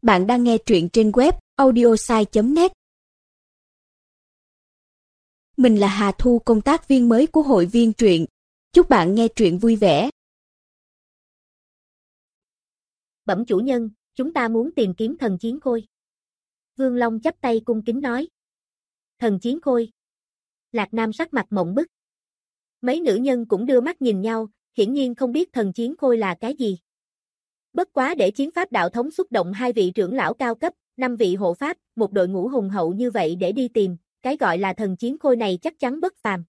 Bạn đang nghe truyện trên web audiosai.net. Mình là Hà Thu, công tác viên mới của hội viên truyện. Chúc bạn nghe truyện vui vẻ. Bẩm chủ nhân, chúng ta muốn tìm kiếm thần chiến khôi. Vương Long chắp tay cung kính nói. Thần chiến khôi. Lạc Nam sắc mặt mộng bức. Mấy nữ nhân cũng đưa mắt nhìn nhau, hiển nhiên không biết thần chiến khôi là cái gì. Bất quá để chiến pháp đạo thống xúc động 2 vị trưởng lão cao cấp, 5 vị hộ pháp, một đội ngũ hùng hậu như vậy để đi tìm, cái gọi là thần chiến khôi này chắc chắn bất phàm.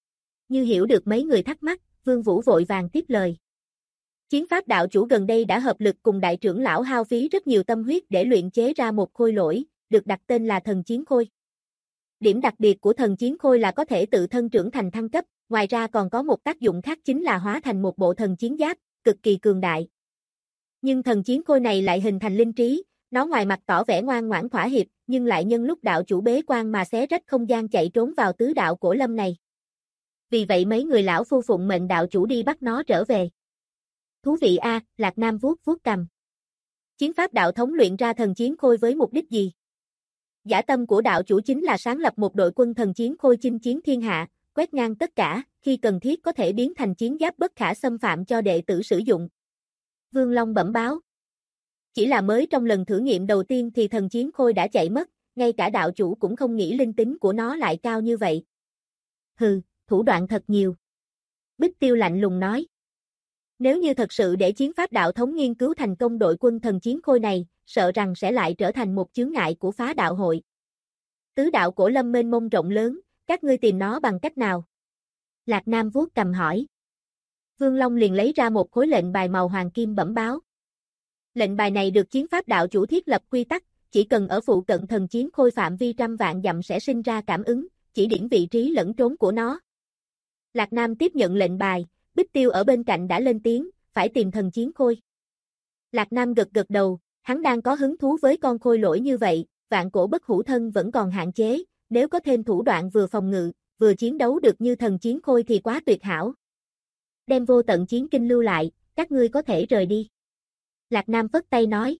Như hiểu được mấy người thắc mắc, Vương Vũ vội vàng tiếp lời. Chiến pháp đạo chủ gần đây đã hợp lực cùng đại trưởng lão hao phí rất nhiều tâm huyết để luyện chế ra một khôi lỗi, được đặt tên là thần chiến khôi. Điểm đặc biệt của thần chiến khôi là có thể tự thân trưởng thành thăng cấp, ngoài ra còn có một tác dụng khác chính là hóa thành một bộ thần chiến giáp, cực kỳ cường đại. Nhưng thần chiến khôi này lại hình thành linh trí, nó ngoài mặt tỏ vẻ ngoan ngoãn thỏa hiệp, nhưng lại nhân lúc đạo chủ bế quan mà xé rách không gian chạy trốn vào tứ đạo cổ lâm này. Vì vậy mấy người lão phu phụng mệnh đạo chủ đi bắt nó trở về. Thú vị a, Lạc Nam vuốt vuốt cằm. Chiến pháp đạo thống luyện ra thần chiến khôi với mục đích gì? Dã tâm của đạo chủ chính là sáng lập một đội quân thần chiến khôi chinh chiến thiên hạ, quét ngang tất cả, khi cần thiết có thể biến thành chiến giáp bất khả xâm phạm cho đệ tử sử dụng. Vương Long bẩm báo. Chỉ là mới trong lần thử nghiệm đầu tiên thì thần chiến khôi đã chạy mất, ngay cả đạo chủ cũng không nghĩ linh tính của nó lại cao như vậy. Hừ, thủ đoạn thật nhiều. Bích Tiêu lạnh lùng nói. Nếu như thật sự để chiến pháp đạo thống nghiên cứu thành công đội quân thần chiến khôi này, sợ rằng sẽ lại trở thành một chướng ngại của phá đạo hội. Tứ đạo cổ lâm mênh mông rộng lớn, các ngươi tìm nó bằng cách nào? Lạc Nam vuốt cầm hỏi. Vương Long liền lấy ra một khối lệnh bài màu hoàng kim bẩm báo. Lệnh bài này được chiến pháp đạo chủ thiết lập quy tắc, chỉ cần ở phụ cận thần chiến khôi phạm vi trăm vạn dặm sẽ sinh ra cảm ứng, chỉ điểm vị trí lẫn trốn của nó. Lạc Nam tiếp nhận lệnh bài, Bích Tiêu ở bên cạnh đã lên tiếng, phải tìm thần chiến khôi. Lạc Nam gật gật đầu, hắn đang có hứng thú với con khôi lỗi như vậy, vạn cổ bất hủ thân vẫn còn hạn chế, nếu có thêm thủ đoạn vừa phòng ngự, vừa chiến đấu được như thần chiến khôi thì quá tuyệt hảo. Đem vô tận chiến kinh lưu lại, các ngươi có thể rời đi. Lạc Nam phất tay nói.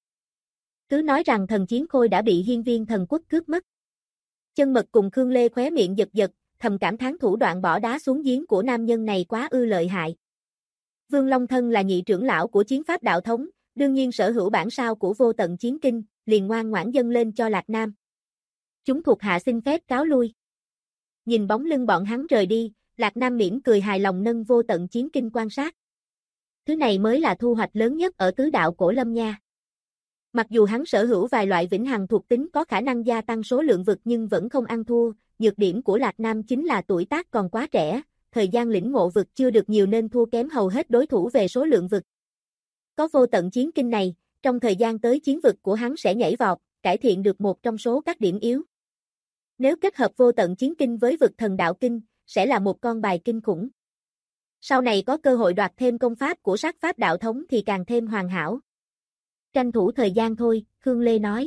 Cứ nói rằng thần chiến khôi đã bị hiên viên thần quốc cướp mất. Chân Mật cùng Khương Lê khóe miệng giật giật, thầm cảm thán thủ đoạn bỏ đá xuống giếng của nam nhân này quá ư lợi hại. Vương Long Thân là nhị trưởng lão của chiến pháp đạo thống, đương nhiên sở hữu bản sao của vô tận chiến kinh, liền ngoan ngoãn dâng lên cho Lạc Nam. Chúng thuộc hạ xin phép cáo lui. Nhìn bóng lưng bọn hắn rời đi, Lạc Nam mỉm cười hài lòng nâng vô tận chiến kinh quan sát. Thứ này mới là thu hoạch lớn nhất ở tứ đạo cổ lâm nha. Mặc dù hắn sở hữu vài loại vĩnh hằng thuộc tính có khả năng gia tăng số lượng vực nhưng vẫn không ăn thua, nhược điểm của Lạc Nam chính là tuổi tác còn quá trẻ, thời gian lĩnh ngộ vực chưa được nhiều nên thua kém hầu hết đối thủ về số lượng vực. Có vô tận chiến kinh này, trong thời gian tới chiến vực của hắn sẽ nhảy vọt, cải thiện được một trong số các điểm yếu. Nếu kết hợp vô tận chiến kinh với vực thần đạo kinh, sẽ là một con bài kinh khủng. Sau này có cơ hội đoạt thêm công pháp của sát pháp đạo thống thì càng thêm hoàn hảo. Tranh thủ thời gian thôi, Khương Lê nói.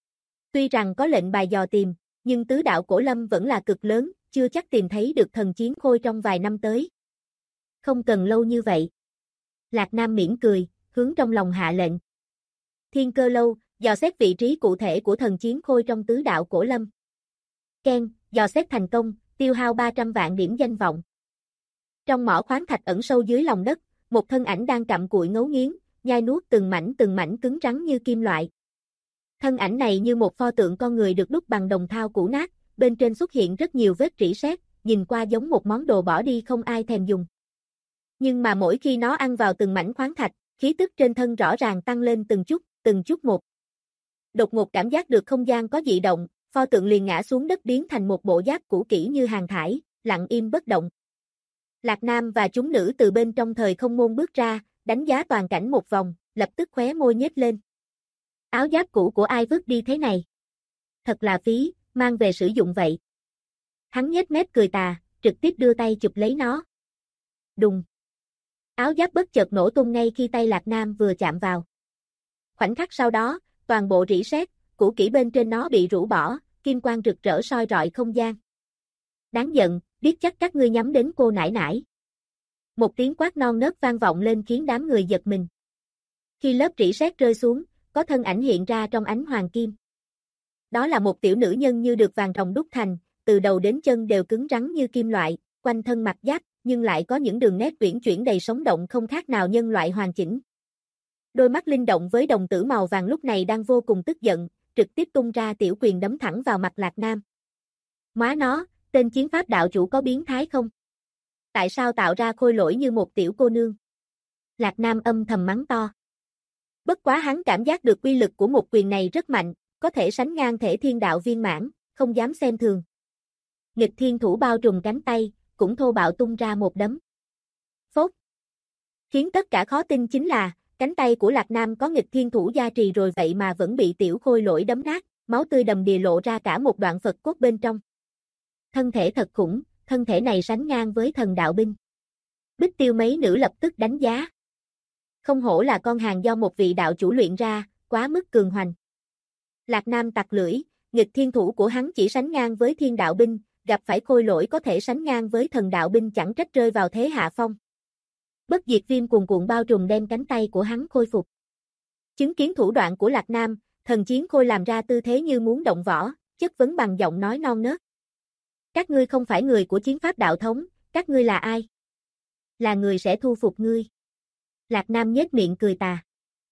Tuy rằng có lệnh bài dò tìm, nhưng tứ đạo cổ lâm vẫn là cực lớn, chưa chắc tìm thấy được thần chiến khôi trong vài năm tới. Không cần lâu như vậy. Lạc Nam mỉm cười, hướng trong lòng hạ lệnh. Thiên Cơ Lâu, dò xét vị trí cụ thể của thần chiến khôi trong tứ đạo cổ lâm. Ken, dò xét thành công, tiêu hao 300 vạn điểm danh vọng. Trong mỏ khoáng thạch ẩn sâu dưới lòng đất, một thân ảnh đang cặm cụi ngấu nghiến, nhai nuốt từng mảnh cứng rắn như kim loại. Thân ảnh này như một pho tượng con người được đúc bằng đồng thau cũ nát, bên trên xuất hiện rất nhiều vết rỉ sét, nhìn qua giống một món đồ bỏ đi không ai thèm dùng. Nhưng mà mỗi khi nó ăn vào từng mảnh khoáng thạch, khí tức trên thân rõ ràng tăng lên từng chút một. Đột ngột cảm giác được không gian có dị động, pho tượng liền ngã xuống đất biến thành một bộ giáp cũ kỹ như hàng thải, lặng im bất động. Lạc Nam và chúng nữ từ bên trong thời không môn bước ra, đánh giá toàn cảnh một vòng, lập tức khóe môi nhếch lên. Áo giáp cũ của ai vứt đi thế này? Thật là phí, mang về sử dụng vậy. Hắn nhếch mép cười tà, trực tiếp đưa tay chụp lấy nó. Đùng. Áo giáp bất chợt nổ tung ngay khi tay Lạc Nam vừa chạm vào. Khoảnh khắc sau đó, toàn bộ rỉ sét, cũ kỹ bên trên nó bị rũ bỏ, kim quang rực rỡ soi rọi không gian. Đáng giận, biết chắc các ngươi nhắm đến cô nải nải. Một tiếng quát non nớt vang vọng lên khiến đám người giật mình. Khi lớp rỉ sét rơi xuống, có thân ảnh hiện ra trong ánh hoàng kim. Đó là một tiểu nữ nhân như được vàng ròng đúc thành, từ đầu đến chân đều cứng rắn như kim loại, quanh thân mặc giáp, nhưng lại có những đường nét uyển chuyển đầy sống động không khác nào nhân loại hoàn chỉnh. Đôi mắt linh động với đồng tử màu vàng lúc này đang vô cùng tức giận, trực tiếp tung ra tiểu quyền đấm thẳng vào mặt Lạc Nam. Móa nó, tên chiến pháp đạo chủ có biến thái không? Tại sao tạo ra khôi lỗi như một tiểu cô nương? Lạc Nam âm thầm mắng to. Bất quá hắn cảm giác được uy lực của một quyền này rất mạnh, có thể sánh ngang thể thiên đạo viên mãn, không dám xem thường. Nghịch thiên thủ bao trùm cánh tay, cũng thô bạo tung ra một đấm. Phốt. Khiến tất cả khó tin chính là, cánh tay của Lạc Nam có nghịch thiên thủ gia trì rồi vậy mà vẫn bị tiểu khôi lỗi đấm nát, máu tươi đầm đìa lộ ra cả một đoạn Phật cốt bên trong. Thân thể thật khủng, thân thể này sánh ngang với thần đạo binh. Bích Tiêu mấy nữ lập tức đánh giá. Không hổ là con hàng do một vị đạo chủ luyện ra, quá mức cường hoành. Lạc Nam tặc lưỡi, nghịch thiên thủ của hắn chỉ sánh ngang với thiên đạo binh, gặp phải khôi lỗi có thể sánh ngang với thần đạo binh chẳng trách rơi vào thế hạ phong. Bất diệt viêm cuồn cuộn bao trùm đem cánh tay của hắn khôi phục. Chứng kiến thủ đoạn của Lạc Nam, Thần Chiến Khôi làm ra tư thế như muốn động võ, chất vấn bằng giọng nói non nớt. Các ngươi không phải người của chiến pháp đạo thống, các ngươi là ai? Là người sẽ thu phục ngươi. Lạc Nam nhếch miệng cười tà.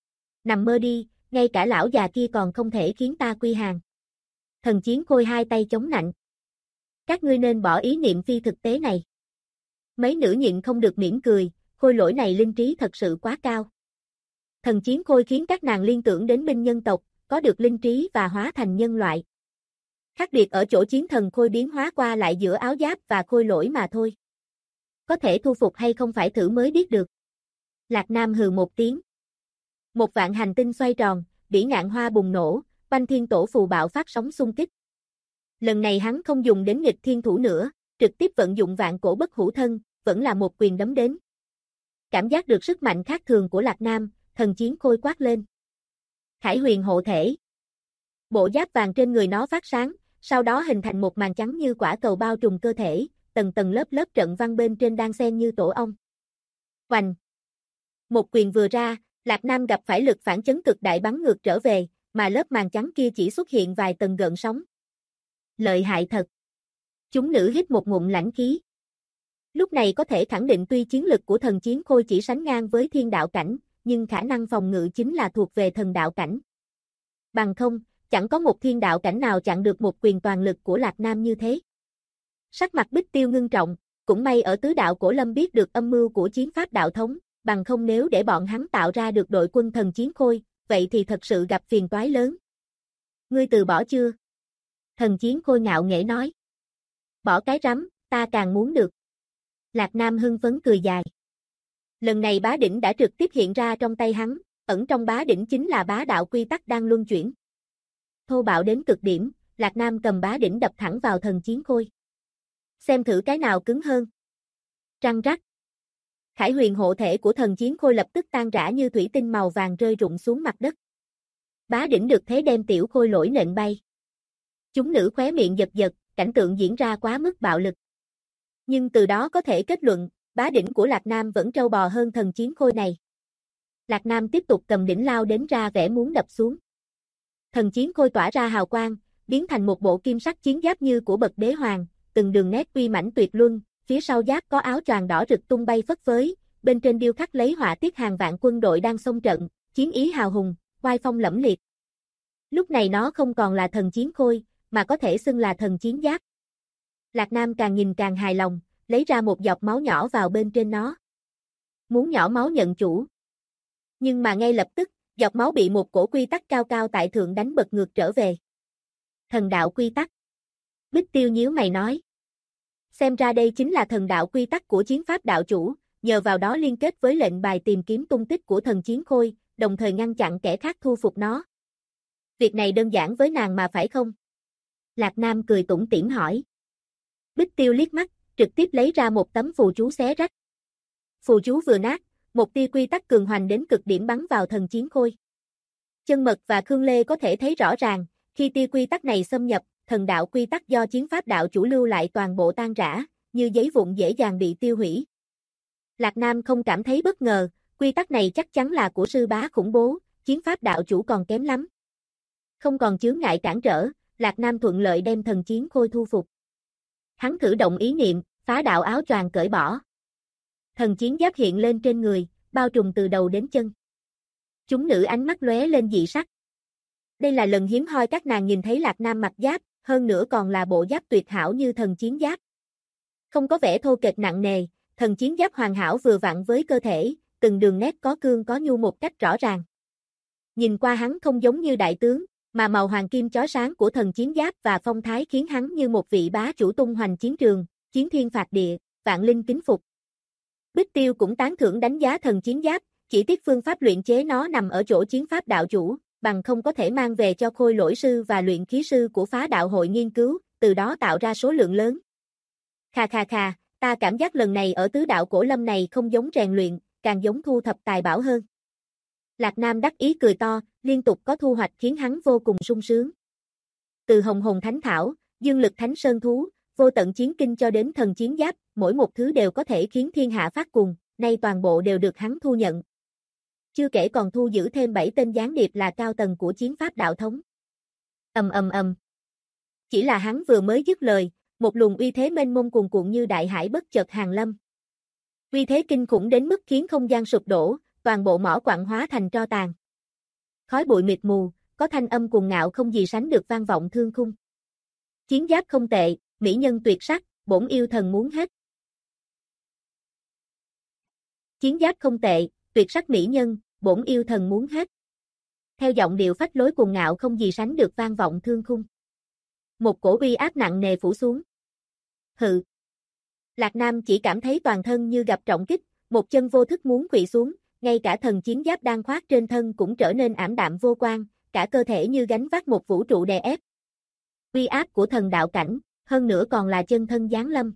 Nằm mơ đi, ngay cả lão già kia còn không thể khiến ta quy hàng. Thần Chiến Khôi hai tay chống nạnh. Các ngươi nên bỏ ý niệm phi thực tế này. Mấy nữ nhịn không được mỉm cười, khôi lỗi này linh trí thật sự quá cao. Thần Chiến Khôi khiến các nàng liên tưởng đến binh nhân tộc, có được linh trí và hóa thành nhân loại. Khác biệt ở chỗ chiến thần khôi biến hóa qua lại giữa áo giáp và khôi lỗi mà thôi. Có thể thu phục hay không phải thử mới biết được. Lạc Nam hừ một tiếng. Một vạn hành tinh xoay tròn, bỉ ngạn hoa bùng nổ, quanh thiên tổ phù bạo phát sóng xung kích. Lần này hắn không dùng đến nghịch thiên thủ nữa, trực tiếp vận dụng vạn cổ bất hủ thân, vẫn là một quyền đấm đến. Cảm giác được sức mạnh khác thường của Lạc Nam, Thần Chiến Khôi quát lên. Khải huyền hộ thể. Bộ giáp vàng trên người nó phát sáng, sau đó hình thành một màn trắng như quả cầu bao trùm cơ thể, tầng tầng lớp lớp trận văn bên trên đan xen như tổ ong. Oành. Một quyền vừa ra, Lạc Nam gặp phải lực phản chấn cực đại bắn ngược trở về, mà lớp màn trắng kia chỉ xuất hiện vài tầng gợn sóng. Lợi hại thật. Chúng nữ hít một ngụm lãnh khí. Lúc này có thể khẳng định tuy chiến lực của Thần Chiến Khôi chỉ sánh ngang với thiên đạo cảnh, nhưng khả năng phòng ngự chính là thuộc về thần đạo cảnh. Bằng không, chẳng có một thiên đạo cảnh nào chặn được một quyền toàn lực của Lạc Nam như thế. Sắc mặt Bích Tiêu ngưng trọng, cũng may ở tứ đạo cổ lâm biết được âm mưu của chiến pháp đạo thống, bằng không nếu để bọn hắn tạo ra được đội quân Thần Chiến Khôi, vậy thì thật sự gặp phiền toái lớn. Ngươi từ bỏ chưa? Thần Chiến Khôi ngạo nghễ nói. Bỏ cái rắm, ta càng muốn được. Lạc Nam hưng phấn cười dài. Lần này bá đỉnh đã trực tiếp hiện ra trong tay hắn, ẩn trong bá đỉnh chính là bá đạo quy tắc đang luân chuyển. Thô bạo đến cực điểm, Lạc Nam cầm bá đỉnh đập thẳng vào Thần Chiến Khôi. Xem thử cái nào cứng hơn. Răng rắc. Khải huyền hộ thể của Thần Chiến Khôi lập tức tan rã như thủy tinh màu vàng rơi rụng xuống mặt đất. Bá đỉnh được thế đem tiểu khôi lỗi nện bay. Chúng nữ khóe miệng giật giật, cảnh tượng diễn ra quá mức bạo lực. Nhưng từ đó có thể kết luận, bá đỉnh của Lạc Nam vẫn trâu bò hơn Thần Chiến Khôi này. Lạc Nam tiếp tục cầm đỉnh lao đến ra vẻ muốn đập xuống. Thần Chiến Khôi tỏa ra hào quang, biến thành một bộ kim sắc chiến giáp như của bậc đế hoàng, từng đường nét uy mãnh tuyệt luân, phía sau giáp có áo choàng đỏ rực tung bay phất phới, bên trên điêu khắc lấy họa tiết hàng vạn quân đội đang xông trận, chiến ý hào hùng, oai phong lẫm liệt. Lúc này nó không còn là Thần Chiến Khôi, mà có thể xưng là thần chiến giáp. Lạc Nam càng nhìn càng hài lòng, lấy ra một giọt máu nhỏ vào bên trên nó. Muốn nhỏ máu nhận chủ. Nhưng mà ngay lập tức, giọt máu bị một cổ quy tắc cao cao tại thượng đánh bật ngược trở về. Thần đạo quy tắc. Bích Tiêu nhíu mày nói. Xem ra đây chính là thần đạo quy tắc của chiến pháp đạo chủ, nhờ vào đó liên kết với lệnh bài tìm kiếm tung tích của Thần Chiến Khôi, đồng thời ngăn chặn kẻ khác thu phục nó. Việc này đơn giản với nàng mà phải không? Lạc Nam cười tủm tỉm hỏi. Bích Tiêu liếc mắt, trực tiếp lấy ra một tấm phù chú xé rách. Phù chú vừa nát, một tia quy tắc cường hoành đến cực điểm bắn vào Thần Chiến Khôi. Chân Mật và Khương Lê có thể thấy rõ ràng, khi tia quy tắc này xâm nhập, thần đạo quy tắc do chiến pháp đạo chủ lưu lại toàn bộ tan rã, như giấy vụn dễ dàng bị tiêu hủy. Lạc Nam không cảm thấy bất ngờ, quy tắc này chắc chắn là của sư bá khủng bố, chiến pháp đạo chủ còn kém lắm. Không còn chướng ngại cản trở, Lạc Nam thuận lợi đem thần chiến khôi thu phục. Hắn thử động ý niệm, phá đạo áo choàng cởi bỏ. Thần chiến giáp hiện lên trên người, bao trùm từ đầu đến chân. Chúng nữ ánh mắt lóe lên dị sắc. Đây là lần hiếm hoi các nàng nhìn thấy Lạc Nam mặc giáp, hơn nữa còn là bộ giáp tuyệt hảo như thần chiến giáp. Không có vẻ thô kệch nặng nề, thần chiến giáp hoàn hảo vừa vặn với cơ thể, từng đường nét có cương có nhu một cách rõ ràng. Nhìn qua hắn không giống như đại tướng, mà màu hoàng kim chói sáng của thần chiến giáp và phong thái khiến hắn như một vị bá chủ tung hoành chiến trường, chiến thiên phạt địa, vạn linh kính phục. Bích Tiêu cũng tán thưởng đánh giá thần chiến giáp, chỉ tiếc phương pháp luyện chế nó nằm ở chỗ chiến pháp đạo chủ, bằng không có thể mang về cho khôi lỗi sư và luyện khí sư của phá đạo hội nghiên cứu, từ đó tạo ra số lượng lớn. Khà, ta cảm giác lần này ở tứ đạo cổ lâm này không giống rèn luyện, càng giống thu thập tài bảo hơn. Lạc Nam đắc ý cười to, liên tục có thu hoạch khiến hắn vô cùng sung sướng. Từ hồng hồn thánh thảo, dương lực thánh sơn thú, vô tận chiến kinh cho đến thần chiến giáp, mỗi một thứ đều có thể khiến thiên hạ phát cuồng, nay toàn bộ đều được hắn thu nhận. Chưa kể còn thu giữ thêm 7 tên gián điệp là cao tầng của chiến pháp đạo thống. Ầm. Chỉ là hắn vừa mới dứt lời, một luồng uy thế mênh mông cuồn cuộn như đại hải bất chợt hàng lâm. Uy thế kinh khủng đến mức khiến không gian sụp đổ, toàn bộ mỏ quặng hóa thành tro tàn. Khói bụi mịt mù, có thanh âm cuồng ngạo không gì sánh được vang vọng thương khung. Chiến giáp không tệ, mỹ nhân tuyệt sắc, bổn yêu thần muốn hết. Chiến giáp không tệ, tuyệt sắc mỹ nhân, bổn yêu thần muốn hết. Theo giọng điệu phách lối cuồng ngạo không gì sánh được vang vọng thương khung. Một cổ uy áp nặng nề phủ xuống. Hự. Lạc Nam chỉ cảm thấy toàn thân như gặp trọng kích, một chân vô thức muốn quỵ xuống, ngay cả thần chiến giáp đang khoác trên thân cũng trở nên ảm đạm vô quang, cả cơ thể như gánh vác một vũ trụ đè ép. Uy áp của thần đạo cảnh, hơn nữa còn là chân thân giáng lâm.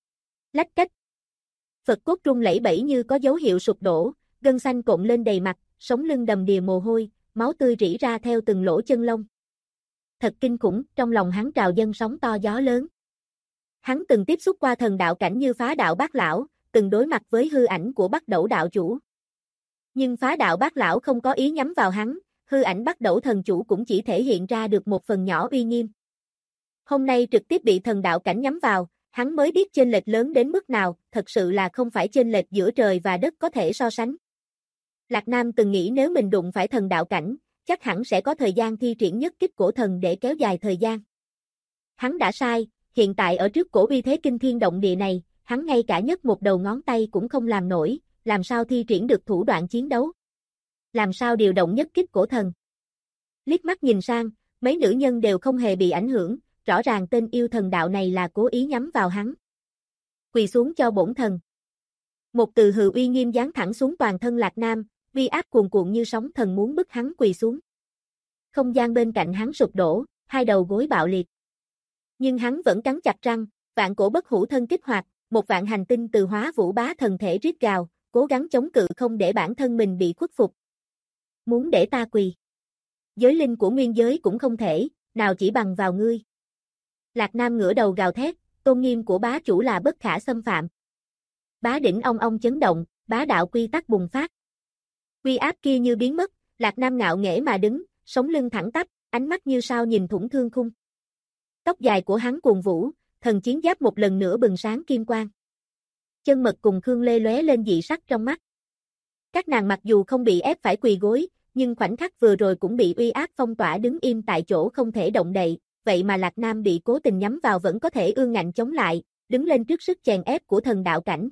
Lách cách. Phật cốt rung lẩy bẩy như có dấu hiệu sụp đổ, gân xanh cộm lên đầy mặt, sống lưng đầm đìa mồ hôi, máu tươi rỉ ra theo từng lỗ chân lông. Thật kinh khủng, trong lòng hắn trào dâng sóng to gió lớn. Hắn từng tiếp xúc qua thần đạo cảnh như phá đạo bát lão, từng đối mặt với hư ảnh của Bắc Đẩu đạo chủ. Nhưng phá đạo bát lão không có ý nhắm vào hắn, hư ảnh Bắc Đẩu thần chủ cũng chỉ thể hiện ra được một phần nhỏ uy nghiêm. Hôm nay trực tiếp bị thần đạo cảnh nhắm vào, hắn mới biết chênh lệch lớn đến mức nào, thật sự là không phải chênh lệch giữa trời và đất có thể so sánh. Lạc Nam từng nghĩ nếu mình đụng phải thần đạo cảnh, chắc hẳn sẽ có thời gian thi triển nhất kích cổ thần để kéo dài thời gian. Hắn đã sai, hiện tại ở trước cổ uy thế kinh thiên động địa này, hắn ngay cả nhấc một đầu ngón tay cũng không làm nổi, làm sao thi triển được thủ đoạn chiến đấu? Làm sao điều động nhất kích cổ thần? Liếc mắt nhìn sang, mấy nữ nhân đều không hề bị ảnh hưởng, rõ ràng tên yêu thần đạo này là cố ý nhắm vào hắn. Quỳ xuống cho bổn thần. Một từ hừ uy nghiêm giáng thẳng xuống toàn thân Lạc Nam, uy áp cuồn cuộn như sóng thần muốn bức hắn quỳ xuống. Không gian bên cạnh hắn sụp đổ, hai đầu gối bạo liệt. Nhưng hắn vẫn cắn chặt răng, vạn cổ bất hủ thân kích hoạt, một vạn hành tinh từ hóa vũ bá thần thể rít gào, cố gắng chống cự không để bản thân mình bị khuất phục. Muốn để ta quỳ? Giới linh của nguyên giới cũng không thể, nào chỉ bằng vào ngươi. Lạc Nam ngửa đầu gào thét, tôn nghiêm của bá chủ là bất khả xâm phạm. Bá đỉnh ong ong chấn động, bá đạo quy tắc bùng phát. Uy áp kia như biến mất, Lạc Nam ngạo nghễ mà đứng, sống lưng thẳng tắp, ánh mắt như sao nhìn thủng thương khung. Tóc dài của hắn cuồn vũ, thần chiến giáp một lần nữa bừng sáng kim quang. Chân mật cùng Khương Lê lóe lên dị sắc trong mắt. Các nàng mặc dù không bị ép phải quỳ gối, nhưng khoảnh khắc vừa rồi cũng bị uy áp phong tỏa đứng im tại chỗ không thể động đậy, vậy mà Lạc Nam bị cố tình nhắm vào vẫn có thể ương ngạnh chống lại, đứng lên trước sức chèn ép của thần đạo cảnh.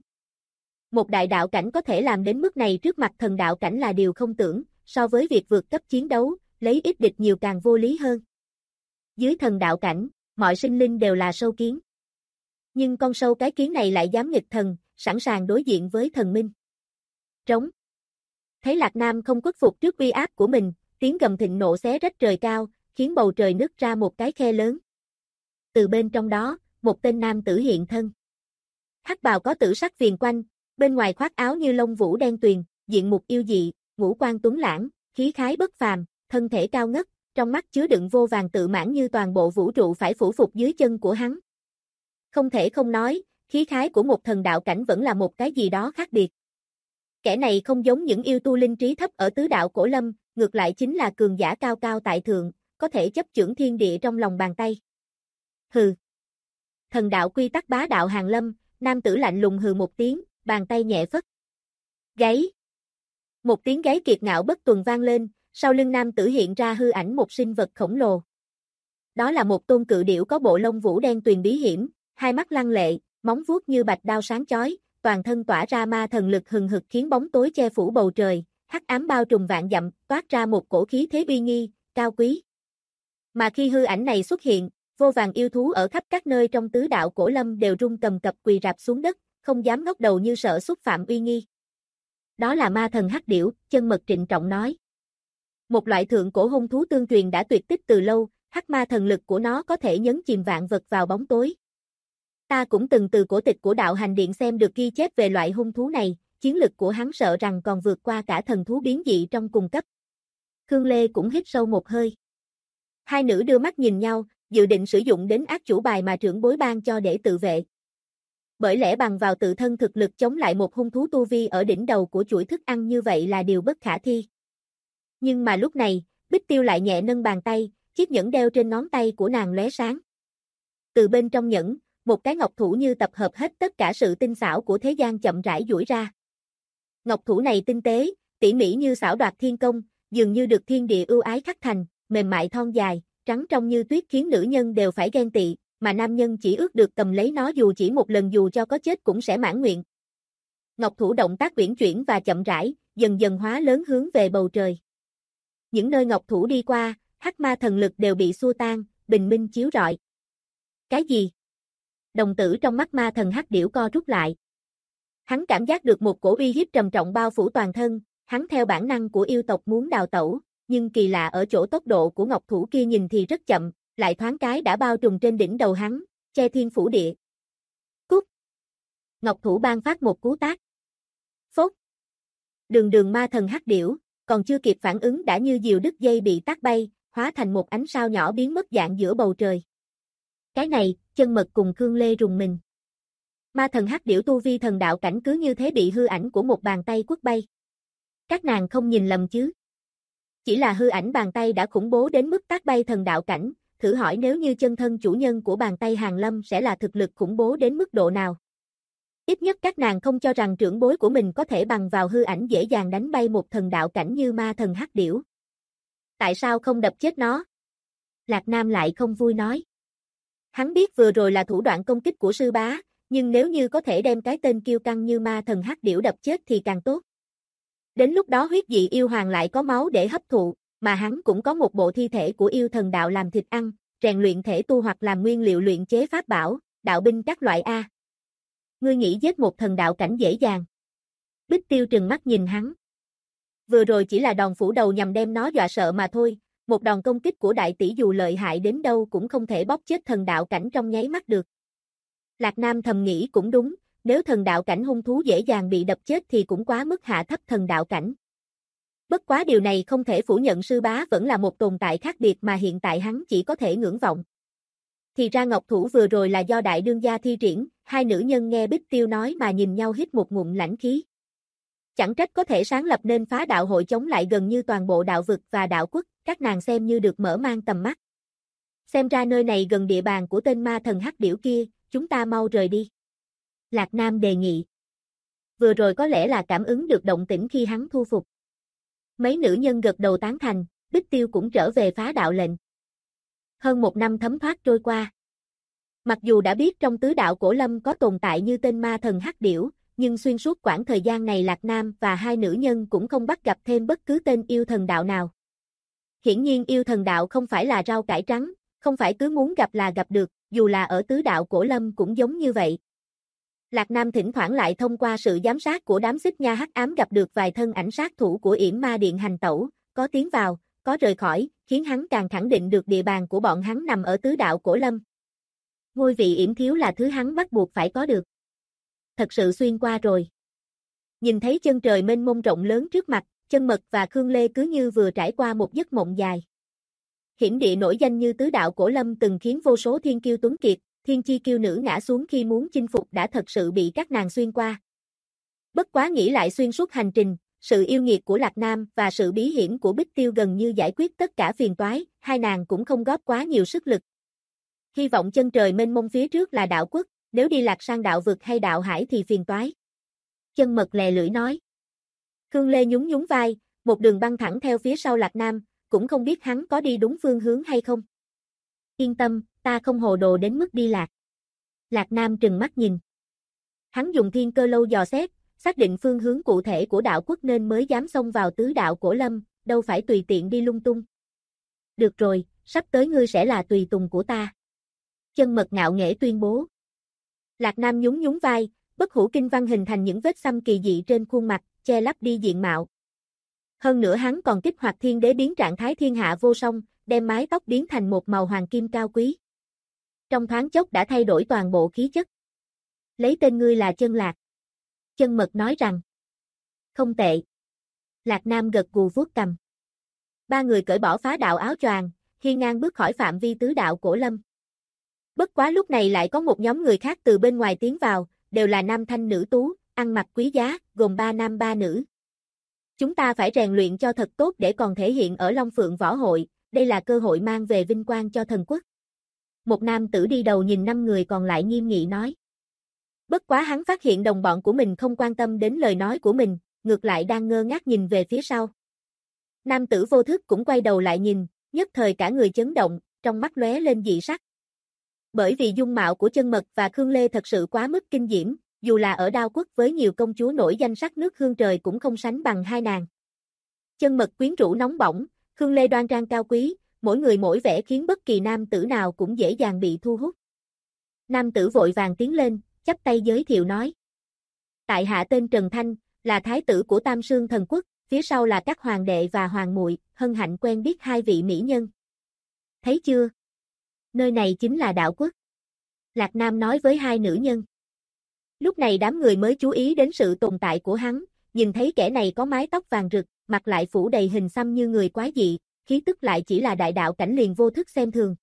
Một đại đạo cảnh có thể làm đến mức này trước mặt thần đạo cảnh là điều không tưởng, so với việc vượt cấp chiến đấu, lấy ít địch nhiều càng vô lý hơn. Dưới thần đạo cảnh, mọi sinh linh đều là sâu kiến. Nhưng con sâu cái kiến này lại dám nghịch thần, sẵn sàng đối diện với thần minh. Trống. Thấy Lạc Nam không khuất phục trước uy áp của mình, tiếng gầm thịnh nộ xé rách trời cao, khiến bầu trời nứt ra một cái khe lớn. Từ bên trong đó, một tên nam tử hiện thân. Hắc bào có tử sắc viền quanh, bên ngoài khoác áo như lông vũ đen tuyền, diện mục yêu dị, ngũ quan tuấn lãng, khí khái bất phàm, thân thể cao ngất, trong mắt chứa đựng vô vàn tự mãn như toàn bộ vũ trụ phải phủ phục dưới chân của hắn. Không thể không nói, khí khái của một thần đạo cảnh vẫn là một cái gì đó khác biệt. Kẻ này không giống những yêu tu linh trí thấp ở tứ đạo cổ lâm, ngược lại chính là cường giả cao cao tại thượng, có thể chấp chưởng thiên địa trong lòng bàn tay. Hừ. Thần đạo quy tắc bá đạo hàng lâm, nam tử lạnh lùng hừ một tiếng, bàn tay nhẹ phất. Gáy. Một tiếng gáy kiệt ngạo bất tuần vang lên, sau lưng nam tử hiện ra hư ảnh một sinh vật khổng lồ. Đó là một tôn cự điểu có bộ lông vũ đen tuyền bí hiểm, hai mắt lăng lệ, móng vuốt như bạch đao sáng chói, toàn thân tỏa ra ma thần lực hừng hực khiến bóng tối che phủ bầu trời, hắc ám bao trùm vạn dặm, toát ra một cổ khí thế uy nghi, cao quý. Mà khi hư ảnh này xuất hiện, vô vàn yêu thú ở khắp các nơi trong tứ đạo cổ lâm đều run cầm cập quỳ rạp xuống đất, không dám ngóc đầu như sợ xúc phạm uy nghi. Đó là ma thần hắc điểu, Chân Mật trịnh trọng nói. Một loại thượng cổ hung thú tương truyền đã tuyệt tích từ lâu, hắc ma thần lực của nó có thể nhấn chìm vạn vật vào bóng tối. Ta cũng từng từ cổ tịch của đạo hành điện xem được ghi chép về loại hung thú này, chiến lực của hắn sợ rằng còn vượt qua cả thần thú biến dị trong cùng cấp. Khương Lê cũng hít sâu một hơi. Hai nữ đưa mắt nhìn nhau, dự định sử dụng đến ác chủ bài mà trưởng bối ban cho để tự vệ. Bởi lẽ bằng vào tự thân thực lực chống lại một hung thú tu vi ở đỉnh đầu của chuỗi thức ăn như vậy là điều bất khả thi. Nhưng mà lúc này, Bích Tiêu lại nhẹ nâng bàn tay, chiếc nhẫn đeo trên ngón tay của nàng lóe sáng. Từ bên trong nhẫn, một cái ngọc thủ như tập hợp hết tất cả sự tinh xảo của thế gian chậm rãi duỗi ra. Ngọc thủ này tinh tế, tỉ mỉ như xảo đoạt thiên công, dường như được thiên địa ưu ái khắc thành, mềm mại thon dài, trắng trong như tuyết khiến nữ nhân đều phải ghen tị, mà nam nhân chỉ ước được cầm lấy nó dù chỉ một lần dù cho có chết cũng sẽ mãn nguyện. Ngọc thủ động tác uyển chuyển và chậm rãi, dần dần hóa lớn hướng về bầu trời. Những nơi ngọc thủ đi qua, hắc ma thần lực đều bị xua tan, bình minh chiếu rọi. Cái gì? Đồng tử trong mắt ma thần hắc điểu co rút lại. Hắn cảm giác được một cổ uy hiếp trầm trọng bao phủ toàn thân, hắn theo bản năng của yêu tộc muốn đào tẩu, nhưng kỳ lạ ở chỗ tốc độ của ngọc thủ kia nhìn thì rất chậm, lại thoáng cái đã bao trùm trên đỉnh đầu hắn, che thiên phủ địa. Cút! Ngọc thủ ban phát một cú tát. Phốt! Đường ma thần hắc điểu, còn chưa kịp phản ứng đã như diều đứt dây bị tát bay, hóa thành một ánh sao nhỏ biến mất dạng giữa bầu trời. Cái này, Chân Mật cùng Khương Lê rùng mình. Ma thần hắc điểu tu vi thần đạo cảnh cứ như thế bị hư ảnh của một bàn tay quất bay. Các nàng không nhìn lầm chứ? Chỉ là hư ảnh bàn tay đã khủng bố đến mức tát bay thần đạo cảnh, thử hỏi nếu như chân thân chủ nhân của bàn tay hàng lâm sẽ là thực lực khủng bố đến mức độ nào? Ít nhất các nàng không cho rằng trưởng bối của mình có thể bằng vào hư ảnh dễ dàng đánh bay một thần đạo cảnh như ma thần hắc điểu. Tại sao không đập chết nó? Lạc Nam lại không vui nói. Hắn biết vừa rồi là thủ đoạn công kích của sư bá, nhưng nếu như có thể đem cái tên kiêu căng như ma thần hắc điểu đập chết thì càng tốt. Đến lúc đó huyết dị yêu hoàng lại có máu để hấp thụ, mà hắn cũng có một bộ thi thể của yêu thần đạo làm thịt ăn, rèn luyện thể tu hoặc làm nguyên liệu luyện chế pháp bảo, đạo binh các loại A. Ngươi nghĩ giết một thần đạo cảnh dễ dàng? Bích Tiêu trừng mắt nhìn hắn. Vừa rồi chỉ là đòn phủ đầu nhằm đem nó dọa sợ mà thôi, một đòn công kích của đại tỷ dù lợi hại đến đâu cũng không thể bóp chết thần đạo cảnh trong nháy mắt được. Lạc Nam thầm nghĩ cũng đúng, nếu thần đạo cảnh hung thú dễ dàng bị đập chết thì cũng quá mức hạ thấp thần đạo cảnh. Bất quá điều này không thể phủ nhận sư bá vẫn là một tồn tại khác biệt mà hiện tại hắn chỉ có thể ngưỡng vọng. Thì ra ngọc thủ vừa rồi là do đại đương gia thi triển, hai nữ nhân nghe Bích Tiêu nói mà nhìn nhau hít một ngụm lãnh khí. Chẳng trách có thể sáng lập nên phá đạo hội chống lại gần như toàn bộ đạo vực và đạo quốc, các nàng xem như được mở mang tầm mắt. Xem ra nơi này gần địa bàn của tên ma thần hắc điểu kia, chúng ta mau rời đi. Lạc Nam đề nghị. Vừa rồi có lẽ là cảm ứng được động tĩnh khi hắn thu phục. Mấy nữ nhân gật đầu tán thành, Bích Tiêu cũng trở về phá đạo lệnh. Hơn một năm thấm thoát trôi qua. Mặc dù đã biết trong tứ đạo cổ lâm có tồn tại như tên ma thần hắc điểu, nhưng xuyên suốt quãng thời gian này Lạc Nam và hai nữ nhân cũng không bắt gặp thêm bất cứ tên yêu thần đạo nào. Hiển nhiên yêu thần đạo không phải là rau cải trắng, không phải cứ muốn gặp là gặp được, dù là ở tứ đạo cổ lâm cũng giống như vậy. Lạc Nam thỉnh thoảng lại thông qua sự giám sát của đám xích nha hắc ám gặp được vài thân ảnh sát thủ của yểm ma điện hành tẩu, có tiến vào, có rời khỏi, khiến hắn càng khẳng định được địa bàn của bọn hắn nằm ở tứ đạo cổ lâm. Ngôi vị yểm thiếu là thứ hắn bắt buộc phải có được. Thật sự xuyên qua rồi. Nhìn thấy chân trời mênh mông rộng lớn trước mặt, Chân Mật và Khương Lê cứ như vừa trải qua một giấc mộng dài. Hiểm địa nổi danh như tứ đạo cổ lâm từng khiến vô số thiên kiêu tuấn kiệt, thiên chi kiêu nữ ngã xuống khi muốn chinh phục đã thật sự bị các nàng xuyên qua. Bất quá nghĩ lại xuyên suốt hành trình, sự yêu nghiệt của Lạc Nam và sự bí hiểm của Bích Tiêu gần như giải quyết tất cả phiền toái, hai nàng cũng không góp quá nhiều sức lực. Hy vọng chân trời mênh mông phía trước là đạo quốc, nếu đi lạc sang đạo vực hay đạo hải thì phiền toái. Chân Mật lè lưỡi nói. Khương Lê nhún nhún vai, một đường băng thẳng theo phía sau Lạc Nam, cũng không biết hắn có đi đúng phương hướng hay không. Yên tâm, ta không hồ đồ đến mức đi lạc. Lạc Nam trừng mắt nhìn. Hắn dùng thiên cơ lâu dò xét, xác định phương hướng cụ thể của đạo quốc nên mới dám xông vào tứ đạo cổ lâm, đâu phải tùy tiện đi lung tung. Được rồi, sắp tới ngươi sẽ là tùy tùng của ta. Chân Mật ngạo nghễ tuyên bố. Lạc Nam nhún nhún vai, bất hủ kinh văn hình thành những vết xăm kỳ dị trên khuôn mặt, che lấp đi diện mạo. Hơn nữa hắn còn kích hoạt thiên đế biến trạng thái thiên hạ vô song, đem mái tóc biến thành một màu hoàng kim cao quý. Trong thoáng chốc đã thay đổi toàn bộ khí chất. Lấy tên ngươi là Chân Lạc. Chân Mật nói rằng. Không tệ. Lạc Nam gật gù vuốt cầm. Ba người cởi bỏ phá đạo áo choàng, hiên ngang bước khỏi phạm vi tứ đạo cổ lâm. Bất quá lúc này lại có một nhóm người khác từ bên ngoài tiến vào, đều là nam thanh nữ tú, ăn mặc quý giá, gồm 3 nam 3 nữ. Chúng ta phải rèn luyện cho thật tốt để còn thể hiện ở Long Phượng Võ Hội, đây là cơ hội mang về vinh quang cho thần quốc. Một nam tử đi đầu nhìn 5 người còn lại nghiêm nghị nói. Bất quá hắn phát hiện đồng bọn của mình không quan tâm đến lời nói của mình, ngược lại đang ngơ ngác nhìn về phía sau. Nam tử vô thức cũng quay đầu lại nhìn, nhất thời cả người chấn động, trong mắt lóe lên dị sắc. Bởi vì dung mạo của Chân Mật và Khương Lê thật sự quá mức kinh diễm, dù là ở Đao quốc với nhiều công chúa nổi danh sắc nước hương trời cũng không sánh bằng hai nàng. Chân Mật quyến rũ nóng bỏng, Khương Lê đoan trang cao quý, mỗi người mỗi vẻ khiến bất kỳ nam tử nào cũng dễ dàng bị thu hút. Nam tử vội vàng tiến lên, chắp tay giới thiệu nói. Tại hạ tên Trần Thanh, là thái tử của Tam Sương Thần Quốc, phía sau là các hoàng đệ và hoàng muội, hân hạnh quen biết hai vị mỹ nhân. Thấy chưa? Nơi này chính là đạo quốc. Lạc Nam nói với hai nữ nhân. Lúc này đám người mới chú ý đến sự tồn tại của hắn, nhìn thấy kẻ này có mái tóc vàng rực, mặt lại phủ đầy hình xăm như người quái dị, khí tức lại chỉ là đại đạo cảnh liền vô thức xem thường.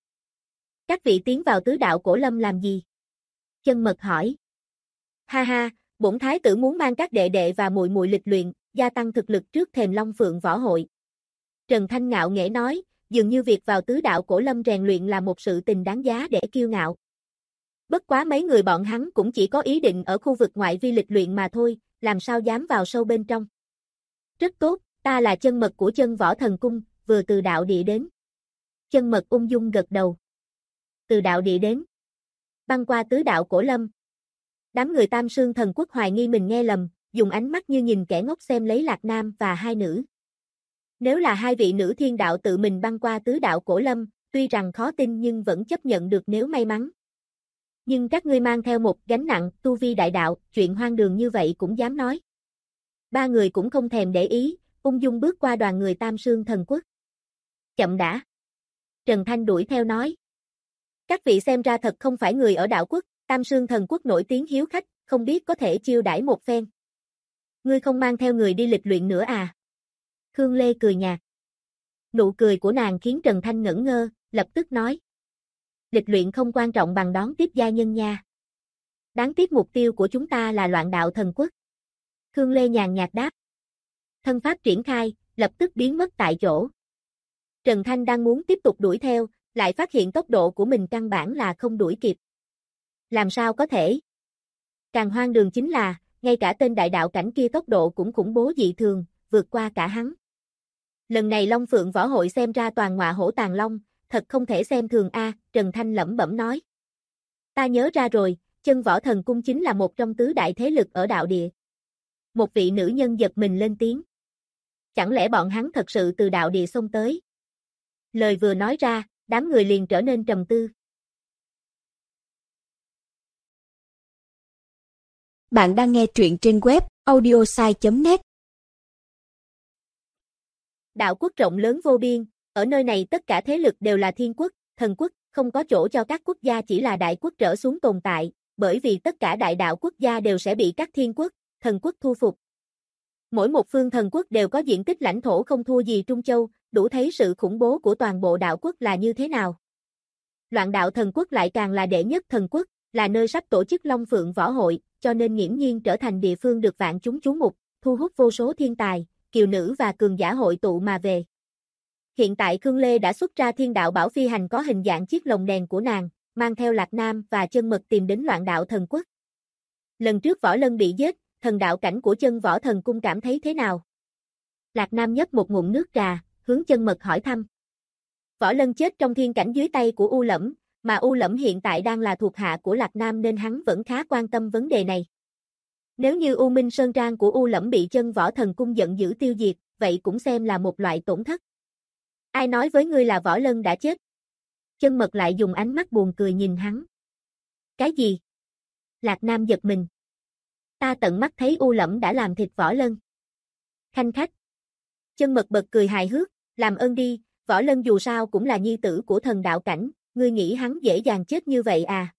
Các vị tiến vào tứ đạo cổ lâm làm gì? Chân Mật hỏi. Ha ha, bổn thái tử muốn mang các đệ đệ và muội muội lịch luyện, gia tăng thực lực trước thềm Long Phượng Võ Hội. Trần Thanh ngạo nghễ nói, dường như việc vào tứ đạo cổ lâm rèn luyện là một sự tình đáng giá để kiêu ngạo. Bất quá mấy người bọn hắn cũng chỉ có ý định ở khu vực ngoại vi lịch luyện mà thôi, làm sao dám vào sâu bên trong. Rất tốt, ta là Chân Mật của Chân Võ Thần Cung, vừa từ đạo địa đến. Chân Mật ung dung gật đầu. Từ đạo địa đến. Băng qua tứ đạo cổ lâm. Đám người Tam Sương Thần Quốc hoài nghi mình nghe lầm, dùng ánh mắt như nhìn kẻ ngốc xem lấy Lạc Nam và hai nữ. Nếu là hai vị nữ thiên đạo tự mình băng qua tứ đạo cổ lâm, tuy rằng khó tin nhưng vẫn chấp nhận được nếu may mắn. Nhưng các ngươi mang theo một gánh nặng, tu vi đại đạo, chuyện hoang đường như vậy cũng dám nói. Ba người cũng không thèm để ý, ung dung bước qua đoàn người Tam Sương Thần Quốc. Chậm đã. Trần Thanh đuổi theo nói. Các vị xem ra thật không phải người ở đạo quốc, Tam Sương Thần Quốc nổi tiếng hiếu khách, không biết có thể chiêu đãi một phen. Ngươi không mang theo người đi lịch luyện nữa à? Khương Lê cười nhạt. Nụ cười của nàng khiến Trần Thanh ngẩn ngơ, lập tức nói. Lịch luyện không quan trọng bằng đón tiếp gia nhân nha. Đáng tiếc mục tiêu của chúng ta là Loạn Đạo Thần Quốc. Khương Lê nhàn nhạt đáp. Thân pháp triển khai, lập tức biến mất tại chỗ. Trần Thanh đang muốn tiếp tục đuổi theo, lại phát hiện tốc độ của mình căn bản là không đuổi kịp. Làm sao có thể? Càng hoang đường chính là, ngay cả tên đại đạo cảnh kia tốc độ cũng khủng bố dị thường, vượt qua cả hắn. Lần này Long Phượng Võ Hội xem ra toàn ngọa hổ tàng long, thật không thể xem thường a, Trần Thanh lẩm bẩm nói. Ta nhớ ra rồi, Chân Võ Thần Cung chính là một trong tứ đại thế lực ở đạo địa. Một vị nữ nhân giật mình lên tiếng. Chẳng lẽ bọn hắn thật sự từ đạo địa xông tới? Lời vừa nói ra, đám người liền trở nên trầm tư. Bạn đang nghe truyện trên web audiosai.net. Đạo quốc rộng lớn vô biên, ở nơi này tất cả thế lực đều là thiên quốc, thần quốc, không có chỗ cho các quốc gia chỉ là đại quốc trở xuống tồn tại, bởi vì tất cả đại đạo quốc gia đều sẽ bị các thiên quốc, thần quốc thu phục. Mỗi một phương thần quốc đều có diện tích lãnh thổ không thua gì Trung Châu, đủ thấy sự khủng bố của toàn bộ đạo quốc là như thế nào. Loạn Đạo Thần Quốc lại càng là đệ nhất thần quốc, là nơi sắp tổ chức Long Phượng Võ Hội, cho nên nghiễm nhiên trở thành địa phương được vạn chúng chú mục, thu hút vô số thiên tài, kiều nữ và cường giả hội tụ mà về. Hiện tại Khương Lê đã xuất ra Thiên Đạo Bảo Phi Hành có hình dạng chiếc lồng đèn của nàng, mang theo Lạc Nam và Chân Mật tìm đến Loạn Đạo Thần Quốc. Lần trước Võ Lân bị giết, thần đạo cảnh của Chân Võ Thần Cung cảm thấy thế nào? Lạc Nam nhấp một ngụm nước trà, hướng Chân Mật hỏi thăm. Võ Lân chết trong thiên cảnh dưới tay của U Lẫm, mà U Lẫm hiện tại đang là thuộc hạ của Lạc Nam nên hắn vẫn khá quan tâm vấn đề này. Nếu như U Minh Sơn Trang của U Lẫm bị Chân Võ Thần Cung giận dữ tiêu diệt, vậy cũng xem là một loại tổn thất. Ai nói với ngươi là Võ Lân đã chết? Chân Mật lại dùng ánh mắt buồn cười nhìn hắn. Cái gì? Lạc Nam giật mình. Ta tận mắt thấy U Lẫm đã làm thịt Võ Lân. Khanh khách. Chân Mật bật cười hài hước, làm ơn đi, Võ Lân dù sao cũng là nhi tử của thần đạo cảnh, ngươi nghĩ hắn dễ dàng chết như vậy à?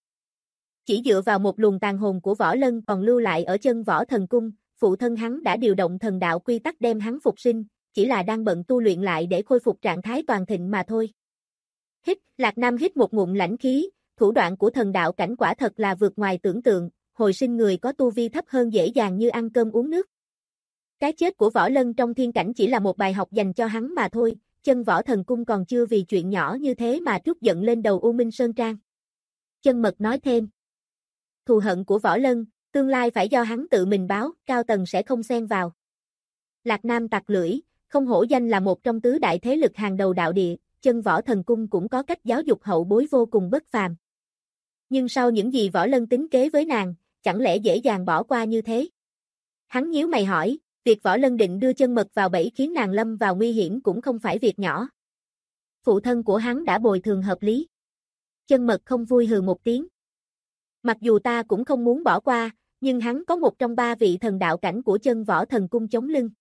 Chỉ dựa vào một luồng tàn hồn của Võ Lân còn lưu lại ở Chân Võ Thần Cung, phụ thân hắn đã điều động thần đạo quy tắc đem hắn phục sinh, chỉ là đang bận tu luyện lại để khôi phục trạng thái toàn thịnh mà thôi. Hít, Lạc Nam hít một ngụm lãnh khí, thủ đoạn của thần đạo cảnh quả thật là vượt ngoài tưởng tượng, hồi sinh người có tu vi thấp hơn dễ dàng như ăn cơm uống nước. Cái chết của Võ Lân trong thiên cảnh chỉ là một bài học dành cho hắn mà thôi, Chân Võ Thần Cung còn chưa vì chuyện nhỏ như thế mà trút giận lên đầu U Minh Sơn Trang. Chân Mật nói thêm. Thù hận của Võ Lân, tương lai phải do hắn tự mình báo, cao tầng sẽ không xen vào. Lạc Nam tặc lưỡi, không hổ danh là một trong tứ đại thế lực hàng đầu đạo địa, Chân Võ Thần Cung cũng có cách giáo dục hậu bối vô cùng bất phàm. Nhưng sau những gì Võ Lân tính kế với nàng, chẳng lẽ dễ dàng bỏ qua như thế? Hắn nhíu mày hỏi, việc Võ Lân định đưa Chân Mật vào bẫy khiến nàng lâm vào nguy hiểm cũng không phải việc nhỏ. Phụ thân của hắn đã bồi thường hợp lý. Chân Mật không vui hừ một tiếng. Mặc dù ta cũng không muốn bỏ qua, nhưng hắn có một trong ba vị thần đạo cảnh của Chân Võ Thần Cung chống lưng.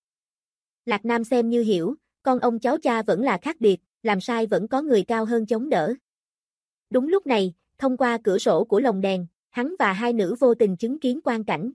Lạc Nam xem như hiểu, con ông cháu cha vẫn là khác biệt, làm sai vẫn có người cao hơn chống đỡ. Đúng lúc này, thông qua cửa sổ của lồng đèn, hắn và hai nữ vô tình chứng kiến quang cảnh.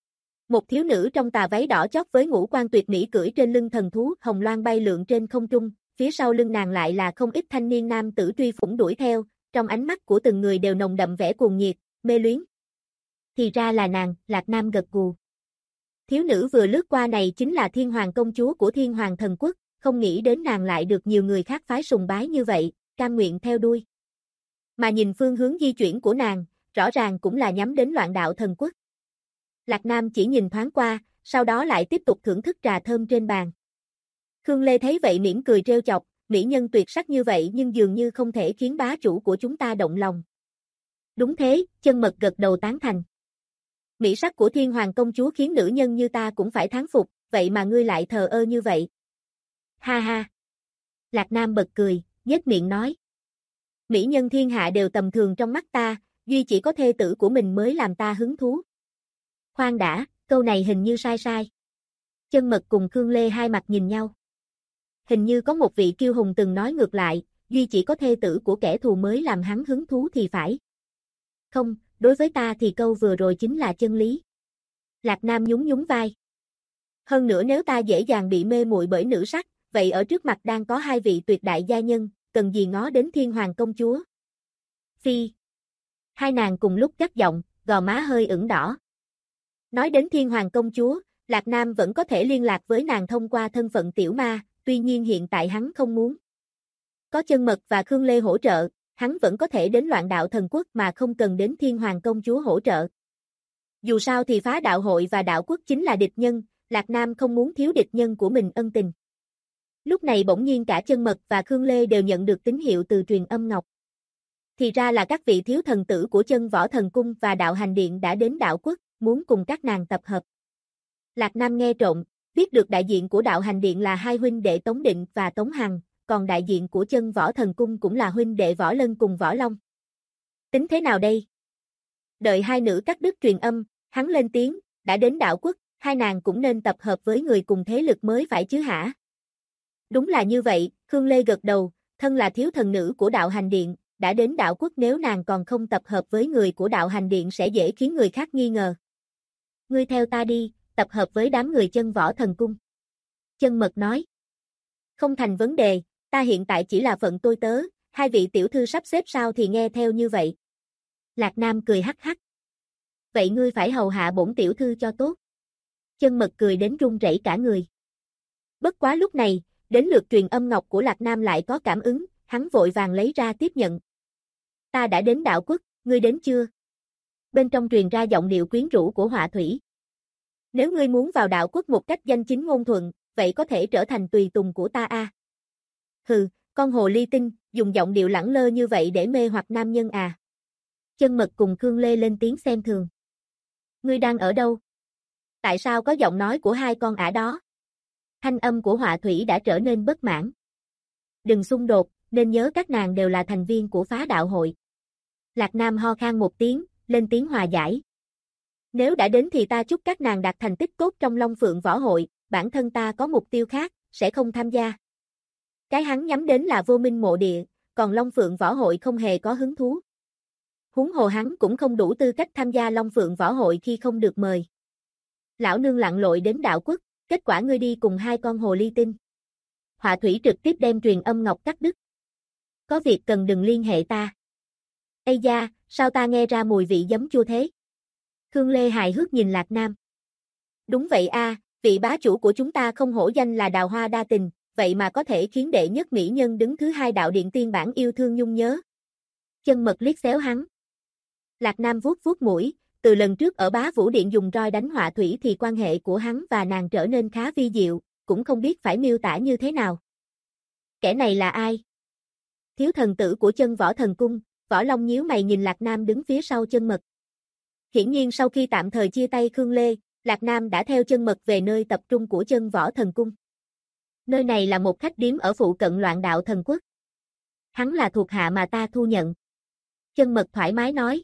Một thiếu nữ trong tà váy đỏ chót với ngũ quan tuyệt mỹ cưỡi trên lưng thần thú hồng loan bay lượn trên không trung, phía sau lưng nàng lại là không ít thanh niên nam tử truy phủng đuổi theo, trong ánh mắt của từng người đều nồng đậm vẻ cuồng nhiệt, mê luyến. Thì ra là nàng, Lạc Nam gật gù. Thiếu nữ vừa lướt qua này chính là Thiên Hoàng công chúa của Thiên Hoàng Thần Quốc, không nghĩ đến nàng lại được nhiều người khác phái sùng bái như vậy, cam nguyện theo đuôi. Mà nhìn phương hướng di chuyển của nàng, rõ ràng cũng là nhắm đến Loạn Đạo Thần Quốc. Lạc Nam chỉ nhìn thoáng qua, sau đó lại tiếp tục thưởng thức trà thơm trên bàn. Khương Lê thấy vậy mỉm cười trêu chọc, mỹ nhân tuyệt sắc như vậy nhưng dường như không thể khiến bá chủ của chúng ta động lòng. Đúng thế, Chân Mật gật đầu tán thành. Mỹ sắc của Thiên Hoàng công chúa khiến nữ nhân như ta cũng phải thán phục, vậy mà ngươi lại thờ ơ như vậy. Ha ha. Lạc Nam bật cười, nhếch miệng nói. Mỹ nhân thiên hạ đều tầm thường trong mắt ta, duy chỉ có thê tử của mình mới làm ta hứng thú. Khoan đã, câu này hình như sai. Chân Mật cùng Khương Lê hai mặt nhìn nhau. Hình như có một vị kiêu hùng từng nói ngược lại, duy chỉ có thê tử của kẻ thù mới làm hắn hứng thú thì phải. Không, đối với ta thì câu vừa rồi chính là chân lý. Lạc Nam nhún nhún vai. Hơn nữa nếu ta dễ dàng bị mê muội bởi nữ sắc, vậy ở trước mặt đang có hai vị tuyệt đại gia nhân, cần gì ngó đến Thiên Hoàng công chúa. Phi. Hai nàng cùng lúc cất giọng, gò má hơi ửng đỏ. Nói đến Thiên Hoàng công chúa, Lạc Nam vẫn có thể liên lạc với nàng thông qua thân phận tiểu ma, tuy nhiên hiện tại hắn không muốn. Có Chân Mật và Khương Lê hỗ trợ, hắn vẫn có thể đến Loạn Đạo Thần Quốc mà không cần đến Thiên Hoàng công chúa hỗ trợ. Dù sao thì Phá Đạo hội và Đạo Quốc chính là địch nhân, Lạc Nam không muốn thiếu địch nhân của mình ân tình. Lúc này bỗng nhiên cả Chân Mật và Khương Lê đều nhận được tín hiệu từ truyền âm ngọc. Thì ra là các vị thiếu thần tử của Chân Võ Thần Cung và Đạo Hành Điện đã đến Đạo Quốc, muốn cùng các nàng tập hợp. Lạc Nam nghe trộm, biết được đại diện của Đạo Hành Điện là hai huynh đệ Tống Định và Tống Hằng, còn đại diện của Chân Võ Thần Cung cũng là huynh đệ Võ Lân cùng Võ Long. Tính thế nào đây? Đợi hai nữ cắt đứt truyền âm, hắn lên tiếng, đã đến Đạo Quốc, hai nàng cũng nên tập hợp với người cùng thế lực mới phải chứ hả? Đúng là như vậy, Khương Lê gật đầu, thân là thiếu thần nữ của Đạo Hành Điện, đã đến Đạo Quốc nếu nàng còn không tập hợp với người của Đạo Hành Điện sẽ dễ khiến người khác nghi ngờ. Ngươi theo ta đi, tập hợp với đám người Chân Võ Thần Cung. Chân Mật nói. Không thành vấn đề, ta hiện tại chỉ là phận tôi tớ, hai vị tiểu thư sắp xếp sao thì nghe theo như vậy. Lạc Nam cười hắc hắc. Vậy ngươi phải hầu hạ bổn tiểu thư cho tốt. Chân Mật cười đến run rẩy cả người. Bất quá lúc này, đến lượt truyền âm ngọc của Lạc Nam lại có cảm ứng, hắn vội vàng lấy ra tiếp nhận. Ta đã đến đạo quốc, ngươi đến chưa? Bên trong truyền ra giọng điệu quyến rũ của Họa Thủy. Nếu ngươi muốn vào đạo quốc một cách danh chính ngôn thuận, vậy có thể trở thành tùy tùng của ta a. Hừ, con hồ ly tinh, dùng giọng điệu lẳng lơ như vậy để mê hoặc nam nhân à. Chân Mật cùng Khương Lê lên tiếng xem thường. Ngươi đang ở đâu? Tại sao có giọng nói của hai con ả đó? Thanh âm của Họa Thủy đã trở nên bất mãn. Đừng xung đột, nên nhớ các nàng đều là thành viên của phá đạo hội. Lạc Nam ho khan một tiếng, lên tiếng hòa giải. Nếu đã đến thì ta chúc các nàng đạt thành tích tốt trong Long Phượng Võ Hội, bản thân ta có mục tiêu khác, sẽ không tham gia. Cái hắn nhắm đến là Vô Minh Mộ Địa, còn Long Phượng Võ Hội không hề có hứng thú. Huống hồ hắn cũng không đủ tư cách tham gia Long Phượng Võ Hội khi không được mời. Lão nương lặn lội đến đạo quốc, kết quả ngươi đi cùng hai con hồ ly tinh. Họa Thủy trực tiếp đem truyền âm ngọc cắt đứt. Có việc cần đừng liên hệ ta. Ây da, sao ta nghe ra mùi vị giấm chua thế? Khương Lê hài hước nhìn Lạc Nam. Đúng vậy a, vị bá chủ của chúng ta không hổ danh là đào hoa đa tình, vậy mà có thể khiến đệ nhất mỹ nhân đứng thứ hai đạo điện tiên bản yêu thương nhung nhớ. Chân Mật liếc xéo hắn. Lạc Nam vuốt vuốt mũi, từ lần trước ở Bá Vũ Điện dùng roi đánh Họa Thủy thì quan hệ của hắn và nàng trở nên khá vi diệu, cũng không biết phải miêu tả như thế nào. Kẻ này là ai? Thiếu thần tử của Chân Võ Thần Cung, Võ Long nhíu mày nhìn Lạc Nam đứng phía sau Chân Mật. Hiển nhiên sau khi tạm thời chia tay Khương Lê, Lạc Nam đã theo Chân Mật về nơi tập trung của Chân Võ Thần Cung. Nơi này là một khách điếm ở phụ cận Loạn Đạo Thần Quốc. Hắn là thuộc hạ mà ta thu nhận. Chân Mật thoải mái nói.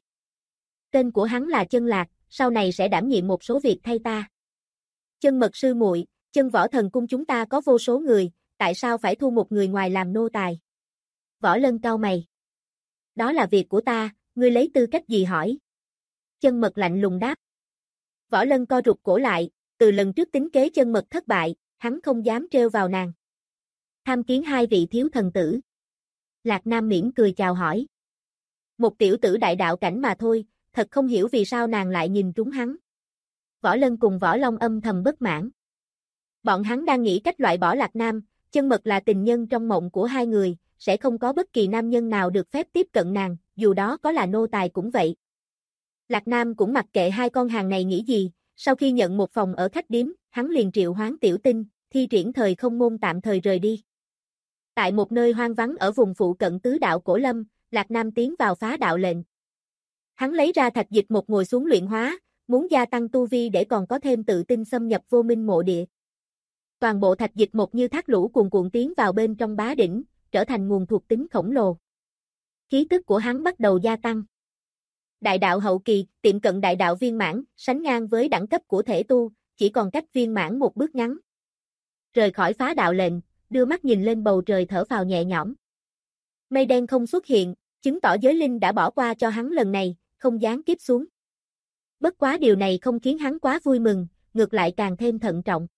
Tên của hắn là Chân Lạc, sau này sẽ đảm nhiệm một số việc thay ta. Chân Mật sư muội, Chân Võ Thần Cung chúng ta có vô số người, tại sao phải thu một người ngoài làm nô tài? Võ Lân cau mày. Đó là việc của ta, ngươi lấy tư cách gì hỏi? Chân Mật lạnh lùng đáp. Võ Lân co rụt cổ lại, từ lần trước tính kế Chân Mật thất bại, hắn không dám trêu vào nàng. Tham kiến hai vị thiếu thần tử. Lạc Nam mỉm cười chào hỏi. Một tiểu tử đại đạo cảnh mà thôi, thật không hiểu vì sao nàng lại nhìn trúng hắn. Võ Lân cùng Võ Long âm thầm bất mãn. Bọn hắn đang nghĩ cách loại bỏ Lạc Nam, Chân Mật là tình nhân trong mộng của hai người, sẽ không có bất kỳ nam nhân nào được phép tiếp cận nàng, dù đó có là nô tài cũng vậy. Lạc Nam cũng mặc kệ hai con hàng này nghĩ gì, sau khi nhận một phòng ở khách điếm, hắn liền triệu hoán Tiểu Tinh, thi triển thời không môn tạm thời rời đi. Tại một nơi hoang vắng ở vùng phụ cận tứ đạo Cổ Lâm, Lạc Nam tiến vào phá đạo lệnh. Hắn lấy ra thạch dịch một ngồi xuống luyện hóa, muốn gia tăng tu vi để còn có thêm tự tin xâm nhập Vô Minh Mộ Địa. Toàn bộ thạch dịch một như thác lũ cuồn cuộn tiến vào bên trong bá đỉnh, trở thành nguồn thuộc tính khổng lồ. Khí tức của hắn bắt đầu gia tăng. Đại đạo hậu kỳ, tiệm cận đại đạo viên mãn, sánh ngang với đẳng cấp của thể tu, chỉ còn cách viên mãn một bước ngắn. Rời khỏi phá đạo lệnh, đưa mắt nhìn lên bầu trời thở phào nhẹ nhõm. Mây đen không xuất hiện, chứng tỏ giới linh đã bỏ qua cho hắn lần này, không giáng kiếp xuống. Bất quá điều này không khiến hắn quá vui mừng, ngược lại càng thêm thận trọng.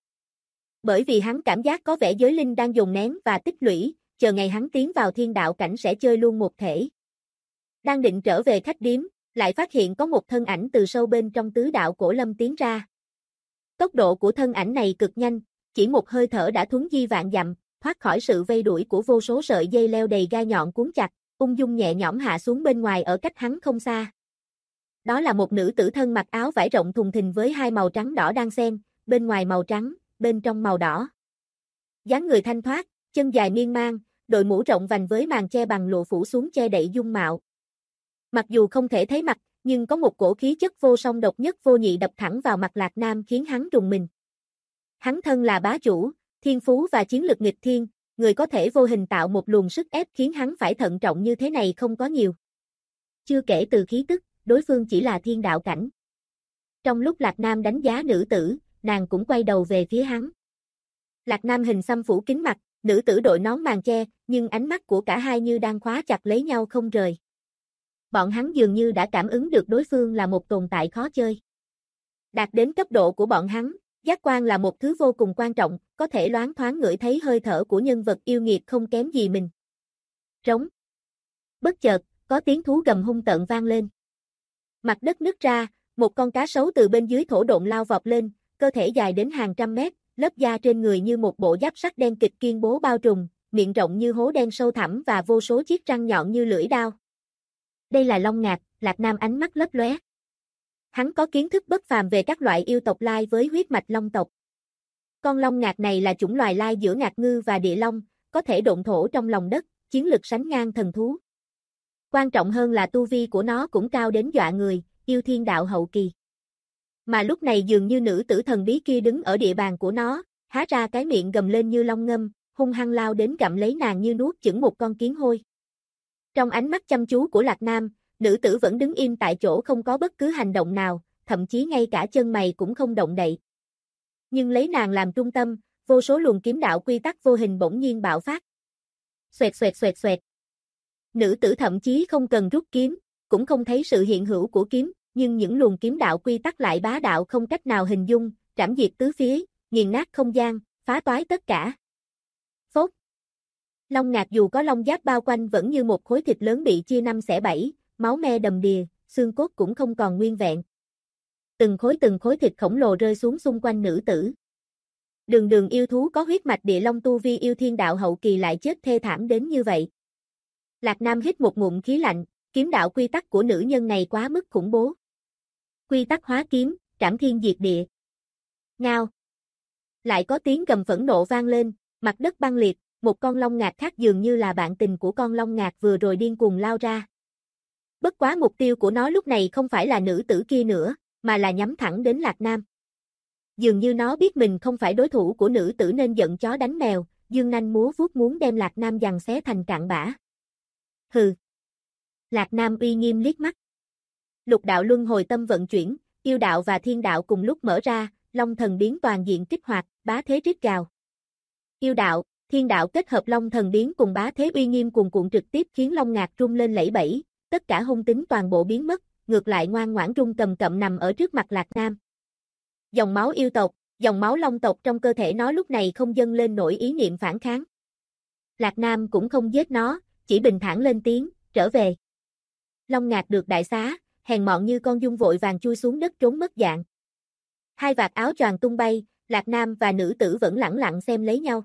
Bởi vì hắn cảm giác có vẻ giới linh đang dồn nén và tích lũy, chờ ngày hắn tiến vào thiên đạo cảnh sẽ chơi luôn một thể. Đang định trở về khách điếm, lại phát hiện có một thân ảnh từ sâu bên trong tứ đạo Cổ Lâm tiến ra. Tốc độ của thân ảnh này cực nhanh, chỉ một hơi thở đã thuấn di vạn dặm, thoát khỏi sự vây đuổi của vô số sợi dây leo đầy gai nhọn cuốn chặt, ung dung nhẹ nhõm hạ xuống bên ngoài ở cách hắn không xa. Đó là một nữ tử thân mặc áo vải rộng thùng thình với hai màu trắng đỏ đan xen, bên ngoài màu trắng, bên trong màu đỏ. Dáng người thanh thoát, chân dài miên man, đội mũ rộng vành với màn che bằng lụa phủ xuống che đậy dung mạo. Mặc dù không thể thấy mặt, nhưng có một cổ khí chất vô song độc nhất vô nhị đập thẳng vào mặt Lạc Nam khiến hắn rùng mình. Hắn thân là bá chủ, thiên phú và chiến lực nghịch thiên, người có thể vô hình tạo một luồng sức ép khiến hắn phải thận trọng như thế này không có nhiều. Chưa kể từ khí tức, đối phương chỉ là thiên đạo cảnh. Trong lúc Lạc Nam đánh giá nữ tử, nàng cũng quay đầu về phía hắn. Lạc Nam hình xăm phủ kín mặt, nữ tử đội nón màn che, nhưng ánh mắt của cả hai như đang khóa chặt lấy nhau không rời. Bọn hắn dường như đã cảm ứng được đối phương là một tồn tại khó chơi. Đạt đến cấp độ của bọn hắn, giác quan là một thứ vô cùng quan trọng, có thể loáng thoáng ngửi thấy hơi thở của nhân vật yêu nghiệt không kém gì mình. Trống. Bất chợt, có tiếng thú gầm hung tợn vang lên. Mặt đất nứt ra, một con cá sấu từ bên dưới thổ độn lao vọt lên, cơ thể dài đến hàng trăm mét, lớp da trên người như một bộ giáp sắt đen kịch kiên bố bao trùm, miệng rộng như hố đen sâu thẳm và vô số chiếc răng nhọn như lưỡi đao. Đây là Long Ngạc, Lạc Nam ánh mắt lấp lóe. Hắn có kiến thức bất phàm về các loại yêu tộc lai với huyết mạch long tộc. Con Long Ngạc này là chủng loài lai giữa ngạc ngư và địa long, có thể độn thổ trong lòng đất, chiến lực sánh ngang thần thú. Quan trọng hơn là tu vi của nó cũng cao đến dọa người, yêu thiên đạo hậu kỳ. Mà lúc này dường như nữ tử thần bí kia đứng ở địa bàn của nó, há ra cái miệng gầm lên như long ngâm, hung hăng lao đến gặm lấy nàng như nuốt chửng một con kiến hôi. Trong ánh mắt chăm chú của Lạc Nam, nữ tử vẫn đứng im tại chỗ không có bất cứ hành động nào, thậm chí ngay cả chân mày cũng không động đậy. Nhưng lấy nàng làm trung tâm, vô số luồng kiếm đạo quy tắc vô hình bỗng nhiên bạo phát. Xoẹt xoẹt xoẹt xoẹt. Nữ tử thậm chí không cần rút kiếm, cũng không thấy sự hiện hữu của kiếm, nhưng những luồng kiếm đạo quy tắc lại bá đạo không cách nào hình dung, trảm diệt tứ phía, nghiền nát không gian, phá toái tất cả. Phốt. Long Ngạc dù có long giáp bao quanh vẫn như một khối thịt lớn bị chia năm xẻ bảy, máu me đầm đìa, xương cốt cũng không còn nguyên vẹn. Từng khối thịt khổng lồ rơi xuống xung quanh nữ tử. Đường đường yêu thú có huyết mạch địa long tu vi yêu thiên đạo hậu kỳ lại chết thê thảm đến như vậy. Lạc Nam hít một ngụm khí lạnh, kiếm đạo quy tắc của nữ nhân này quá mức khủng bố. Quy tắc hóa kiếm, trảm thiên diệt địa. Ngao. Lại có tiếng gầm phẫn nộ vang lên, mặt đất băng liệt, một con long ngạc khác dường như là bạn tình của con long ngạc vừa rồi điên cuồng lao ra. Bất quá mục tiêu của nó lúc này không phải là nữ tử kia nữa, mà là nhắm thẳng đến Lạc Nam. Dường như nó biết mình không phải đối thủ của nữ tử nên giận chó đánh mèo, dương nanh múa vuốt muốn đem Lạc Nam giằng xé thành cạn bã. Hừ. Lạc Nam uy nghiêm liếc mắt. Lục đạo luân hồi tâm vận chuyển, yêu đạo và thiên đạo cùng lúc mở ra, long thần biến toàn diện kích hoạt, bá thế rít gào. Yêu đạo, thiên đạo kết hợp long thần biến cùng bá thế uy nghiêm cuồn cuộn trực tiếp khiến long ngạc rung lên lẫy bẫy, tất cả hung tính toàn bộ biến mất, ngược lại ngoan ngoãn rung cầm cậm nằm ở trước mặt Lạc Nam. Dòng máu yêu tộc, dòng máu long tộc trong cơ thể nó lúc này không dâng lên nổi ý niệm phản kháng. Lạc Nam cũng không giết nó, chỉ bình thản lên tiếng, trở về. Long Ngạc được đại xá, hèn mọn như con giun vội vàng chui xuống đất trốn mất dạng. Hai vạt áo choàng tung bay, Lạc Nam và nữ tử vẫn lẳng lặng xem lấy nhau.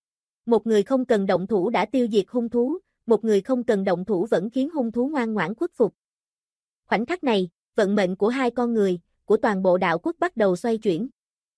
Một người không cần động thủ đã tiêu diệt hung thú, một người không cần động thủ vẫn khiến hung thú ngoan ngoãn khuất phục. Khoảnh khắc này, vận mệnh của hai con người, của toàn bộ đạo quốc bắt đầu xoay chuyển.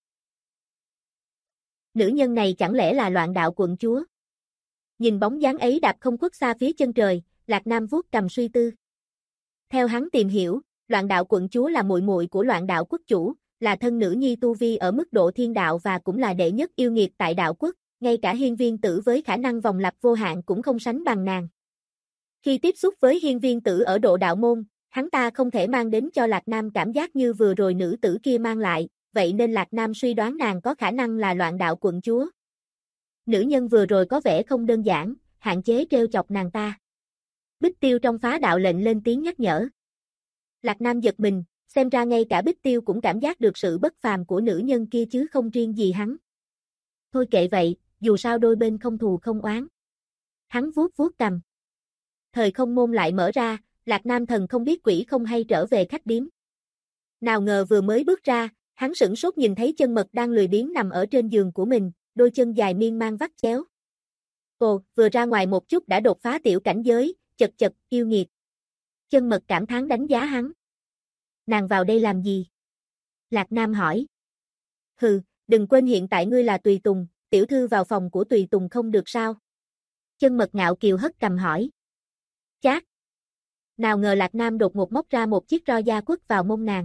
Nữ nhân này chẳng lẽ là Loạn Đạo quận chúa? Nhìn bóng dáng ấy đạp không khuất xa phía chân trời, Lạc Nam vuốt cầm suy tư. Theo hắn tìm hiểu, Loạn Đạo quận chúa là muội muội của Loạn Đạo quốc chủ, là thân nữ nhi tu vi ở mức độ thiên đạo và cũng là đệ nhất yêu nghiệt tại đạo quốc, ngay cả hiên viên tử với khả năng vòng lặp vô hạn cũng không sánh bằng nàng. Khi tiếp xúc với hiên viên tử ở độ đạo môn, hắn ta không thể mang đến cho Lạc Nam cảm giác như vừa rồi nữ tử kia mang lại, vậy nên Lạc Nam suy đoán nàng có khả năng là Loạn Đạo quận chúa. Nữ nhân vừa rồi có vẻ không đơn giản, hạn chế trêu chọc nàng ta. Bích Tiêu trong phá đạo lệnh lên tiếng nhắc nhở. Lạc Nam giật mình, xem ra ngay cả Bích Tiêu cũng cảm giác được sự bất phàm của nữ nhân kia chứ không riêng gì hắn. Thôi kệ vậy, dù sao đôi bên không thù không oán. Hắn vuốt vuốt cầm. Thời không môn lại mở ra, Lạc Nam thần không biết quỷ không hay trở về khách điếm. Nào ngờ vừa mới bước ra, hắn sửng sốt nhìn thấy chân mật đang lười biếng nằm ở trên giường của mình, đôi chân dài miên man vắt chéo. Ồ, vừa ra ngoài một chút đã đột phá tiểu cảnh giới, chật chật, yêu nghiệt. Chân mật cảm thán đánh giá hắn. Nàng vào đây làm gì? Lạc Nam hỏi. Hừ, đừng quên hiện tại ngươi là tùy tùng, tiểu thư vào phòng của tùy tùng không được sao? Chân mật ngạo kiều hất cầm hỏi. Chát. Nào ngờ Lạc Nam đột ngột móc ra một chiếc roi da quất vào mông nàng.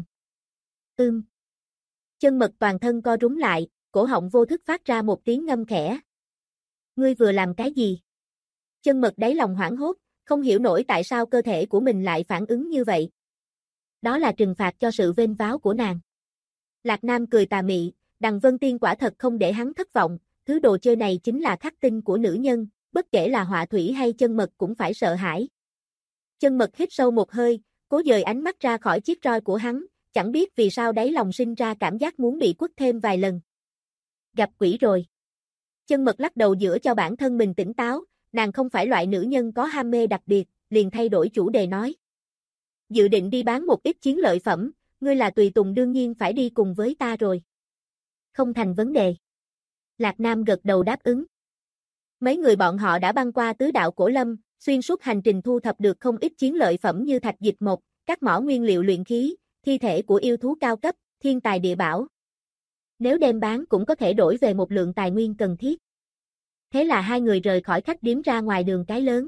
Chân mật toàn thân co rúm lại, cổ họng vô thức phát ra một tiếng ngâm khẽ. Ngươi vừa làm cái gì? Chân mật đáy lòng hoảng hốt, không hiểu nổi tại sao cơ thể của mình lại phản ứng như vậy. Đó là trừng phạt cho sự vênh váo của nàng. Lạc Nam cười tà mị, Đằng Vân Tiên quả thật không để hắn thất vọng, thứ đồ chơi này chính là khắc tinh của nữ nhân, bất kể là họa thủy hay chân mật cũng phải sợ hãi. Chân mật hít sâu một hơi, cố dời ánh mắt ra khỏi chiếc roi của hắn, chẳng biết vì sao đáy lòng sinh ra cảm giác muốn bị quất thêm vài lần. Gặp quỷ rồi. Chân mật lắc đầu giữa cho bản thân mình tỉnh táo, nàng không phải loại nữ nhân có ham mê đặc biệt, liền thay đổi chủ đề nói. Dự định đi bán một ít chiến lợi phẩm, ngươi là tùy tùng đương nhiên phải đi cùng với ta rồi. Không thành vấn đề. Lạc Nam gật đầu đáp ứng. Mấy người bọn họ đã băng qua tứ đạo cổ lâm, xuyên suốt hành trình thu thập được không ít chiến lợi phẩm như thạch dịch mộc, các mỏ nguyên liệu luyện khí, thi thể của yêu thú cao cấp, thiên tài địa bảo. Nếu đem bán cũng có thể đổi về một lượng tài nguyên cần thiết. Thế là hai người rời khỏi khách điếm ra ngoài đường cái lớn.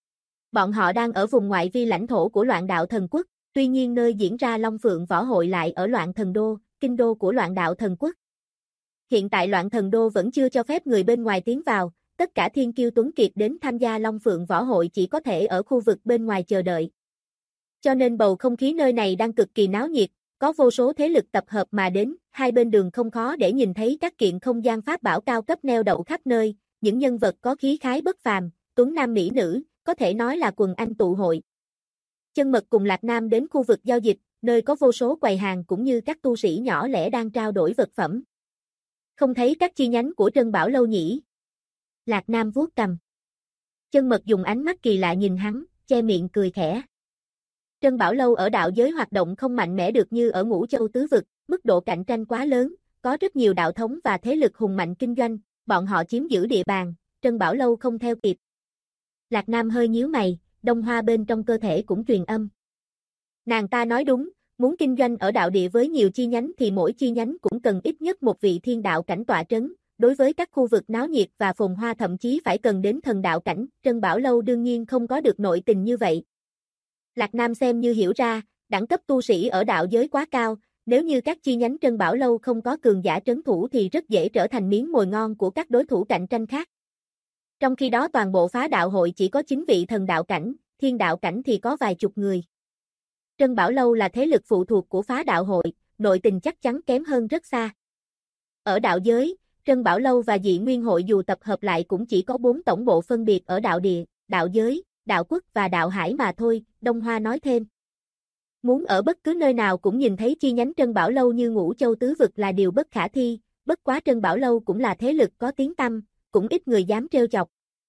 Bọn họ đang ở vùng ngoại vi lãnh thổ của Loạn Đạo Thần Quốc, tuy nhiên nơi diễn ra Long Phượng Võ Hội lại ở Loạn Thần Đô, kinh đô của Loạn Đạo Thần Quốc. Hiện tại Loạn Thần Đô vẫn chưa cho phép người bên ngoài tiến vào, tất cả thiên kiêu tuấn kiệt đến tham gia Long Phượng Võ Hội chỉ có thể ở khu vực bên ngoài chờ đợi. Cho nên bầu không khí nơi này đang cực kỳ náo nhiệt, có vô số thế lực tập hợp mà đến, hai bên đường không khó để nhìn thấy các kiện không gian pháp bảo cao cấp neo đậu khắp nơi, những nhân vật có khí khái bất phàm, tuấn nam mỹ nữ, có thể nói là quần anh tụ hội. Chân Mật cùng Lạc Nam đến khu vực giao dịch, nơi có vô số quầy hàng cũng như các tu sĩ nhỏ lẻ đang trao đổi vật phẩm. Không thấy các chi nhánh của Trân Bảo Lâu nhỉ? Lạc Nam vuốt cầm. Chân Mật dùng ánh mắt kỳ lạ nhìn hắn, che miệng cười khẽ. Trân Bảo Lâu ở đạo giới hoạt động không mạnh mẽ được như ở Ngũ Châu tứ vực, mức độ cạnh tranh quá lớn, có rất nhiều đạo thống và thế lực hùng mạnh kinh doanh, bọn họ chiếm giữ địa bàn, Trân Bảo Lâu không theo kịp. Lạc Nam hơi nhíu mày, đông hoa bên trong cơ thể cũng truyền âm. Nàng ta nói đúng, muốn kinh doanh ở đạo địa với nhiều chi nhánh thì mỗi chi nhánh cũng cần ít nhất một vị thiên đạo cảnh tọa trấn, đối với các khu vực náo nhiệt và phồn hoa thậm chí phải cần đến thần đạo cảnh, Trân Bảo Lâu đương nhiên không có được nội tình như vậy. Lạc Nam xem như hiểu ra, đẳng cấp tu sĩ ở đạo giới quá cao, nếu như các chi nhánh Trân Bảo Lâu không có cường giả trấn thủ thì rất dễ trở thành miếng mồi ngon của các đối thủ cạnh tranh khác. Trong khi đó toàn bộ phá đạo hội chỉ có 9 vị thần đạo cảnh, thiên đạo cảnh thì có vài chục người. Trân Bảo Lâu là thế lực phụ thuộc của phá đạo hội, nội tình chắc chắn kém hơn rất xa. Ở đạo giới, Trân Bảo Lâu và Dị Nguyên hội dù tập hợp lại cũng chỉ có 4 tổng bộ phân biệt ở đạo địa, đạo giới, đạo quốc và đạo hải mà thôi, Đông Hoa nói thêm. Muốn ở bất cứ nơi nào cũng nhìn thấy chi nhánh Trân Bảo Lâu như Ngũ Châu tứ vực là điều bất khả thi, bất quá Trân Bảo Lâu cũng là thế lực có tiếng tăm, cũng ít người dám trêu chọc.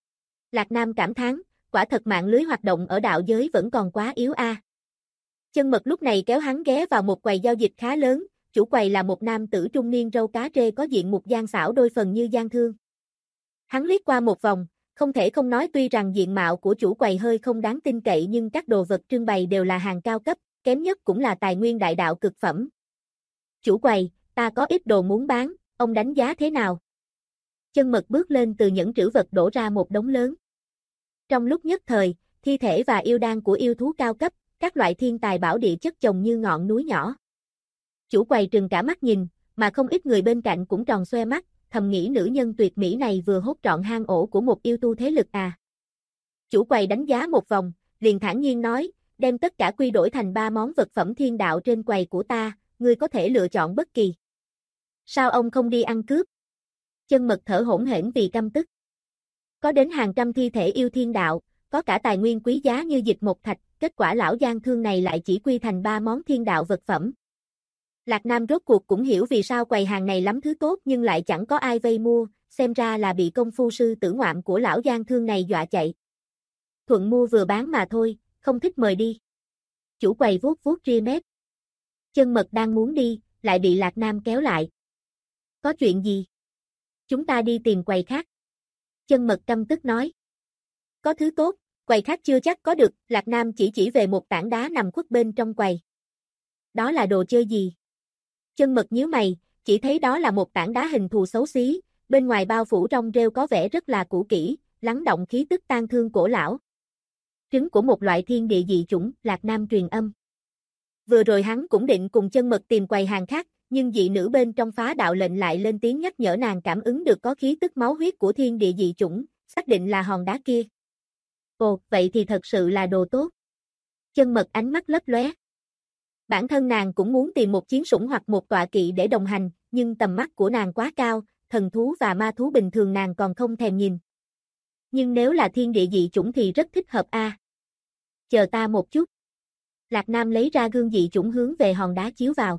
Lạc Nam cảm thán, quả thật mạng lưới hoạt động ở đạo giới vẫn còn quá yếu a. Chân Mật lúc này kéo hắn ghé vào một quầy giao dịch khá lớn, chủ quầy là một nam tử trung niên râu cá trê có diện mục gian xảo đôi phần như gian thương. Hắn liếc qua một vòng, không thể không nói tuy rằng diện mạo của chủ quầy hơi không đáng tin cậy nhưng các đồ vật trưng bày đều là hàng cao cấp, kém nhất cũng là tài nguyên đại đạo cực phẩm. Chủ quầy, ta có ít đồ muốn bán, ông đánh giá thế nào? Chân Mật bước lên từ những trữ vật đổ ra một đống lớn. Trong lúc nhất thời, thi thể và yêu đan của yêu thú cao cấp, các loại thiên tài bảo địa chất chồng như ngọn núi nhỏ. Chủ quầy trừng cả mắt nhìn, mà không ít người bên cạnh cũng tròn xoe mắt, thầm nghĩ nữ nhân tuyệt mỹ này vừa hốt trọn hang ổ của một yêu tu thế lực à. Chủ quầy đánh giá một vòng, liền thản nhiên nói, đem tất cả quy đổi thành 3 món vật phẩm thiên đạo trên quầy của ta, ngươi có thể lựa chọn bất kỳ. Sao ông không đi ăn cướp? Chân Mật thở hổn hển vì căm tức. Có đến hàng trăm thi thể yêu thiên đạo, có cả tài nguyên quý giá như dịch một thạch, kết quả lão gian thương này lại chỉ quy thành 3 món thiên đạo vật phẩm. Lạc Nam rốt cuộc cũng hiểu vì sao quầy hàng này lắm thứ tốt nhưng lại chẳng có ai vây mua, xem ra là bị công phu sư tử ngoạm của lão gian thương này dọa chạy. Thuận mua vừa bán mà thôi, không thích mời đi. Chủ quầy vuốt vuốt ria mép. Chân Mật đang muốn đi, lại bị Lạc Nam kéo lại. Có chuyện gì? Chúng ta đi tìm quầy khác. Chân Mật căm tức nói. Có thứ tốt, quầy khác chưa chắc có được, Lạc Nam chỉ về một tảng đá nằm khuất bên trong quầy. Đó là đồ chơi gì? Chân Mật nhíu mày, chỉ thấy đó là một tảng đá hình thù xấu xí, bên ngoài bao phủ trong rêu có vẻ rất là cũ kỹ, lắng động khí tức tang thương cổ lão. Trứng của một loại thiên địa dị chủng, Lạc Nam truyền âm. Vừa rồi hắn cũng định cùng Chân Mật tìm quầy hàng khác, nhưng dị nữ bên trong phá đạo lệnh lại lên tiếng nhắc nhở nàng cảm ứng được có khí tức máu huyết của thiên địa dị chủng, xác định là hòn đá kia. Ồ, vậy thì thật sự là đồ tốt. Chân Mật ánh mắt lấp lóe. Bản thân nàng cũng muốn tìm một chiến sủng hoặc một tọa kỵ để đồng hành, nhưng tầm mắt của nàng quá cao, thần thú và ma thú bình thường nàng còn không thèm nhìn. Nhưng nếu là thiên địa dị chủng thì rất thích hợp a. Chờ ta một chút. Lạc Nam lấy ra gương dị chủng hướng về hòn đá chiếu vào.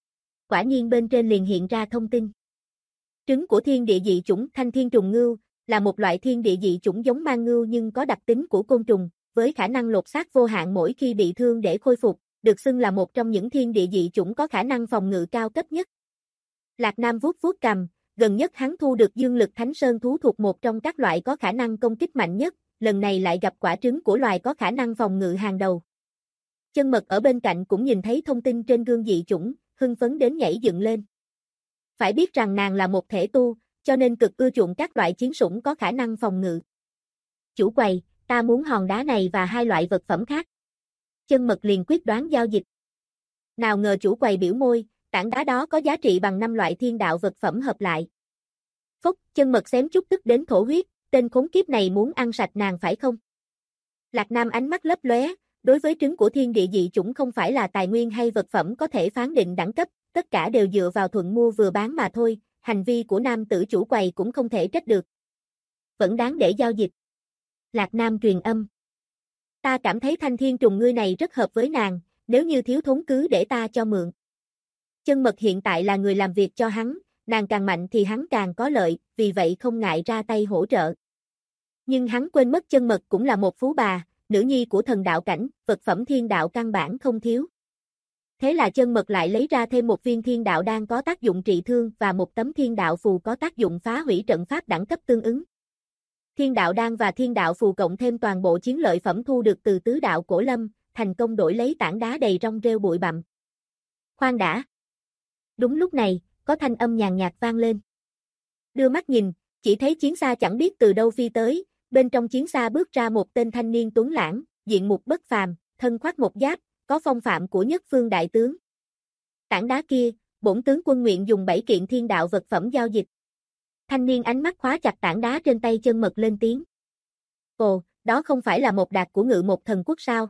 Quả nhiên bên trên liền hiện ra thông tin. Trứng của thiên địa dị chủng Thanh Thiên Trùng Ngưu là một loại thiên địa dị chủng giống mang ngưu nhưng có đặc tính của côn trùng, với khả năng lột xác vô hạn mỗi khi bị thương để khôi phục, được xưng là một trong những thiên địa dị chủng có khả năng phòng ngự cao cấp nhất. Lạc Nam vuốt vuốt cằm, gần nhất hắn thu được dương lực thánh sơn thú thuộc một trong các loại có khả năng công kích mạnh nhất, lần này lại gặp quả trứng của loài có khả năng phòng ngự hàng đầu. Chân Mật ở bên cạnh cũng nhìn thấy thông tin trên gương dị chủng, hưng phấn đến nhảy dựng lên. Phải biết rằng nàng là một thể tu, cho nên cực ưa chuộng các loại chiến sủng có khả năng phòng ngự. Chủ quầy, ta muốn hòn đá này và 2 loại vật phẩm khác. Chân Mật liền quyết đoán giao dịch. Nào ngờ chủ quầy biểu môi, tảng đá đó có giá trị bằng 5 loại thiên đạo vật phẩm hợp lại. Phốc, Chân Mật xém chút tức đến thổ huyết, tên khốn kiếp này muốn ăn sạch nàng phải không? Lạc Nam ánh mắt lấp lóe, đối với trứng của thiên địa dị chủng không phải là tài nguyên hay vật phẩm có thể phán định đẳng cấp, tất cả đều dựa vào thuận mua vừa bán mà thôi, hành vi của nam tử chủ quầy cũng không thể trách được. Vẫn đáng để giao dịch. Lạc Nam truyền âm. Ta cảm thấy thanh thiên trùng ngươi này rất hợp với nàng, nếu như thiếu thốn cứ để ta cho mượn. Chân Mật hiện tại là người làm việc cho hắn, nàng càng mạnh thì hắn càng có lợi, vì vậy không ngại ra tay hỗ trợ. Nhưng hắn quên mất Chân Mật cũng là một phú bà, nữ nhi của thần đạo cảnh, vật phẩm thiên đạo căn bản không thiếu. Thế là Chân Mật lại lấy ra thêm một viên thiên đạo đan có tác dụng trị thương và một tấm thiên đạo phù có tác dụng phá hủy trận pháp đẳng cấp tương ứng. Thiên đạo đan và thiên đạo phù cộng thêm toàn bộ chiến lợi phẩm thu được từ tứ đạo cổ lâm, thành công đổi lấy tảng đá đầy rong rêu bụi bặm. Khoan đã. Đúng lúc này, có thanh âm nhàn nhạt vang lên. Đưa mắt nhìn, chỉ thấy chiến xa chẳng biết từ đâu phi tới, bên trong chiến xa bước ra một tên thanh niên tuấn lãng, diện mục bất phàm, thân khoác một giáp, có phong phạm của nhất phương đại tướng. Tảng đá kia, bổn tướng quân nguyện dùng 7 kiện thiên đạo vật phẩm giao dịch. Thanh niên ánh mắt khóa chặt tảng đá trên tay Chân Mật lên tiếng. Ồ, đó không phải là một đạt của Ngự Một Thần Quốc sao?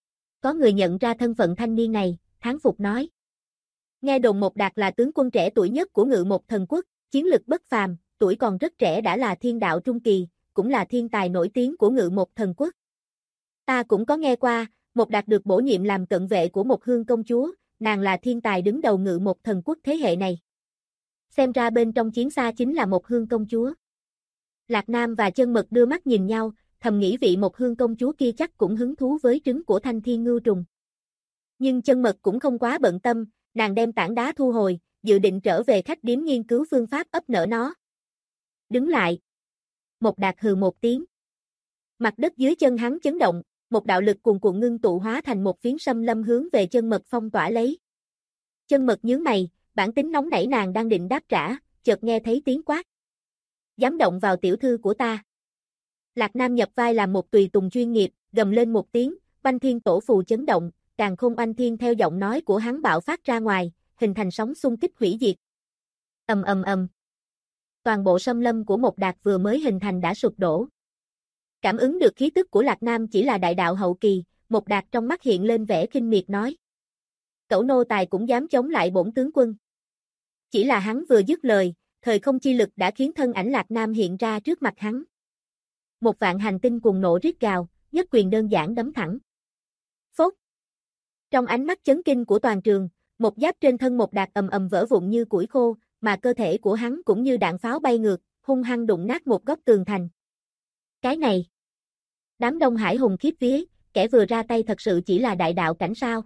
Có người nhận ra thân phận thanh niên này, thán phục nói. Nghe đồn Một Đạt là tướng quân trẻ tuổi nhất của Ngự Một Thần Quốc, chiến lực bất phàm, tuổi còn rất trẻ đã là thiên đạo trung kỳ, cũng là thiên tài nổi tiếng của Ngự Một Thần Quốc. Ta cũng có nghe qua, Một Đạt được bổ nhiệm làm cận vệ của Một Hương công chúa, nàng là thiên tài đứng đầu Ngự Một Thần Quốc thế hệ này. Xem ra bên trong chiến xa chính là Một Hương công chúa. Lạc Nam và Chân Mật đưa mắt nhìn nhau, thầm nghĩ vị Một Hương công chúa kia chắc cũng hứng thú với trứng của thanh thiên ngưu trùng. Nhưng Chân Mật cũng không quá bận tâm, nàng đem tảng đá thu hồi, dự định trở về khách điếm nghiên cứu phương pháp ấp nở nó. Đứng lại. Một Đạt hừ một tiếng. Mặt đất dưới chân hắn chấn động, một đạo lực cuồn cuộn ngưng tụ hóa thành một phiến xâm lâm hướng về Chân Mật phong tỏa lấy. Chân Mật nhướng mày, bản tính nóng nảy nàng đang định đáp trả, chợt nghe thấy tiếng quát. Dám động vào tiểu thư của ta. Lạc Nam nhập vai làm một tùy tùng chuyên nghiệp, gầm lên một tiếng, Oanh Thiên Tổ phù chấn động, Càn Khôn Oanh Thiên theo giọng nói của hắn bạo phát ra ngoài, hình thành sóng xung kích hủy diệt. Ầm ầm ầm. Toàn bộ xâm lâm của Một Đạt vừa mới hình thành đã sụp đổ. Cảm ứng được khí tức của Lạc Nam chỉ là đại đạo hậu kỳ, Một Đạt trong mắt hiện lên vẻ khinh miệt nói. Cẩu nô tài cũng dám chống lại bổn tướng quân. Chỉ là hắn vừa dứt lời, thời không chi lực đã khiến thân ảnh Lạc Nam hiện ra trước mặt hắn. Một vạn hành tinh cùng nộ rít gào, nhất quyền đơn giản đấm thẳng. Phốt. Trong ánh mắt chấn kinh của toàn trường, một giáp trên thân Một Đạt ầm ầm vỡ vụn như củi khô, mà cơ thể của hắn cũng như đạn pháo bay ngược, hung hăng đụng nát một góc tường thành. Cái này. Đám đông hải hùng khiếp vía, kẻ vừa ra tay thật sự chỉ là đại đạo cảnh sao.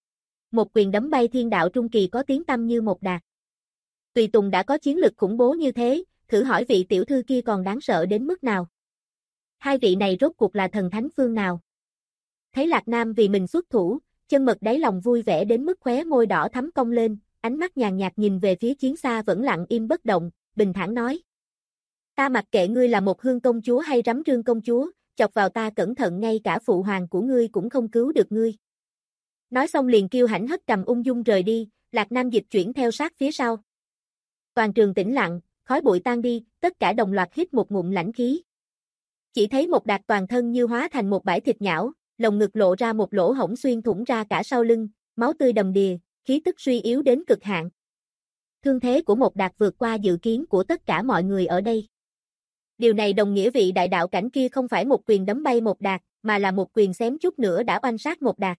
Một quyền đấm bay thiên đạo trung kỳ có tiếng tăm như Một Đạt. Tùy Tùng đã có chiến lực khủng bố như thế, thử hỏi vị tiểu thư kia còn đáng sợ đến mức nào. Hai vị này rốt cuộc là thần thánh phương nào. Thấy Lạc Nam vì mình xuất thủ, Chân Mật đáy lòng vui vẻ đến mức khóe môi đỏ thắm cong lên, ánh mắt nhàn nhạt nhìn về phía chiến xa vẫn lặng im bất động, bình thản nói. Ta mặc kệ ngươi là Một Hương công chúa hay Rắm Rương công chúa, chọc vào ta cẩn thận ngay cả phụ hoàng của ngươi cũng không cứu được ngươi. Nói xong liền kiêu hãnh hất cầm ung dung rời đi, Lạc Nam dịch chuyển theo sát phía sau. Toàn trường tĩnh lặng, khói bụi tan đi, tất cả đồng loạt hít một ngụm lãnh khí. Chỉ thấy Một Đạt toàn thân như hóa thành một bãi thịt nhão, lồng ngực lộ ra một lỗ hổng xuyên thủng ra cả sau lưng, máu tươi đầm đìa, khí tức suy yếu đến cực hạn. Thương thế của Một Đạt vượt qua dự kiến của tất cả mọi người ở đây. Điều này đồng nghĩa vị đại đạo cảnh kia không phải một quyền đấm bay Một Đạt, mà là một quyền xém chút nữa đã oanh sát Một Đạt.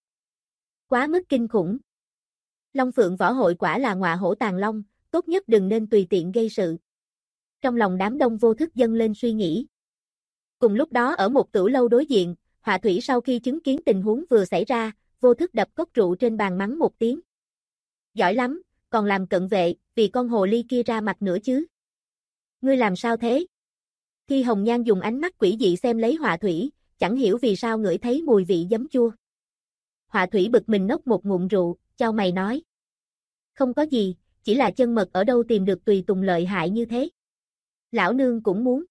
Quá mức kinh khủng. Long Phượng Võ Hội quả là ngọa hổ tàng long, tốt nhất đừng nên tùy tiện gây sự. Trong lòng đám đông vô thức dâng lên suy nghĩ. Cùng lúc đó ở một tửu lâu đối diện, Họa Thủy sau khi chứng kiến tình huống vừa xảy ra, vô thức đập cốc rượu trên bàn mắng một tiếng. Giỏi lắm, còn làm cận vệ, vì con hồ ly kia ra mặt nữa chứ. Ngươi làm sao thế? Thi Hồng Nhan dùng ánh mắt quỷ dị xem lấy Họa Thủy, chẳng hiểu vì sao ngửi thấy mùi vị giấm chua. Họa Thủy bực mình nốc một ngụm rượu, chau mày nói. Không có gì, chỉ là Chân Mật ở đâu tìm được tùy tùng lợi hại như thế. Lão nương cũng muốn.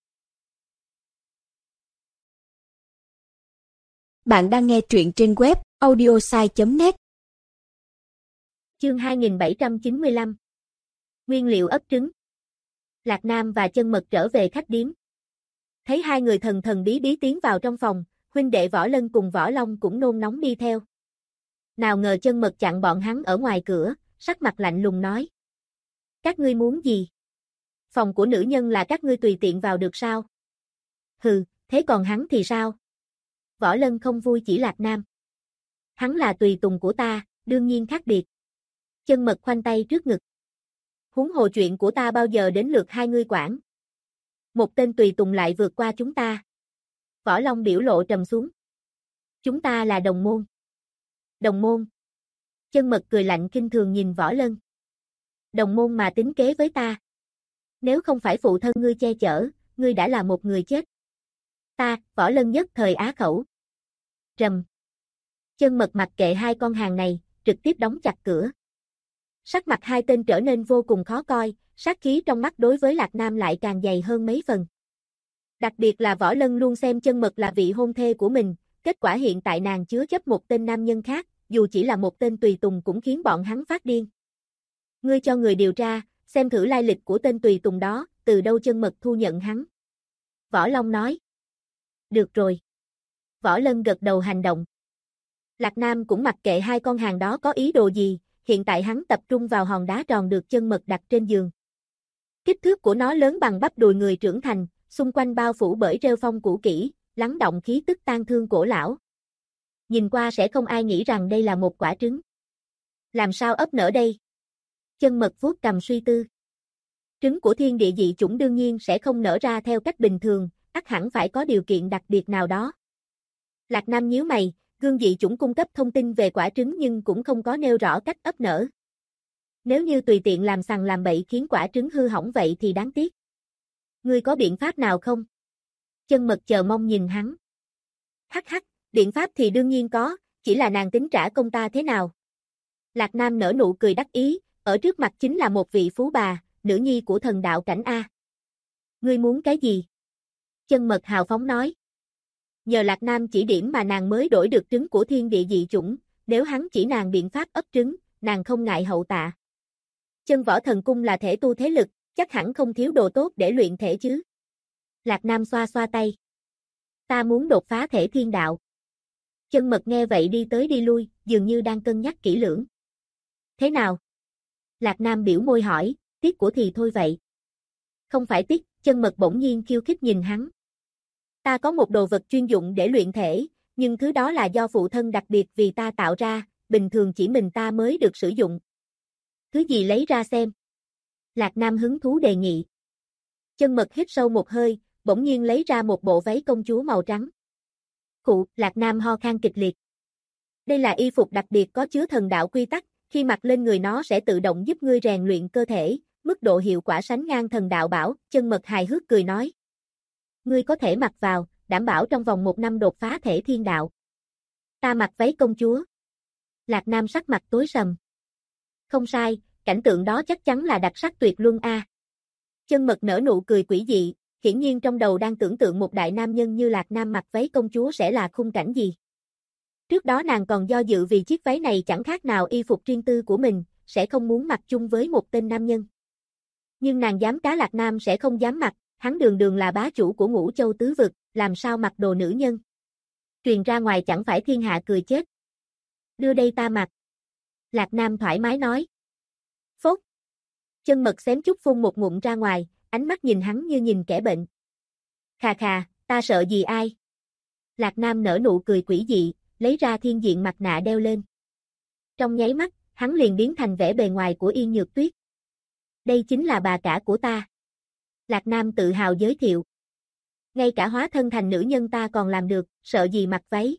Bạn đang nghe truyện trên web audiosai.net. Chương 2795. Nguyên liệu ấp trứng. Lạc Nam và Chân Mật trở về khách điếm. Thấy hai người thần thần bí bí tiến vào trong phòng, huynh đệ Võ Lân cùng Võ Long cũng nôn nóng đi theo. Nào ngờ Chân Mật chặn bọn hắn ở ngoài cửa, sắc mặt lạnh lùng nói. Các ngươi muốn gì? Phòng của nữ nhân là các ngươi tùy tiện vào được sao? Hừ, thế còn hắn thì sao? Võ Lân không vui chỉ Lạc Nam. Hắn là tùy tùng của ta, đương nhiên khác biệt. Chân Mật khoanh tay trước ngực. Huống hồ chuyện của ta bao giờ đến lượt hai ngươi quản. Một tên tùy tùng lại vượt qua chúng ta. Võ Long biểu lộ trầm xuống. Chúng ta là đồng môn. Đồng môn. Chân Mật cười lạnh kinh thường nhìn Võ Lân. Đồng môn mà tính kế với ta. Nếu không phải phụ thân ngươi che chở, ngươi đã là một người chết. Ta, Võ Lân nhất thời á khẩu. Rầm. Chân Mật mặc kệ hai con hàng này, trực tiếp đóng chặt cửa. Sắc mặt hai tên trở nên vô cùng khó coi, sát khí trong mắt đối với Lạc Nam lại càng dày hơn mấy phần. Đặc biệt là Võ Lân luôn xem Chân Mật là vị hôn thê của mình, kết quả hiện tại nàng chứa chấp một tên nam nhân khác, dù chỉ là một tên tùy tùng cũng khiến bọn hắn phát điên. Ngươi cho người điều tra, xem thử lai lịch của tên tùy tùng đó, từ đâu Chân Mật thu nhận hắn. Võ Long nói. Được rồi. Võ Lân gật đầu hành động. Lạc Nam cũng mặc kệ hai con hàng đó có ý đồ gì, hiện tại hắn tập trung vào hòn đá tròn được Chân Mật đặt trên giường. Kích thước của nó lớn bằng bắp đùi người trưởng thành, xung quanh bao phủ bởi rêu phong cũ kỹ, lắng động khí tức tang thương cổ lão. Nhìn qua sẽ không ai nghĩ rằng đây là một quả trứng. Làm sao ấp nở đây? Chân Mật vuốt cằm suy tư. Trứng của thiên địa dị chủng đương nhiên sẽ không nở ra theo cách bình thường, ắt hẳn phải có điều kiện đặc biệt nào đó. Lạc Nam nhíu mày, gương dị chủng cung cấp thông tin về quả trứng nhưng cũng không có nêu rõ cách ấp nở. Nếu như tùy tiện làm sằng làm bậy khiến quả trứng hư hỏng vậy thì đáng tiếc. Ngươi có biện pháp nào không? Chân Mật chờ mong nhìn hắn. Hắc hắc, biện pháp thì đương nhiên có, chỉ là nàng tính trả công ta thế nào? Lạc Nam nở nụ cười đắc ý, ở trước mặt chính là một vị phú bà, nữ nhi của thần đạo cảnh A. Ngươi muốn cái gì? Chân Mật hào phóng nói. Nhờ Lạc Nam chỉ điểm mà nàng mới đổi được trứng của thiên địa dị chủng, nếu hắn chỉ nàng biện pháp ấp trứng, nàng không ngại hậu tạ. Chân Võ Thần Cung là thể tu thế lực, chắc hẳn không thiếu đồ tốt để luyện thể chứ. Lạc Nam xoa xoa tay. Ta muốn đột phá thể thiên đạo. Chân Mật nghe vậy đi tới đi lui, dường như đang cân nhắc kỹ lưỡng. Thế nào? Lạc Nam biểu môi hỏi, tiếc của thì thôi vậy. Không phải tiếc, Chân Mật bỗng nhiên khiêu khích nhìn hắn. Ta có một đồ vật chuyên dụng để luyện thể, nhưng thứ đó là do phụ thân đặc biệt vì ta tạo ra, bình thường chỉ mình ta mới được sử dụng. Thứ gì lấy ra xem. Lạc Nam hứng thú đề nghị. Chân Mật hít sâu một hơi, bỗng nhiên lấy ra một bộ váy công chúa màu trắng. Khụ, Lạc Nam ho khan kịch liệt. Đây là y phục đặc biệt có chứa thần đạo quy tắc, khi mặc lên người nó sẽ tự động giúp ngươi rèn luyện cơ thể, mức độ hiệu quả sánh ngang thần đạo bảo, Chân Mật hài hước cười nói. Ngươi có thể mặc vào, đảm bảo trong vòng 1 năm đột phá thể thiên đạo. Ta mặc váy công chúa. Lạc Nam sắc mặt tối sầm. Không sai, cảnh tượng đó chắc chắn là đặc sắc tuyệt luân a. Chân Mật nở nụ cười quỷ dị, hiển nhiên trong đầu đang tưởng tượng một đại nam nhân như Lạc Nam mặc váy công chúa sẽ là khung cảnh gì. Trước đó nàng còn do dự vì chiếc váy này chẳng khác nào y phục riêng tư của mình, sẽ không muốn mặc chung với một tên nam nhân. Nhưng nàng dám cá Lạc Nam sẽ không dám mặc, hắn đường đường là bá chủ của Ngũ Châu tứ vực, làm sao mặc đồ nữ nhân. Truyền ra ngoài chẳng phải thiên hạ cười chết. Đưa đây ta mặc. Lạc Nam thoải mái nói. Phốt. Chân Mật xém chút phun một ngụm ra ngoài, ánh mắt nhìn hắn như nhìn kẻ bệnh. Khà khà, ta sợ gì ai? Lạc Nam nở nụ cười quỷ dị, lấy ra thiên diện mặt nạ đeo lên. Trong nháy mắt, hắn liền biến thành vẻ bề ngoài của Yên Nhược Tuyết. Đây chính là bà cả của ta. Lạc Nam tự hào giới thiệu. Ngay cả hóa thân thành nữ nhân ta còn làm được, sợ gì mặc váy.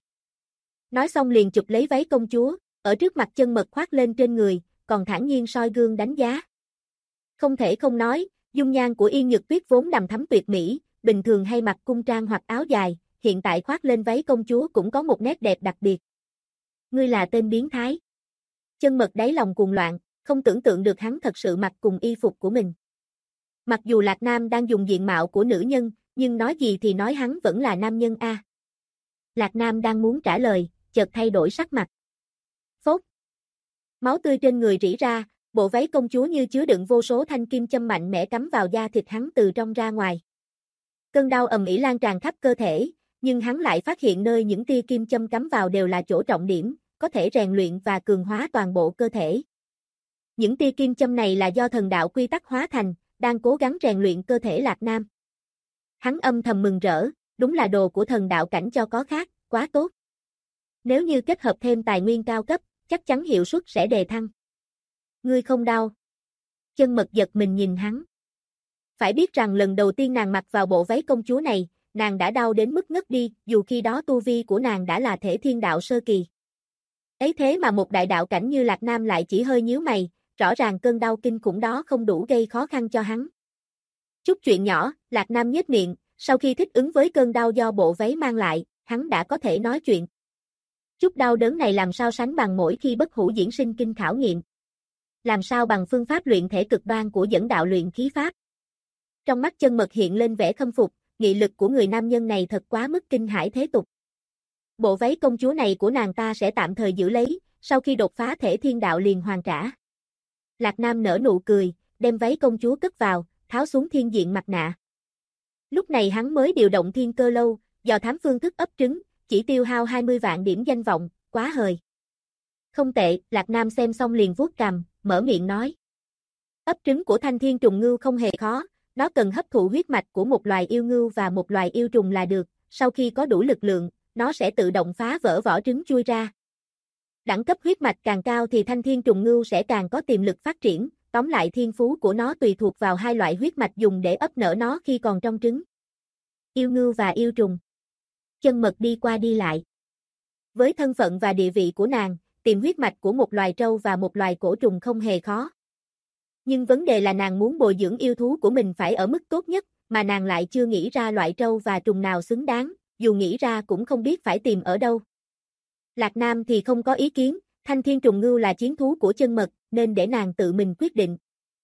Nói xong liền chụp lấy váy công chúa, ở trước mặt Chân Mật khoác lên trên người, còn thản nhiên soi gương đánh giá. Không thể không nói, Dung nhan của Yên Nhược Tuyết vốn đằm thắm tuyệt mỹ, bình thường hay mặc cung trang hoặc áo dài, hiện tại khoác lên váy công chúa cũng có một nét đẹp đặc biệt. Ngươi là tên biến thái. Chân Mật đáy lòng cuồng loạn, không tưởng tượng được hắn thật sự mặc cùng y phục của mình. Mặc dù Lạc Nam đang dùng diện mạo của nữ nhân, nhưng nói gì thì nói hắn vẫn là nam nhân a. Lạc Nam đang muốn trả lời, chợt thay đổi sắc mặt. Phốt. Máu tươi trên người rỉ ra, bộ váy công chúa như chứa đựng vô số thanh kim châm mạnh mẽ cắm vào da thịt hắn từ trong ra ngoài. Cơn đau ầm ĩ lan tràn khắp cơ thể, nhưng hắn lại phát hiện nơi những tia kim châm cắm vào đều là chỗ trọng điểm, có thể rèn luyện và cường hóa toàn bộ cơ thể. Những tia kim châm này là do thần đạo quy tắc hóa thành, đang cố gắng rèn luyện cơ thể Lạc Nam. Hắn âm thầm mừng rỡ, đúng là đồ của thần đạo cảnh cho có khác, quá tốt. Nếu như kết hợp thêm tài nguyên cao cấp, chắc chắn hiệu suất sẽ đề thăng. Ngươi không đau. Chân Mật giật mình nhìn hắn. Phải biết rằng lần đầu tiên nàng mặc vào bộ váy công chúa này, nàng đã đau đến mức ngất đi, dù khi đó tu vi của nàng đã là thể thiên đạo sơ kỳ. Ấy thế mà một đại đạo cảnh như Lạc Nam lại chỉ hơi nhíu mày, rõ ràng cơn đau kinh khủng đó không đủ gây khó khăn cho hắn. Chút chuyện nhỏ, Lạc Nam nhếch miệng, sau khi thích ứng với cơn đau do bộ váy mang lại, hắn đã có thể nói chuyện. Chút đau đớn này làm sao sánh bằng mỗi khi bất hủ diễn sinh kinh khảo nghiệm. Làm sao bằng phương pháp luyện thể cực đoan của dẫn đạo luyện khí pháp. Trong mắt Chân Mật hiện lên vẻ khâm phục, nghị lực của người nam nhân này thật quá mức kinh hãi thế tục. Bộ váy công chúa này của nàng ta sẽ tạm thời giữ lấy, sau khi đột phá thể thiên đạo liền hoàn trả. Lạc Nam nở nụ cười, đem váy công chúa cất vào, tháo xuống thiên diện mặt nạ. Lúc này hắn mới điều động thiên cơ lâu, dò thám phương thức ấp trứng, chỉ tiêu hao 20 vạn điểm danh vọng, quá hời. Không tệ, Lạc Nam xem xong liền vuốt cằm, mở miệng nói. Ấp trứng của thanh thiên trùng ngưu không hề khó, nó cần hấp thụ huyết mạch của một loài yêu ngưu và một loài yêu trùng là được, sau khi có đủ lực lượng, nó sẽ tự động phá vỡ vỏ trứng chui ra. Đẳng cấp huyết mạch càng cao thì thanh thiên trùng ngưu sẽ càng có tiềm lực phát triển, tóm lại thiên phú của nó tùy thuộc vào hai loại huyết mạch dùng để ấp nở nó khi còn trong trứng. Yêu ngưu và yêu trùng. Chân Mật đi qua đi lại. Với thân phận và địa vị của nàng, tìm huyết mạch của một loài trâu và một loài cổ trùng không hề khó. Nhưng vấn đề là nàng muốn bồi dưỡng yêu thú của mình phải ở mức tốt nhất, mà nàng lại chưa nghĩ ra loại trâu và trùng nào xứng đáng, dù nghĩ ra cũng không biết phải tìm ở đâu. Lạc Nam thì không có ý kiến, thanh thiên trùng ngưu là chiến thú của Chân Mật, nên để nàng tự mình quyết định.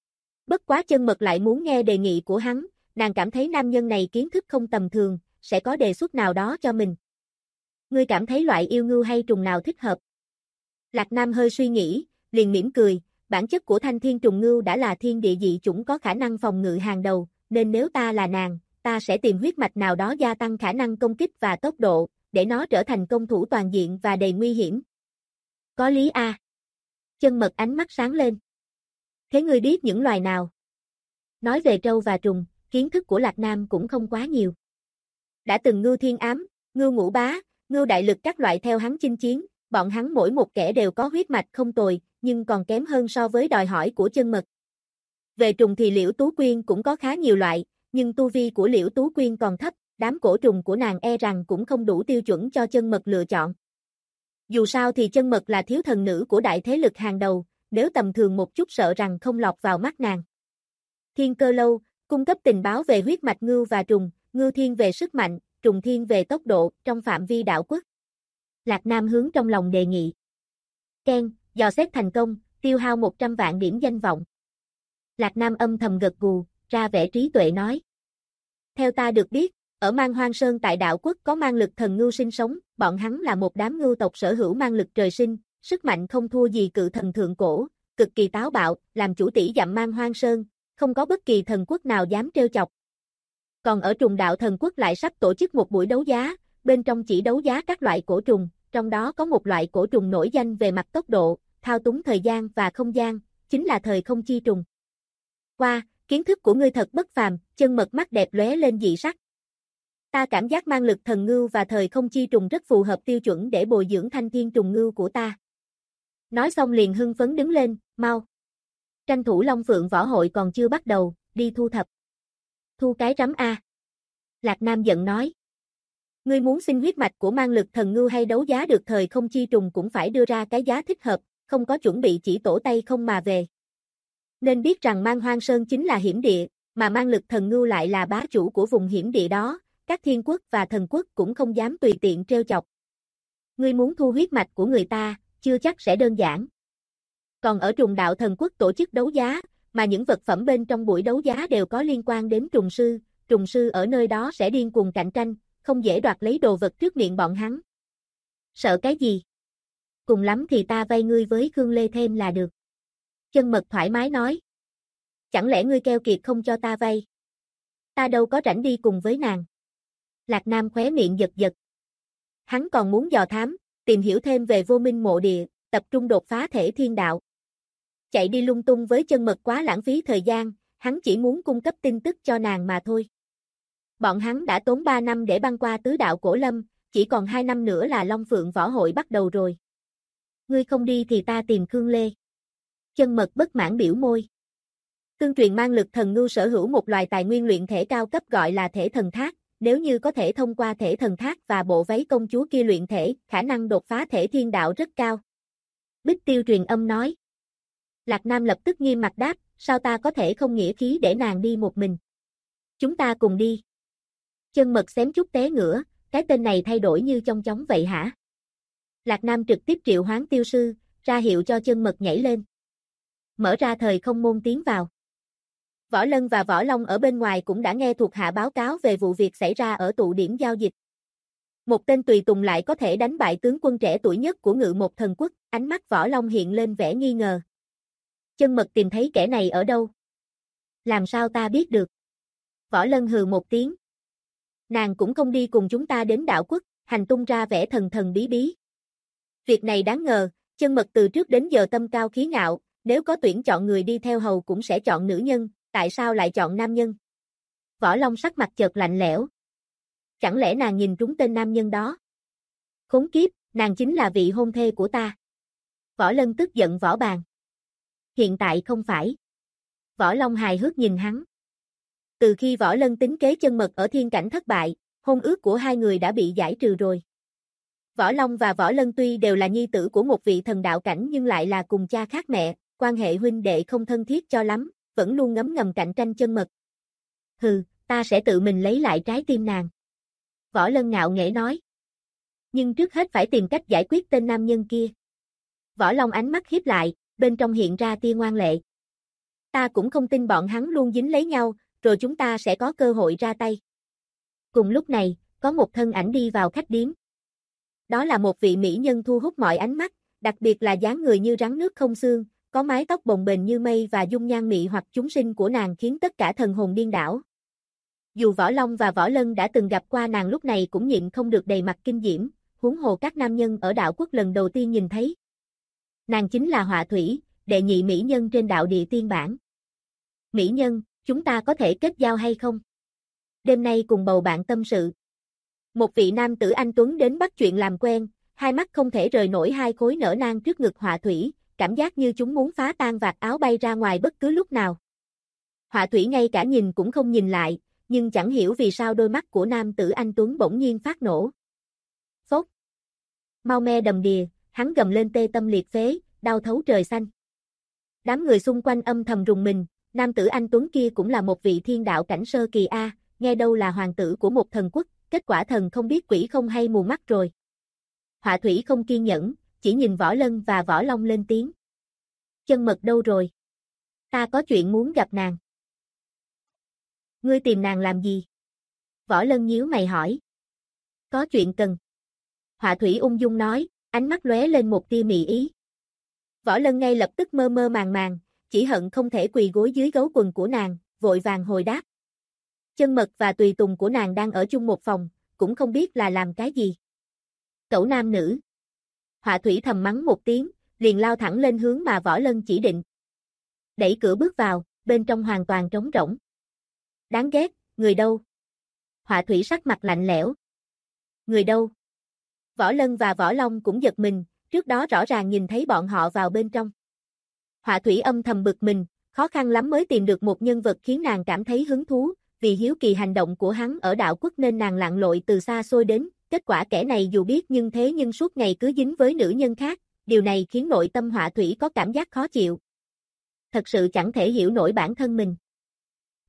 Bất quá Chân Mật lại muốn nghe đề nghị của hắn, nàng cảm thấy nam nhân này kiến thức không tầm thường, sẽ có đề xuất nào đó cho mình. Ngươi cảm thấy loại yêu ngưu hay trùng nào thích hợp? Lạc Nam hơi suy nghĩ, liền mỉm cười, bản chất của thanh thiên trùng ngưu đã là thiên địa dị chủng có khả năng phòng ngự hàng đầu, nên nếu ta là nàng, ta sẽ tìm huyết mạch nào đó gia tăng khả năng công kích và tốc độ, để nó trở thành công thủ toàn diện và đầy nguy hiểm. Có lý a. Chân Mật ánh mắt sáng lên. Thế ngươi biết những loài nào? Nói về trâu và trùng, kiến thức của Lạc Nam cũng không quá nhiều. Đã từng Ngưu Thiên Ám, Ngưu Ngũ Bá, Ngưu Đại Lực các loại theo hắn chinh chiến, bọn hắn mỗi một kẻ đều có huyết mạch không tồi, nhưng còn kém hơn so với đòi hỏi của Chân Mật. Về trùng thì Liễu Tú Quyên cũng có khá nhiều loại, nhưng tu vi của Liễu Tú Quyên còn thấp, đám cổ trùng của nàng e rằng cũng không đủ tiêu chuẩn cho Chân Mật lựa chọn. Dù sao thì Chân Mật là thiếu thần nữ của đại thế lực hàng đầu, nếu tầm thường một chút sợ rằng không lọt vào mắt nàng. Thiên Cơ Lâu, cung cấp tình báo về huyết mạch ngưu và trùng, ngưu thiên về sức mạnh, trùng thiên về tốc độ, trong phạm vi đảo quốc. Lạc Nam hướng trong lòng đề nghị. Ken, dò xét thành công, tiêu hao 100 vạn điểm danh vọng. Lạc Nam âm thầm gật gù, ra vẻ trí tuệ nói. Theo ta được biết, ở Man Hoang Sơn tại đảo quốc có man lực thần ngưu sinh sống, bọn hắn là một đám ngưu tộc sở hữu man lực trời sinh, sức mạnh không thua gì cự thần thượng cổ, cực kỳ táo bạo, làm chủ tỷ dặm Man Hoang Sơn, không có bất kỳ thần quốc nào dám trêu chọc. Còn ở trùng đạo thần quốc lại sắp tổ chức một buổi đấu giá, bên trong chỉ đấu giá các loại cổ trùng, trong đó có một loại cổ trùng nổi danh về mặt tốc độ, thao túng thời gian và không gian, chính là thời không chi trùng. Wow, kiến thức của ngươi thật bất phàm, Chân Mật mắt đẹp lóe lên dị sắc. Ta cảm giác man lực thần ngưu và thời không chi trùng rất phù hợp tiêu chuẩn để bồi dưỡng thanh thiên trùng ngưu của ta. Nói xong liền hưng phấn đứng lên, mau. Tranh thủ Long Phượng võ hội còn chưa bắt đầu, đi thu thập. Thu cái rắm a. Lạc Nam giận nói. Ngươi muốn xin huyết mạch của man lực thần ngưu hay đấu giá được thời không chi trùng cũng phải đưa ra cái giá thích hợp, không có chuẩn bị chỉ tổ tay không mà về. Nên biết rằng Man Hoang Sơn chính là hiểm địa, Mà mang lực thần ngưu lại là bá chủ của vùng hiểm địa đó, các thiên quốc và thần quốc cũng không dám tùy tiện trêu chọc. Ngươi muốn thu huyết mạch của người ta, chưa chắc sẽ đơn giản. Còn ở trùng đạo thần quốc tổ chức đấu giá, mà những vật phẩm bên trong buổi đấu giá đều có liên quan đến trùng sư ở nơi đó sẽ điên cuồng cạnh tranh, không dễ đoạt lấy đồ vật trước miệng bọn hắn. Sợ cái gì? Cùng lắm thì ta vay ngươi với Khương Lê thêm là được. Chân Mật thoải mái nói. Chẳng lẽ ngươi keo kiệt không cho ta vay? Ta đâu có rảnh đi cùng với nàng. Lạc Nam khóe miệng giật giật. Hắn còn muốn dò thám, tìm hiểu thêm về Vô Minh mộ địa, tập trung đột phá thể thiên đạo. Chạy đi lung tung với Chân Mật quá lãng phí thời gian, hắn chỉ muốn cung cấp tin tức cho nàng mà thôi. Bọn hắn đã tốn 3 năm để băng qua tứ đạo cổ lâm, chỉ còn 2 năm nữa là Long Phượng Võ Hội bắt đầu rồi. Ngươi không đi thì ta tìm Khương Lê. Chân Mật bất mãn biểu môi. Tương truyền mang lực thần ngưu sở hữu một loài tài nguyên luyện thể cao cấp gọi là thể thần thác, nếu như có thể thông qua thể thần thác và bộ váy công chúa kia luyện thể, khả năng đột phá thể thiên đạo rất cao. Bích Tiêu truyền âm nói. Lạc Nam lập tức nghiêm mặt đáp, sao ta có thể không nghĩa khí để nàng đi một mình. Chúng ta cùng đi. Chân Mật xém chút té ngửa, cái tên này thay đổi như chong chóng vậy hả? Lạc Nam trực tiếp triệu hoán tiêu sư, ra hiệu cho Chân Mật nhảy lên. Mở ra thời không môn tiến vào. Võ Lân và Võ Long ở bên ngoài cũng đã nghe thuộc hạ báo cáo về vụ việc xảy ra ở tụ điểm giao dịch. Một tên tùy tùng lại có thể đánh bại tướng quân trẻ tuổi nhất của Ngự Một Thần Quốc, ánh mắt Võ Long hiện lên vẻ nghi ngờ. Chân Mật tìm thấy kẻ này ở đâu? Làm sao ta biết được? Võ Lân hừ một tiếng. Nàng cũng không đi cùng chúng ta đến đạo quốc, hành tung ra vẻ thần thần bí bí. Việc này đáng ngờ, Chân Mật từ trước đến giờ tâm cao khí ngạo, nếu có tuyển chọn người đi theo hầu cũng sẽ chọn nữ nhân, tại sao lại chọn nam nhân? Võ Long sắc mặt chợt lạnh lẽo. Chẳng lẽ nàng nhìn trúng tên nam nhân đó? Khốn kiếp, nàng chính là vị hôn thê của ta. Võ Lân tức giận Võ Bàn. Hiện tại không phải. Võ Long hài hước nhìn hắn. Từ khi Võ Lân tính kế Chân Mật ở thiên cảnh thất bại, hôn ước của hai người đã bị giải trừ rồi. Võ Long và Võ Lân tuy đều là nhi tử của một vị thần đạo cảnh nhưng lại là cùng cha khác mẹ, quan hệ huynh đệ không thân thiết cho lắm, vẫn luôn ngấm ngầm cạnh tranh Chân Mật. Hừ, ta sẽ tự mình lấy lại trái tim nàng. Võ Lân ngạo nghễ nói. Nhưng trước hết phải tìm cách giải quyết tên nam nhân kia. Võ Long ánh mắt híp lại, bên trong hiện ra tia ngoan lệ. Ta cũng không tin bọn hắn luôn dính lấy nhau, rồi chúng ta sẽ có cơ hội ra tay. Cùng lúc này, có một thân ảnh đi vào khách điếm. Đó là một vị mỹ nhân thu hút mọi ánh mắt, đặc biệt là dáng người như rắn nước không xương, có mái tóc bồng bềnh như mây và dung nhan mị hoặc chúng sinh của nàng khiến tất cả thần hồn điên đảo. Dù Võ Long và Võ Lân đã từng gặp qua nàng lúc này cũng nhịn không được đầy mặt kinh diễm, huống hồ các nam nhân ở đạo quốc lần đầu tiên nhìn thấy. Nàng chính là Họa Thủy, đệ nhị mỹ nhân trên đạo địa tiên bản. Mỹ nhân, chúng ta có thể kết giao hay không? Đêm nay cùng bầu bạn tâm sự. Một vị nam tử anh tuấn đến bắt chuyện làm quen, hai mắt không thể rời nổi hai khối nở nang trước ngực Họa Thủy, cảm giác như chúng muốn phá tan vạt áo bay ra ngoài bất cứ lúc nào. Họa Thủy ngay cả nhìn cũng không nhìn lại, nhưng chẳng hiểu vì sao đôi mắt của nam tử anh tuấn bỗng nhiên phát nổ. Phốc. Mau me đầm đìa, hắn gầm lên tê tâm liệt phế, đau thấu trời xanh. Đám người xung quanh âm thầm rùng mình, nam tử anh tuấn kia cũng là một vị thiên đạo cảnh sơ kỳ A, nghe đâu là hoàng tử của một thần quốc, kết quả thần không biết quỷ không hay mù mắt rồi. Họa Thủy không kiên nhẫn, chỉ nhìn Võ Lân và Võ Long lên tiếng. Chân Mật đâu rồi? Ta có chuyện muốn gặp nàng. Ngươi tìm nàng làm gì? Võ Lân nhíu mày hỏi. Có chuyện cần. Họa Thủy ung dung nói, ánh mắt lóe lên một tia mị ý. Võ Lân ngay lập tức mơ mơ màng màng, chỉ hận không thể quỳ gối dưới gấu quần của nàng, vội vàng hồi đáp. Chân Mật và tùy tùng của nàng đang ở chung một phòng, cũng không biết là làm cái gì. Cẩu nam nữ. Họa Thủy thầm mắng một tiếng, liền lao thẳng lên hướng mà Võ Lân chỉ định. Đẩy cửa bước vào, bên trong hoàn toàn trống rỗng. Đáng ghét, người đâu? Họa Thủy sắc mặt lạnh lẽo. Người đâu? Võ Lân và Võ Long cũng giật mình, trước đó rõ ràng nhìn thấy bọn họ vào bên trong. Họa Thủy âm thầm bực mình, khó khăn lắm mới tìm được một nhân vật khiến nàng cảm thấy hứng thú, vì hiếu kỳ hành động của hắn ở đạo quốc nên nàng lặn lội từ xa xôi đến, kết quả kẻ này dù biết nhưng thế nhưng suốt ngày cứ dính với nữ nhân khác, điều này khiến nội tâm Họa Thủy có cảm giác khó chịu. Thật sự chẳng thể hiểu nổi bản thân mình.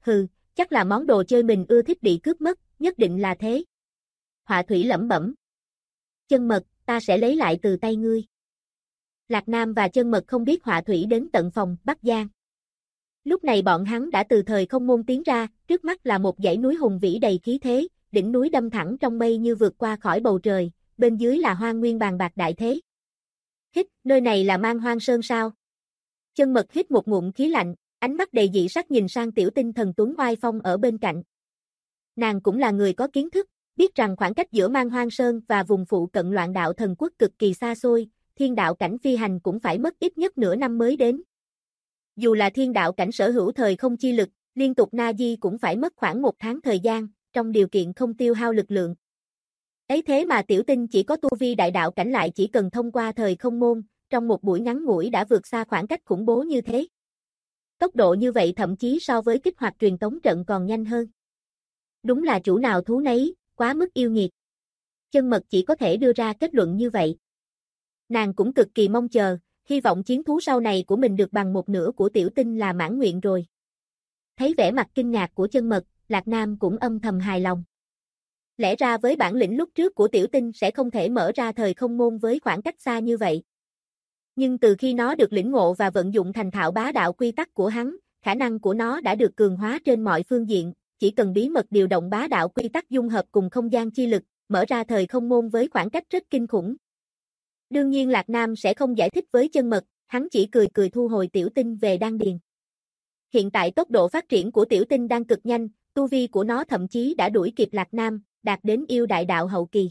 hừ, chắc là món đồ chơi mình ưa thích bị cướp mất, nhất định là thế. Họa thủy lẩm bẩm. Chân mật, ta sẽ lấy lại từ tay ngươi. Lạc Nam và chân mật không biết họa thủy đến tận phòng Bắc Giang. Lúc này bọn hắn đã từ thời không môn tiến ra, trước mắt là một dãy núi hùng vĩ đầy khí thế, đỉnh núi đâm thẳng trong mây như vượt qua khỏi bầu trời, bên dưới là hoang nguyên bàn bạc đại thế. Hít, nơi này là Man Hoang Sơn sao? Chân mật hít một ngụm khí lạnh, ánh mắt đầy dị sắc nhìn sang tiểu tinh thần tuấn oai phong ở bên cạnh. Nàng cũng là người có kiến thức, biết rằng khoảng cách giữa Man Hoang Sơn và vùng phụ cận Loạn Đạo Thần Quốc cực kỳ xa xôi, thiên đạo cảnh phi hành cũng phải mất ít nhất nửa năm mới đến. Dù là thiên đạo cảnh sở hữu thời không chi lực, liên tục na di cũng phải mất khoảng 1 tháng thời gian, trong điều kiện không tiêu hao lực lượng. Ấy thế mà tiểu tinh chỉ có tu vi đại đạo cảnh lại chỉ cần thông qua thời không môn, trong một buổi ngắn ngủi đã vượt xa khoảng cách khủng bố như thế. Tốc độ như vậy thậm chí so với kích hoạt truyền tống trận còn nhanh hơn. Đúng là chủ nào thú nấy, quá mức yêu nghiệt. Chân mật chỉ có thể đưa ra kết luận như vậy. Nàng cũng cực kỳ mong chờ, hy vọng chiến thú sau này của mình được bằng 1/2 của tiểu tinh là mãn nguyện rồi. Thấy vẻ mặt kinh ngạc của chân mật, Lạc Nam cũng âm thầm hài lòng. Lẽ ra với bản lĩnh lúc trước của tiểu tinh sẽ không thể mở ra thời không môn với khoảng cách xa như vậy. Nhưng từ khi nó được lĩnh ngộ và vận dụng thành thạo bá đạo quy tắc của hắn, khả năng của nó đã được cường hóa trên mọi phương diện, chỉ cần bí mật điều động bá đạo quy tắc dung hợp cùng không gian chi lực, mở ra thời không môn với khoảng cách rất kinh khủng. Đương nhiên Lạc Nam sẽ không giải thích với chân mật, hắn chỉ cười cười thu hồi tiểu tinh về đan điền. Hiện tại tốc độ phát triển của tiểu tinh đang cực nhanh, tu vi của nó thậm chí đã đuổi kịp Lạc Nam, đạt đến yêu đại đạo hậu kỳ.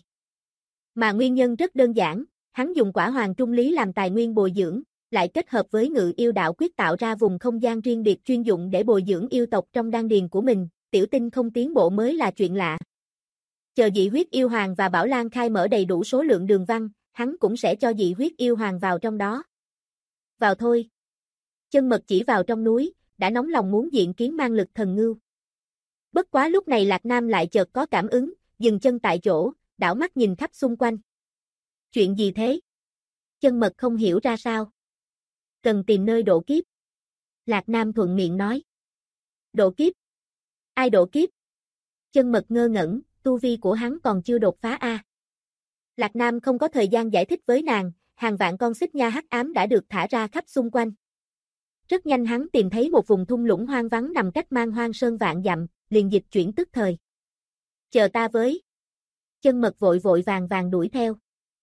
Mà nguyên nhân rất đơn giản, hắn dùng quả hoàng trung lý làm tài nguyên bồi dưỡng, lại kết hợp với ngự yêu đạo quyết tạo ra vùng không gian riêng biệt chuyên dụng để bồi dưỡng yêu tộc trong đan điền của mình, tiểu tinh không tiến bộ mới là chuyện lạ. Chờ dị huyết yêu hoàng và Bảo Lan khai mở đầy đủ số lượng đường văn, hắn cũng sẽ cho dị huyết yêu hoàng vào trong đó. Vào thôi. Chân mật chỉ vào trong núi, đã nóng lòng muốn diện kiến mang lực thần ngưu. Bất quá lúc này Lạc Nam lại chợt có cảm ứng, dừng chân tại chỗ, đảo mắt nhìn khắp xung quanh. Chuyện gì thế? Chân mật không hiểu ra sao. Cần tìm nơi độ kiếp. Lạc Nam thuận miệng nói. Độ kiếp? Ai độ kiếp? Chân mật ngơ ngẩn, tu vi của hắn còn chưa đột phá a. Lạc Nam không có thời gian giải thích với nàng, hàng vạn con xích nha hắc ám đã được thả ra khắp xung quanh. Rất nhanh hắn tìm thấy một vùng thung lũng hoang vắng nằm cách Man Hoang Sơn vạn dặm, liền dịch chuyển tức thời. Chờ ta với. Chân mật vội vội vàng vàng đuổi theo.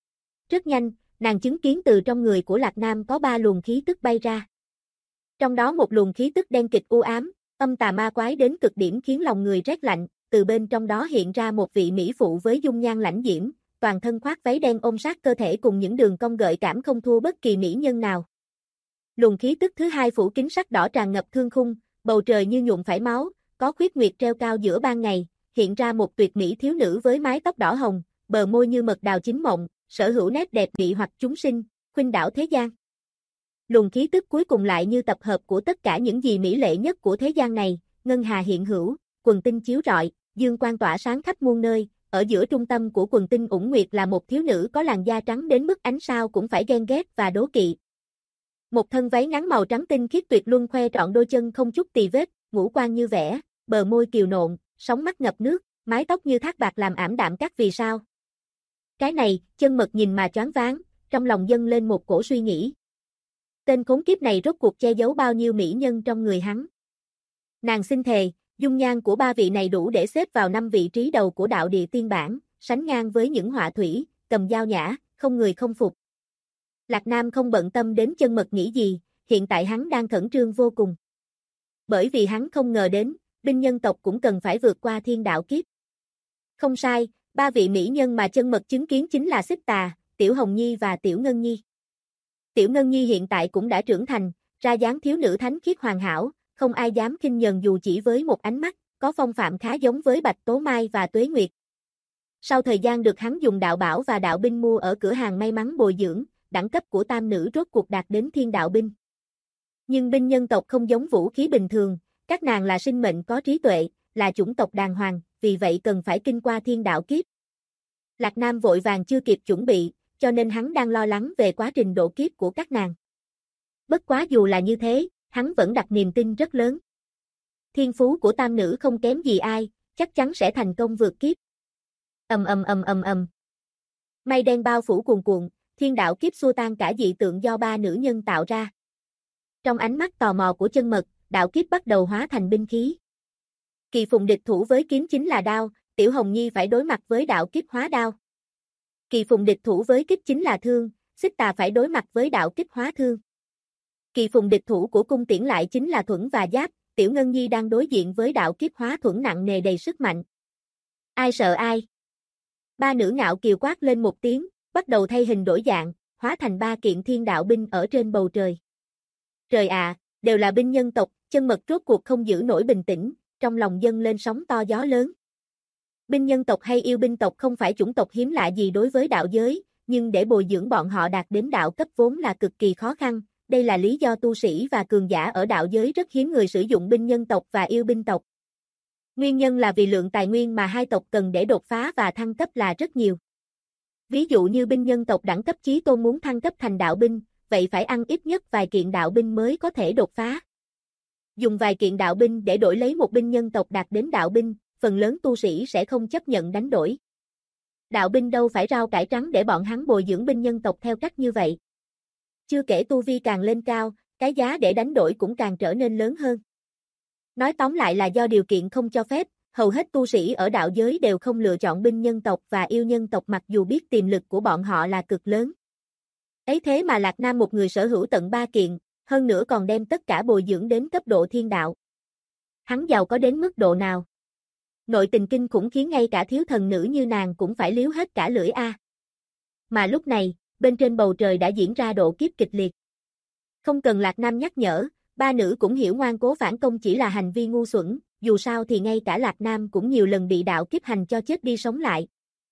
Rất nhanh, nàng chứng kiến từ trong người của Lạc Nam có 3 luồng khí tức bay ra. Trong đó một luồng khí tức đen kịch u ám, âm tà ma quái đến cực điểm khiến lòng người rét lạnh, từ bên trong đó hiện ra một vị mỹ phụ với dung nhan lãnh diễm, toàn thân khoác váy đen ôm sát cơ thể cùng những đường cong gợi cảm không thua bất kỳ mỹ nhân nào. Luồng khí tức thứ hai phủ kính sắc đỏ tràn ngập thương khung, bầu trời như nhuộm phải máu, có khuyết nguyệt treo cao giữa ban ngày, hiện ra một tuyệt mỹ thiếu nữ với mái tóc đỏ hồng, bờ môi như mật đào chín mộng, sở hữu nét đẹp mị hoặc chúng sinh, khuynh đảo thế gian. Luồng khí tức cuối cùng lại như tập hợp của tất cả những gì mỹ lệ nhất của thế gian này, ngân hà hiện hữu, quần tinh chiếu rọi, dương quang tỏa sáng khắp muôn nơi, ở giữa trung tâm của quần tinh ủng nguyệt là một thiếu nữ có làn da trắng đến mức ánh sao cũng phải ghen ghét và đố kỵ. Một thân váy ngắn màu trắng tinh khiết tuyệt luân khoe trọn đôi chân không chút tì vết, ngũ quan như vẽ, bờ môi kiều nộn, sóng mắt ngập nước, mái tóc như thác bạc làm ảm đạm các vì sao. Cái này, chân mật nhìn mà choáng váng, trong lòng dâng lên một cổ suy nghĩ. Tên khốn kiếp này rốt cuộc che giấu bao nhiêu mỹ nhân trong người hắn. Nàng xin thề, dung nhan của 3 vị này đủ để xếp vào 5 vị trí đầu của đạo địa tiên bản, sánh ngang với những họa thủy, cầm dao nhã, không người không phục. Lạc Nam không bận tâm đến chân mật nghĩ gì, hiện tại hắn đang khẩn trương vô cùng. Bởi vì hắn không ngờ đến, binh nhân tộc cũng cần phải vượt qua thiên đạo kiếp. Không sai, 3 vị mỹ nhân mà chân mật chứng kiến chính là Xích Tà, Tiểu Hồng Nhi và Tiểu Ngân Nhi. Tiểu Ngân Nhi hiện tại cũng đã trưởng thành, ra dáng thiếu nữ thánh khiết hoàn hảo, không ai dám khinh nhờn dù chỉ với một ánh mắt, có phong phạm khá giống với Bạch Tố Mai và Tuế Nguyệt. Sau thời gian được hắn dùng đạo bảo và đạo binh mua ở cửa hàng may mắn bồi dưỡng, đẳng cấp của tam nữ rốt cuộc đạt đến thiên đạo binh. Nhưng binh nhân tộc không giống vũ khí bình thường, các nàng là sinh mệnh có trí tuệ, là chủng tộc đàng hoàng, vì vậy cần phải kinh qua thiên đạo kiếp. Lạc Nam vội vàng chưa kịp chuẩn bị, cho nên hắn đang lo lắng về quá trình độ kiếp của các nàng. Bất quá dù là như thế, hắn vẫn đặt niềm tin rất lớn. thiên phú của tam nữ không kém gì ai, chắc chắn sẽ thành công vượt kiếp. Mây đen bao phủ cuồn cuộn, thiên đạo kiếp xua tan cả dị tượng do ba nữ nhân tạo ra. Trong ánh mắt tò mò của Chân Mật, đạo kiếp bắt đầu hóa thành binh khí. Kỳ Phùng địch thủ với kiếm chính là đao, Tiểu Hồng Nhi phải đối mặt với đạo kiếp hóa đao. Kỳ Phùng địch thủ với kích chính là thương, Xích Tà phải đối mặt với đạo kích hóa thương. Kỳ Phùng địch thủ của cung tiễn lại chính là thuẫn và giáp, Tiểu Ngân Nhi đang đối diện với đạo kiếp hóa thuẫn nặng nề đầy sức mạnh. Ai sợ ai? Ba nữ ngạo kiều quát lên một tiếng, bắt đầu thay hình đổi dạng, hóa thành ba kiện thiên đạo binh ở trên bầu trời. Trời ạ, đều là binh nhân tộc, Chân Mật rốt cuộc không giữ nổi bình tĩnh, trong lòng dâng lên sóng to gió lớn. Binh nhân tộc hay yêu binh tộc không phải chủng tộc hiếm lạ gì đối với đạo giới, nhưng để bồi dưỡng bọn họ đạt đến đạo cấp vốn là cực kỳ khó khăn, đây là lý do tu sĩ và cường giả ở đạo giới rất hiếm người sử dụng binh nhân tộc và yêu binh tộc. Nguyên nhân là vì lượng tài nguyên mà hai tộc cần để đột phá và thăng cấp là rất nhiều. Ví dụ như binh nhân tộc đẳng cấp chí tôn muốn thăng cấp thành đạo binh, vậy phải ăn ít nhất vài kiện đạo binh mới có thể đột phá. Dùng vài kiện đạo binh để đổi lấy một binh nhân tộc đạt đến đạo binh, phần lớn tu sĩ sẽ không chấp nhận đánh đổi. Đạo binh đâu phải rau cải trắng để bọn hắn bồi dưỡng binh nhân tộc theo cách như vậy. Chưa kể tu vi càng lên cao, cái giá để đánh đổi cũng càng trở nên lớn hơn. Nói tóm lại là do điều kiện không cho phép, hầu hết tu sĩ ở đạo giới đều không lựa chọn binh nhân tộc và yêu nhân tộc mặc dù biết tiềm lực của bọn họ là cực lớn. Ấy thế mà Lạc Nam một người sở hữu tận 3 kiện, hơn nữa còn đem tất cả bồi dưỡng đến cấp độ thiên đạo. Hắn giàu có đến mức độ nào? Nội tình kinh khủng khiến ngay cả thiếu thần nữ như nàng cũng phải liếu hết cả lưỡi a. Mà lúc này, bên trên bầu trời đã diễn ra độ kiếp kịch liệt. Không cần Lạc Nam nhắc nhở, ba nữ cũng hiểu ngoan cố phản công chỉ là hành vi ngu xuẩn, dù sao thì ngay cả Lạc Nam cũng nhiều lần bị đạo kiếp hành cho chết đi sống lại.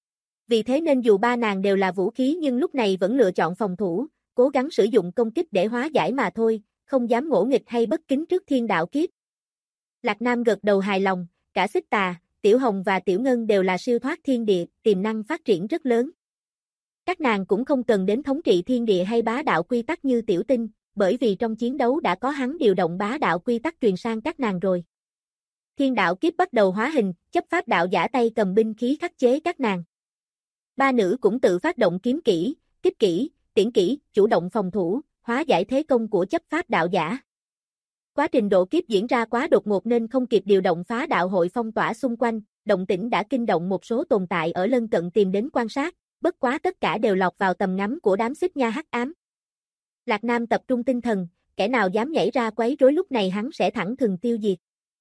Vì thế nên dù ba nàng đều là vũ khí nhưng lúc này vẫn lựa chọn phòng thủ, cố gắng sử dụng công kích để hóa giải mà thôi, không dám ngỗ nghịch hay bất kính trước thiên đạo kiếp. Lạc Nam gật đầu hài lòng, cả Xích Tà, Tiểu Hồng và Tiểu Ngân đều là siêu thoát thiên địa, tiềm năng phát triển rất lớn. Các nàng cũng không cần đến thống trị thiên địa hay bá đạo quy tắc như Tiểu Tinh, bởi vì trong chiến đấu đã có hắn điều động bá đạo quy tắc truyền sang các nàng rồi. Thiên đạo kiếp bắt đầu hóa hình, chấp pháp đạo giả tay cầm binh khí khắc chế các nàng. Ba nữ cũng tự phát động kiếm kỹ, kích kỹ, tiễn kỹ, chủ động phòng thủ, hóa giải thế công của chấp pháp đạo giả. Quá trình độ kiếp diễn ra quá đột ngột nên không kịp điều động phá đạo hội phong tỏa xung quanh, động tĩnh đã kinh động một số tồn tại ở lân cận tìm đến quan sát, bất quá tất cả đều lọt vào tầm ngắm của đám xích nha hắc ám. Lạc Nam tập trung tinh thần, kẻ nào dám nhảy ra quấy rối lúc này hắn sẽ thẳng thừng tiêu diệt.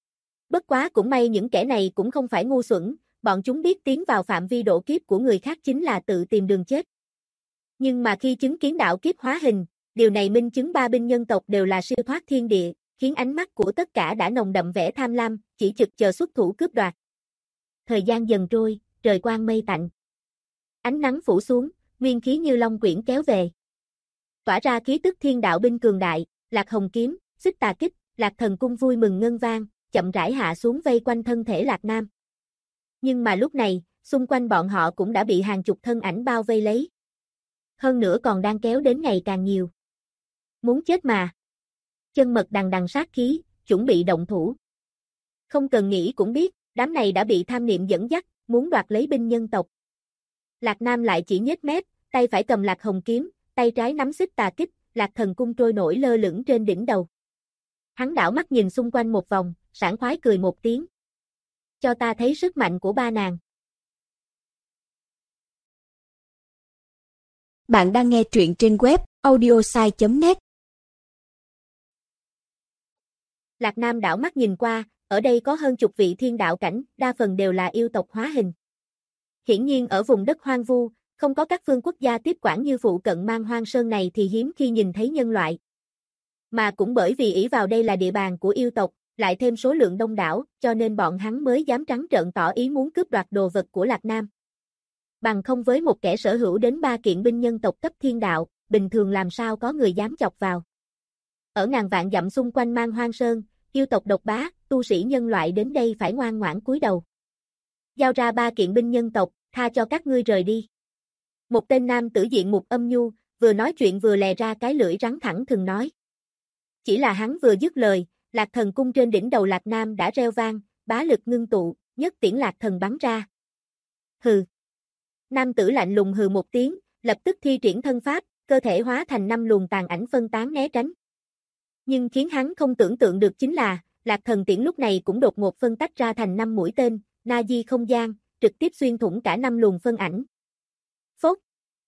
Bất quá cũng may những kẻ này cũng không phải ngu xuẩn, bọn chúng biết tiến vào phạm vi độ kiếp của người khác chính là tự tìm đường chết. Nhưng mà khi chứng kiến đạo kiếp hóa hình, điều này minh chứng ba binh nhân tộc đều là siêu thoát thiên địa, khiến ánh mắt của tất cả đã nồng đậm vẻ tham lam, chỉ trực chờ xuất thủ cướp đoạt. Thời gian dần trôi, trời quang mây tạnh. Ánh nắng phủ xuống, nguyên khí như long quyển kéo về. Tỏa ra khí tức thiên đạo binh cường đại, Lạc Hồng kiếm, Xích Tà kích, Lạc Thần cung vui mừng ngân vang, chậm rãi hạ xuống vây quanh thân thể Lạc Nam. Nhưng mà lúc này, xung quanh bọn họ cũng đã bị hàng chục thân ảnh bao vây lấy. Hơn nữa còn đang kéo đến ngày càng nhiều. Muốn chết mà. Chân Mật đằng đằng sát khí, chuẩn bị động thủ. Không cần nghĩ cũng biết, đám này đã bị tham niệm dẫn dắt, muốn đoạt lấy binh nhân tộc. Lạc Nam lại chỉ nhếch mép, tay phải cầm Lạc Hồng kiếm, tay trái nắm Xích Tà kích, Lạc Thần cung trôi nổi lơ lửng trên đỉnh đầu. Hắn đảo mắt nhìn xung quanh một vòng, sảng khoái cười một tiếng. Cho ta thấy sức mạnh của ba nàng. Bạn đang nghe truyện trên web audiosai.net. Lạc Nam đảo mắt nhìn qua, ở đây có hơn chục vị thiên đạo cảnh, đa phần đều là yêu tộc hóa hình. Hiển nhiên ở vùng đất hoang vu, không có các phương quốc gia tiếp quản như phụ cận Man Hoang Sơn này thì hiếm khi nhìn thấy nhân loại. Mà cũng bởi vì ỷ vào đây là địa bàn của yêu tộc, lại thêm số lượng đông đảo, cho nên bọn hắn mới dám trắng trợn tỏ ý muốn cướp đoạt đồ vật của Lạc Nam. Bằng không với một kẻ sở hữu đến 3 kiện binh nhân tộc cấp thiên đạo, bình thường làm sao có người dám chọc vào. Ở ngàn vạn dặm xung quanh Man Hoang Sơn, yêu tộc độc bá, tu sĩ nhân loại đến đây phải ngoan ngoãn cúi đầu. Giao ra 3 kiện binh nhân tộc, tha cho các ngươi rời đi. Một tên nam tử diện mục âm nhu, vừa nói chuyện vừa lè ra cái lưỡi rắn thẳng thừng nói. Chỉ là hắn vừa dứt lời, Lạc Thần cung trên đỉnh đầu Lạc Nam đã reo vang, bá lực ngưng tụ, nhất tiễn Lạc Thần bắn ra. Hừ. Nam tử lạnh lùng hừ một tiếng, lập tức thi triển thân pháp, cơ thể hóa thành 5 luồng tàn ảnh phân tán né tránh. Nhưng khiến hắn không tưởng tượng được chính là, Lạc Thần tiễn lúc này cũng đột ngột phân tách ra thành 5 mũi tên, na di không gian, trực tiếp xuyên thủng cả 5 luồng phân ảnh. Phốt.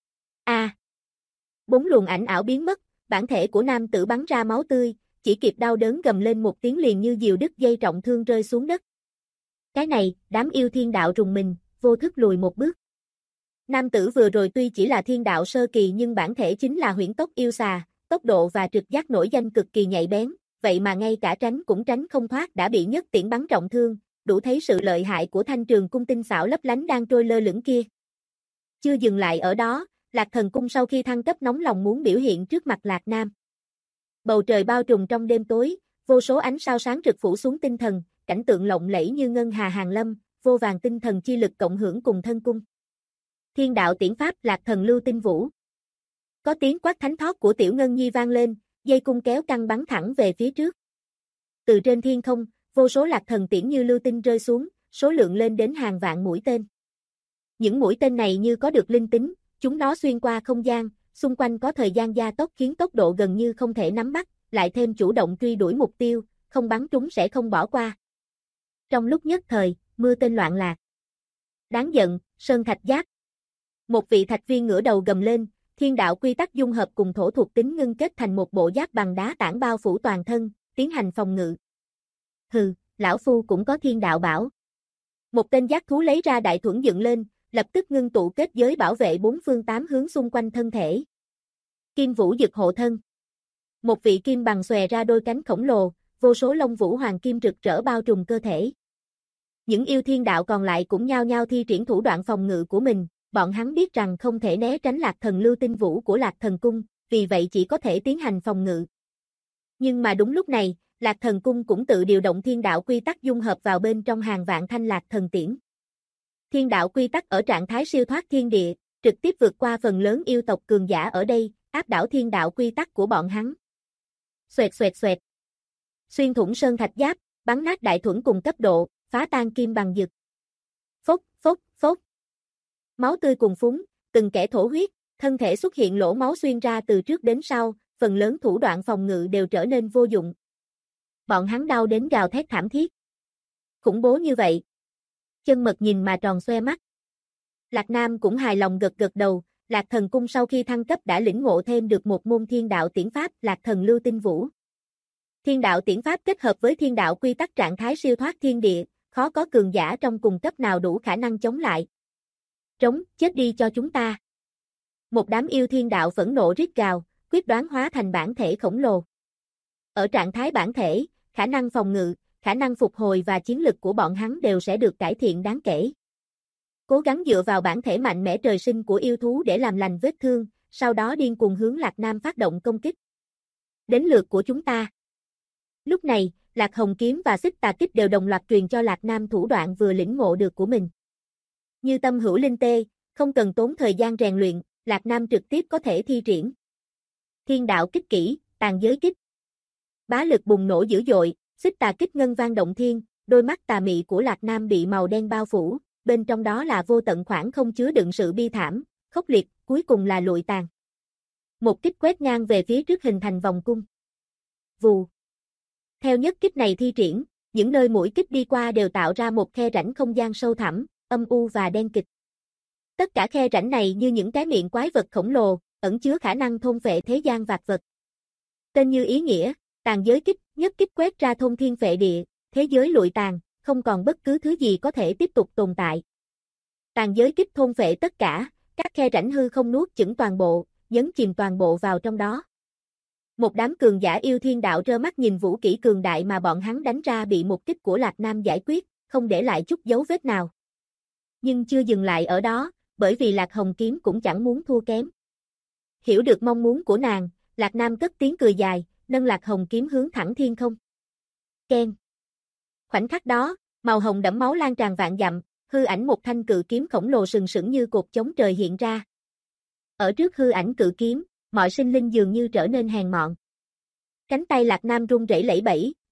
A. 4 luồng ảnh ảo biến mất, bản thể của nam tử bắn ra máu tươi, chỉ kịp đau đớn gầm lên một tiếng liền như diều đứt dây trọng thương rơi xuống đất. Cái này, đám yêu thiên đạo rùng mình, vô thức lùi một bước. Nam tử vừa rồi tuy chỉ là thiên đạo sơ kỳ nhưng bản thể chính là huyễn tốc yêu xà, tốc độ và trực giác nổi danh cực kỳ nhạy bén, vậy mà ngay cả tránh cũng tránh không thoát đã bị nhất tiễn bắn trọng thương, đủ thấy sự lợi hại của thanh trường cung tinh xảo lấp lánh đang trôi lơ lửng kia. Chưa dừng lại ở đó, Lạc Thần cung sau khi thăng cấp nóng lòng muốn biểu hiện trước mặt Lạc Nam. Bầu trời bao trùm trong đêm tối, vô số ánh sao sáng rực phủ xuống tinh thần, cảnh tượng lộng lẫy như ngân hà hàng lâm, vô vàn tinh thần chi lực cộng hưởng cùng thân cung. Thiên đạo tiễn pháp Lạc Thần lưu tinh vũ. Có tiếng quát thánh thót của Tiểu Ngân Nhi vang lên, dây cung kéo căng bắn thẳng về phía trước. Từ trên thiên không, vô số Lạc Thần tiễn như lưu tinh rơi xuống, số lượng lên đến hàng vạn mũi tên. Những mũi tên này như có được linh tính, chúng nó xuyên qua không gian, xung quanh có thời gian gia tốc khiến tốc độ gần như không thể nắm bắt, lại thêm chủ động truy đuổi mục tiêu, không bắn trúng sẽ không bỏ qua. Trong lúc nhất thời, mưa tên loạn lạc. Đáng giận, Sơn Thạch Giáp. Một vị thạch viên ngửa đầu gầm lên, thiên đạo quy tắc dung hợp cùng thổ thuộc tính ngưng kết thành một bộ giáp bằng đá tảng bao phủ toàn thân, tiến hành phòng ngự. Hừ, lão phu cũng có thiên đạo bảo. Một tên giác thú lấy ra đại thuẫn dựng lên, lập tức ngưng tụ kết giới bảo vệ 4 phương 8 hướng xung quanh thân thể. Kim Vũ Dực hộ thân. Một vị kim bằng xòe ra đôi cánh khổng lồ, vô số lông vũ hoàng kim rực rỡ bao trùm cơ thể. Những yêu thiên đạo còn lại cũng nhao nhao thi triển thủ đoạn phòng ngự của mình, bọn hắn biết rằng không thể né tránh Lạc Thần lưu tinh vũ của Lạc Thần cung, vì vậy chỉ có thể tiến hành phòng ngự. Nhưng mà đúng lúc này, Lạc Thần cung cũng tự điều động thiên đạo quy tắc dung hợp vào bên trong hàng vạn thanh Lạc Thần tiễn. Thiên đạo quy tắc ở trạng thái siêu thoát thiên địa, trực tiếp vượt qua phần lớn yêu tộc cường giả ở đây, áp đảo thiên đạo quy tắc của bọn hắn. Xoẹt xoẹt xoẹt. Xuyên thủng sơn thạch giáp, bắn nát đại thuẫn cùng cấp độ, phá tan kim bằng dực. Phốc, phốc, phốc. Máu tươi cùng phúng, từng kẻ thổ huyết, thân thể xuất hiện lỗ máu xuyên ra từ trước đến sau, phần lớn thủ đoạn phòng ngự đều trở nên vô dụng. Bọn hắn đau đến gào thét thảm thiết. Khủng bố như vậy. Chân Mật nhìn mà tròn xoe mắt. Lạc Nam cũng hài lòng gật gật đầu, Lạc Thần cung sau khi thăng cấp đã lĩnh ngộ thêm được một môn thiên đạo tiễn pháp Lạc Thần lưu tinh vũ. Thiên đạo tiễn pháp kết hợp với thiên đạo quy tắc trạng thái siêu thoát thiên địa, khó có cường giả trong cùng cấp nào đủ khả năng chống lại. Trống, chết đi cho chúng ta. Một đám yêu thiên đạo phẫn nộ rít gào, quyết đoán hóa thành bản thể khổng lồ. Ở trạng thái bản thể, khả năng phòng ngự, khả năng phục hồi và chiến lực của bọn hắn đều sẽ được cải thiện đáng kể. Cố gắng dựa vào bản thể mạnh mẽ trời sinh của yêu thú để làm lành vết thương, sau đó điên cuồng hướng Lạc Nam phát động công kích. Đến lượt của chúng ta. Lúc này, Lạc Hồng kiếm và Xích Tà kích đều đồng loạt truyền cho Lạc Nam thủ đoạn vừa lĩnh ngộ được của mình. Như tâm hữu linh tê, không cần tốn thời gian rèn luyện, Lạc Nam trực tiếp có thể thi triển. Thiên đạo kích kỹ, tàn giới kích. Bá lực bùng nổ dữ dội, Xích Tà kích ngân vang động thiên, đôi mắt tà mị của Lạc Nam bị màu đen bao phủ, bên trong đó là vô tận khoảng không chứa đựng sự bi thảm, khốc liệt, cuối cùng là lụi tàn. Một kích quét ngang về phía trước hình thành vòng cung. Vù. Theo nhất kích này thi triển, những nơi mũi kích đi qua đều tạo ra một khe rãnh không gian sâu thẳm, âm u và đen kịt. Tất cả khe rãnh này như những cái miệng quái vật khổng lồ, ẩn chứa khả năng thôn phệ thế gian vạc vật. Tên như ý nghĩa, tàn giới kích, nhất kích quét ra thôn thiên phệ địa, thế giới lụi tàn, không còn bất cứ thứ gì có thể tiếp tục tồn tại. Tàn giới kích thôn phệ tất cả, các khe rãnh hư không nuốt chửng toàn bộ, nhấn chìm toàn bộ vào trong đó. Một đám cường giả yêu thiên đạo trơ mắt nhìn vũ kỹ cường đại mà bọn hắn đánh ra bị một kích của Lạc Nam giải quyết, không để lại chút dấu vết nào. Nhưng chưa dừng lại ở đó, bởi vì Lạc Hồng kiếm cũng chẳng muốn thua kém. Hiểu được mong muốn của nàng, Lạc Nam cất tiếng cười dài, nâng Lạc Hồng kiếm hướng thẳng thiên không. Keng. Khoảnh khắc đó, màu hồng đẫm máu lan tràn vạn dặm, hư ảnh một thanh cự kiếm khổng lồ sừng sững như cột chống trời hiện ra. Ở trước hư ảnh cự kiếm, mọi sinh linh dường như trở nên hèn mọn. Cánh tay Lạc Nam run rẩy lẩy bẩy,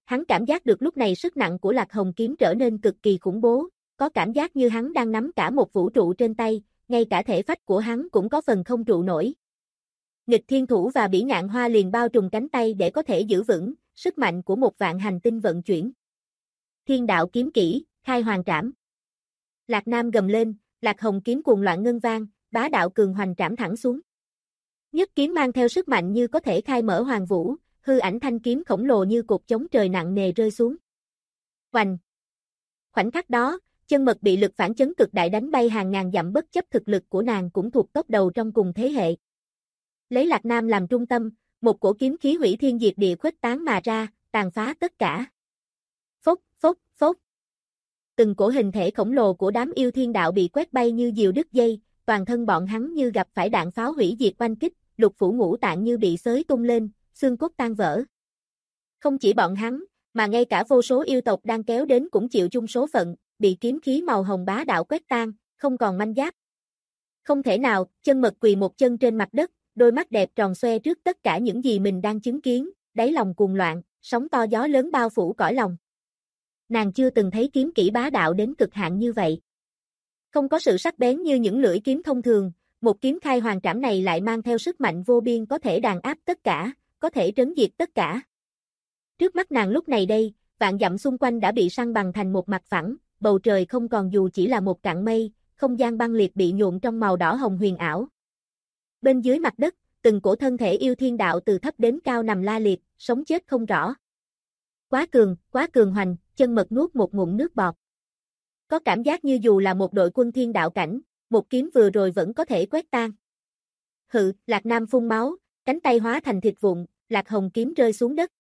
hắn cảm giác được lúc này sức nặng của Lạc Hồng kiếm trở nên cực kỳ khủng bố, có cảm giác như hắn đang nắm cả một vũ trụ trên tay, ngay cả thể phách của hắn cũng có phần không trụ nổi. Nghịch thiên thủ và bỉ ngạn hoa liền bao trùm cánh tay để có thể giữ vững, sức mạnh của một vạn hành tinh vận chuyển. Thiên đạo kiếm kỹ, khai hoàng trảm. Lạc Nam gầm lên, Lạc Hồng kiếm cuồng loạn ngân vang, bá đạo cường hoành trảm thẳng xuống. Nhất kiếm mang theo sức mạnh như có thể khai mở hoàng vũ, hư ảnh thanh kiếm khổng lồ như cột chống trời nặng nề rơi xuống. Oành! Khoảnh khắc đó, Chân Mật bị lực phản chấn cực đại đánh bay hàng ngàn dặm, bất chấp thực lực của nàng cũng thuộc top đầu trong cùng thế hệ. Lấy Lạc Nam làm trung tâm, một cổ kiếm khí hủy thiên diệt địa khuếch tán mà ra, tàn phá tất cả. Phốc, phốc, phốc. Từng cổ hình thể khổng lồ của đám yêu thiên đạo bị quét bay như diều đứt dây, toàn thân bọn hắn như gặp phải đạn pháo hủy diệt oanh kích, lục phủ ngũ tạng như bị xới tung lên, xương cốt tan vỡ. Không chỉ bọn hắn, mà ngay cả vô số yêu tộc đang kéo đến cũng chịu chung số phận, bị kiếm khí màu hồng bá đạo quét tan, không còn manh giáp. Không thể nào, Chân Mật quỳ một chân trên mặt đất, đôi mắt đẹp tròn xoe trước tất cả những gì mình đang chứng kiến, đáy lòng cuồng loạn, sóng to gió lớn bao phủ cõi lòng. Nàng chưa từng thấy kiếm kỹ bá đạo đến cực hạn như vậy. Không có sự sắc bén như những lưỡi kiếm thông thường, một kiếm khai hoàng trảm này lại mang theo sức mạnh vô biên có thể đàn áp tất cả, có thể trấn diệt tất cả. Trước mắt nàng lúc này đây, vạn dặm xung quanh đã bị săn bằng thành một mặt phẳng, bầu trời không còn dù chỉ là một cặn mây, không gian băng liệt bị nhuộm trong màu đỏ hồng huyền ảo. Bên dưới mặt đất, từng cổ thân thể yêu thiên đạo từ thấp đến cao nằm la liệt, sống chết không rõ. Quá cường hoành, Chân Mật nuốt một ngụm nước bọt. Có cảm giác như dù là một đội quân thiên đạo cảnh, một kiếm vừa rồi vẫn có thể quét tan. Hự, Lạc Nam phun máu, cánh tay hóa thành thịt vụn, Lạc Hồng kiếm rơi xuống đất.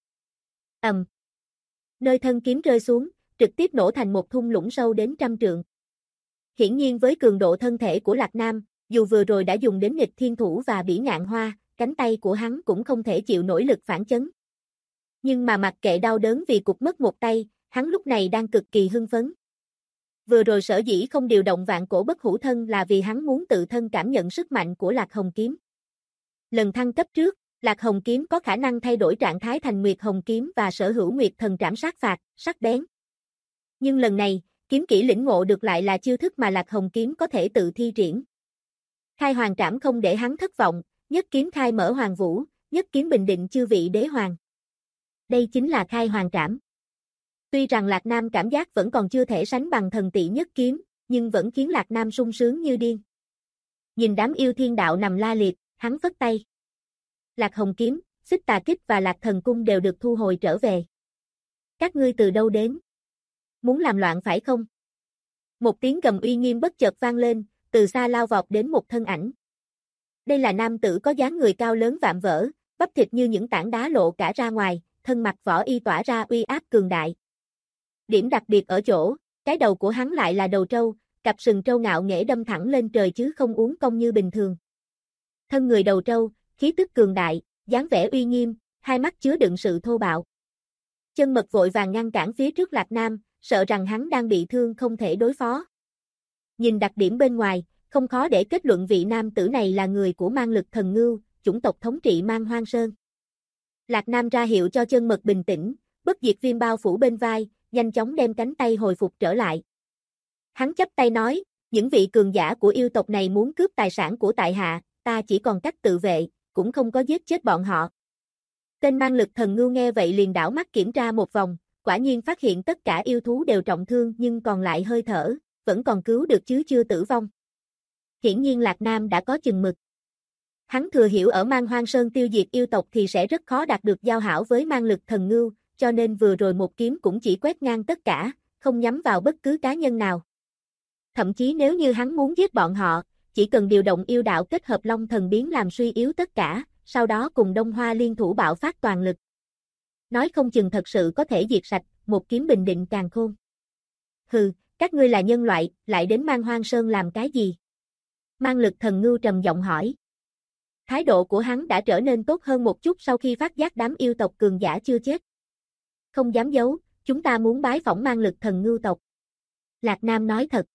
Nơi thân kiếm rơi xuống, trực tiếp nổ thành một thung lũng sâu đến 100 trượng. Hiển nhiên với cường độ thân thể của Lạc Nam, dù vừa rồi đã dùng đến nghịch thiên thủ và bỉ ngạn hoa, cánh tay của hắn cũng không thể chịu nổi lực phản chấn. Nhưng mà mặc kệ đau đớn vì cụt mất một tay, hắn lúc này đang cực kỳ hưng phấn. Vừa rồi sở dĩ không điều động vạn cổ bất hủ thân là vì hắn muốn tự thân cảm nhận sức mạnh của Lạc Hồng kiếm. Lần thăng cấp trước, Lạc Hồng kiếm có khả năng thay đổi trạng thái thành Nguyệt Hồng kiếm và sở hữu Nguyệt Thần trảm sát phạt, sắc bén. Nhưng lần này, kiếm kỹ lĩnh ngộ được lại là chiêu thức mà Lạc Hồng kiếm có thể tự thi triển. Khai hoàng trảm không để hắn thất vọng, nhất kiếm khai mở hoàng vũ, nhất kiếm bình định chư vị đế hoàng. Đây chính là khai hoàng trảm. Tuy rằng Lạc Nam cảm giác vẫn còn chưa thể sánh bằng thần tỷ nhất kiếm, nhưng vẫn khiến Lạc Nam sung sướng như điên. Nhìn đám yêu thiên đạo nằm la liệt, hắn phất tay. Lạc Hồng kiếm, Xích Tà Kích và Lạc Thần cung đều được thu hồi trở về. Các ngươi từ đâu đến? Muốn làm loạn phải không? Một tiếng gầm uy nghiêm bất chợt vang lên, từ xa lao vọt đến một thân ảnh. Đây là nam tử có dáng người cao lớn vạm vỡ, bắp thịt như những tảng đá lộ cả ra ngoài, thân mặc võ y tỏa ra uy áp cường đại. Điểm đặc biệt ở chỗ, cái đầu của hắn lại là đầu trâu, cặp sừng trâu ngạo nghễ đâm thẳng lên trời chứ không uốn cong như bình thường. Thân người đầu trâu, khí tức cường đại, dáng vẻ uy nghiêm, hai mắt chứa đựng sự thô bạo. Chân Mật vội vàng ngăn cản phía trước Lạc Nam, sợ rằng hắn đang bị thương không thể đối phó. Nhìn đặc điểm bên ngoài, không khó để kết luận vị nam tử này là người của Mang Lực Thần Ngưu, chủng tộc thống trị Mang Hoang Sơn. Lạc Nam ra hiệu cho Chân Mật bình tĩnh, bất diệt viêm bao phủ bên vai, nhanh chóng đem cánh tay hồi phục trở lại. Hắn chắp tay nói, những vị cường giả của yêu tộc này muốn cướp tài sản của tại hạ, ta chỉ còn cách tự vệ, cũng không có giết chết bọn họ. Tên Mang Lực Thần Ngưu nghe vậy liền đảo mắt kiểm tra một vòng, quả nhiên phát hiện tất cả yêu thú đều trọng thương nhưng còn lại hơi thở, vẫn còn cứu được chứ chưa tử vong. Hiển nhiên Lạc Nam đã có chừng mực. Hắn thừa hiểu ở Mang Hoang Sơn tiêu diệt yêu tộc thì sẽ rất khó đạt được giao hảo với Mang Lực Thần Ngưu, cho nên vừa rồi một kiếm cũng chỉ quét ngang tất cả, không nhắm vào bất cứ cá nhân nào. Thậm chí nếu như hắn muốn giết bọn họ, chỉ cần điều động yêu đạo kết hợp Long Thần biến làm suy yếu tất cả, sau đó cùng Đông Hoa liên thủ bạo phát toàn lực. Nói không chừng thật sự có thể diệt sạch, một kiếm bình định càn khôn. Hừ, các ngươi là nhân loại, lại đến Mang Hoang Sơn làm cái gì? Mang Lực Thần Ngưu trầm giọng hỏi. Thái độ của hắn đã trở nên tốt hơn một chút sau khi phát giác đám yêu tộc cường giả chưa chết. Không dám giấu, chúng ta muốn bái phỏng Mang Lực Thần Ngưu tộc. Lạc Nam nói thật.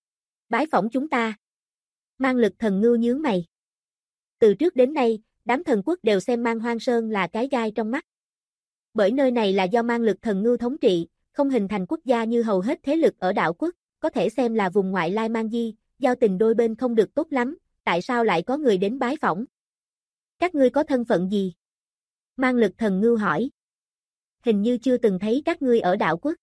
Bái phỏng chúng ta. Mang Lực Thần Ngưu nhướng mày. Từ trước đến nay, đám thần quốc đều xem Mang Hoang Sơn là cái gai trong mắt. bởi nơi này là do mang lực thần ngưu thống trị, không hình thành quốc gia như hầu hết thế lực ở đảo quốc, có thể xem là vùng ngoại lai mang di, giao tình đôi bên không được tốt lắm, tại sao lại có người đến bái phỏng? Các ngươi có thân phận gì? Mang lực thần ngưu hỏi. Hình như chưa từng thấy các ngươi ở đảo quốc.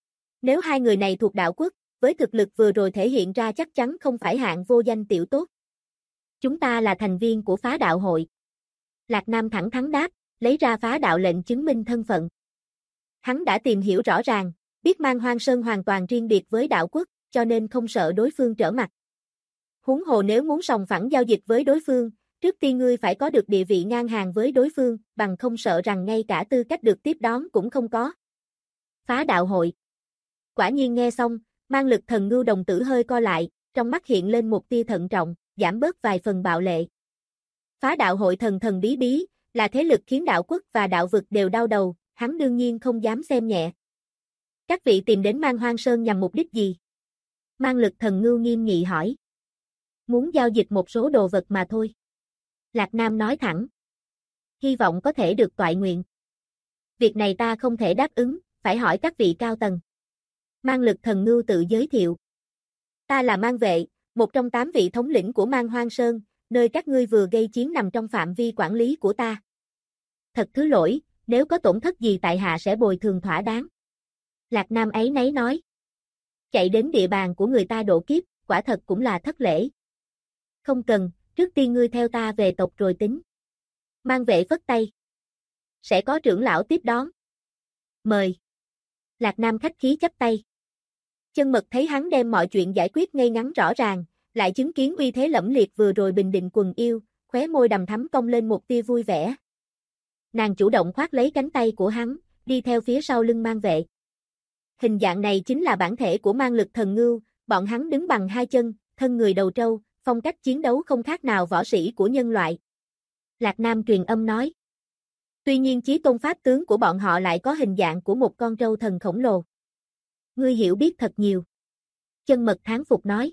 Nếu hai người này thuộc đảo quốc, với thực lực vừa rồi thể hiện ra chắc chắn không phải hạng vô danh tiểu tốt. Chúng ta là thành viên của phá đạo hội. Lạc Nam thẳng thắn đáp, lấy ra phá đạo lệnh chứng minh thân phận. Hắn đã tìm hiểu rõ ràng, biết Mang Hoang Sơn hoàn toàn riêng biệt với đạo quốc, cho nên không sợ đối phương trở mặt. Huống hồ nếu muốn sòng phẳng giao dịch với đối phương, trước tiên ngươi phải có được địa vị ngang hàng với đối phương, bằng không sợ rằng ngay cả tư cách được tiếp đón cũng không có. Phá đạo hội. Quả nhiên nghe xong, Mang lực thần ngưu đồng tử hơi co lại, trong mắt hiện lên một tia thận trọng, giảm bớt vài phần bạo lệ. Phá đạo hội thần thần bí bí, là thế lực khiến đạo quốc và đạo vực đều đau đầu, hắn đương nhiên không dám xem nhẹ. Các vị tìm đến Mang Hoang Sơn nhằm mục đích gì? Mang lực thần ngưu nghiêm nghị hỏi. Muốn giao dịch một số đồ vật mà thôi. Lạc Nam nói thẳng. Hy vọng có thể được toại nguyện. Việc này ta không thể đáp ứng, phải hỏi các vị cao tầng. Mang lực thần ngưu tự giới thiệu. Ta là Mang Vệ, một trong 8 vị thống lĩnh của Mang Hoang Sơn, nơi các ngươi vừa gây chiến nằm trong phạm vi quản lý của ta. Thật thứ lỗi, nếu có tổn thất gì tại hạ sẽ bồi thường thỏa đáng. Lạc Nam ấy nấy nói. Chạy đến địa bàn của người ta độ kiếp, quả thật cũng là thất lễ. Không cần, trước tiên ngươi theo ta về tộc rồi tính. Mang Vệ phất tay. Sẽ có trưởng lão tiếp đón. Mời. Lạc Nam khách khí chắp tay. Chân Mật thấy hắn đem mọi chuyện giải quyết ngay ngắn rõ ràng, lại chứng kiến uy thế lẫm liệt vừa rồi bình định quần yêu, khóe môi đầm thắm cong lên một tia vui vẻ. Nàng chủ động khoác lấy cánh tay của hắn, đi theo phía sau lưng Mang Vệ. Hình dạng này chính là bản thể của Mang lực thần ngưu, bọn hắn đứng bằng hai chân, thân người đầu trâu, phong cách chiến đấu không khác nào võ sĩ của nhân loại. Lạc Nam truyền âm nói. Tuy nhiên chí tôn pháp tướng của bọn họ lại có hình dạng của một con trâu thần khổng lồ. Ngươi hiểu biết thật nhiều. Chân Mật thán phục nói.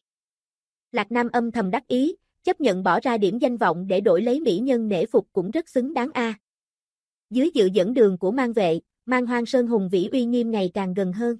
Lạc Nam âm thầm đắc ý, chấp nhận bỏ ra điểm danh vọng để đổi lấy mỹ nhân nể phục cũng rất xứng đáng a. Dưới sự dẫn đường của Mang Vệ, Mang Hoang Sơn hùng vĩ uy nghiêm ngày càng gần hơn.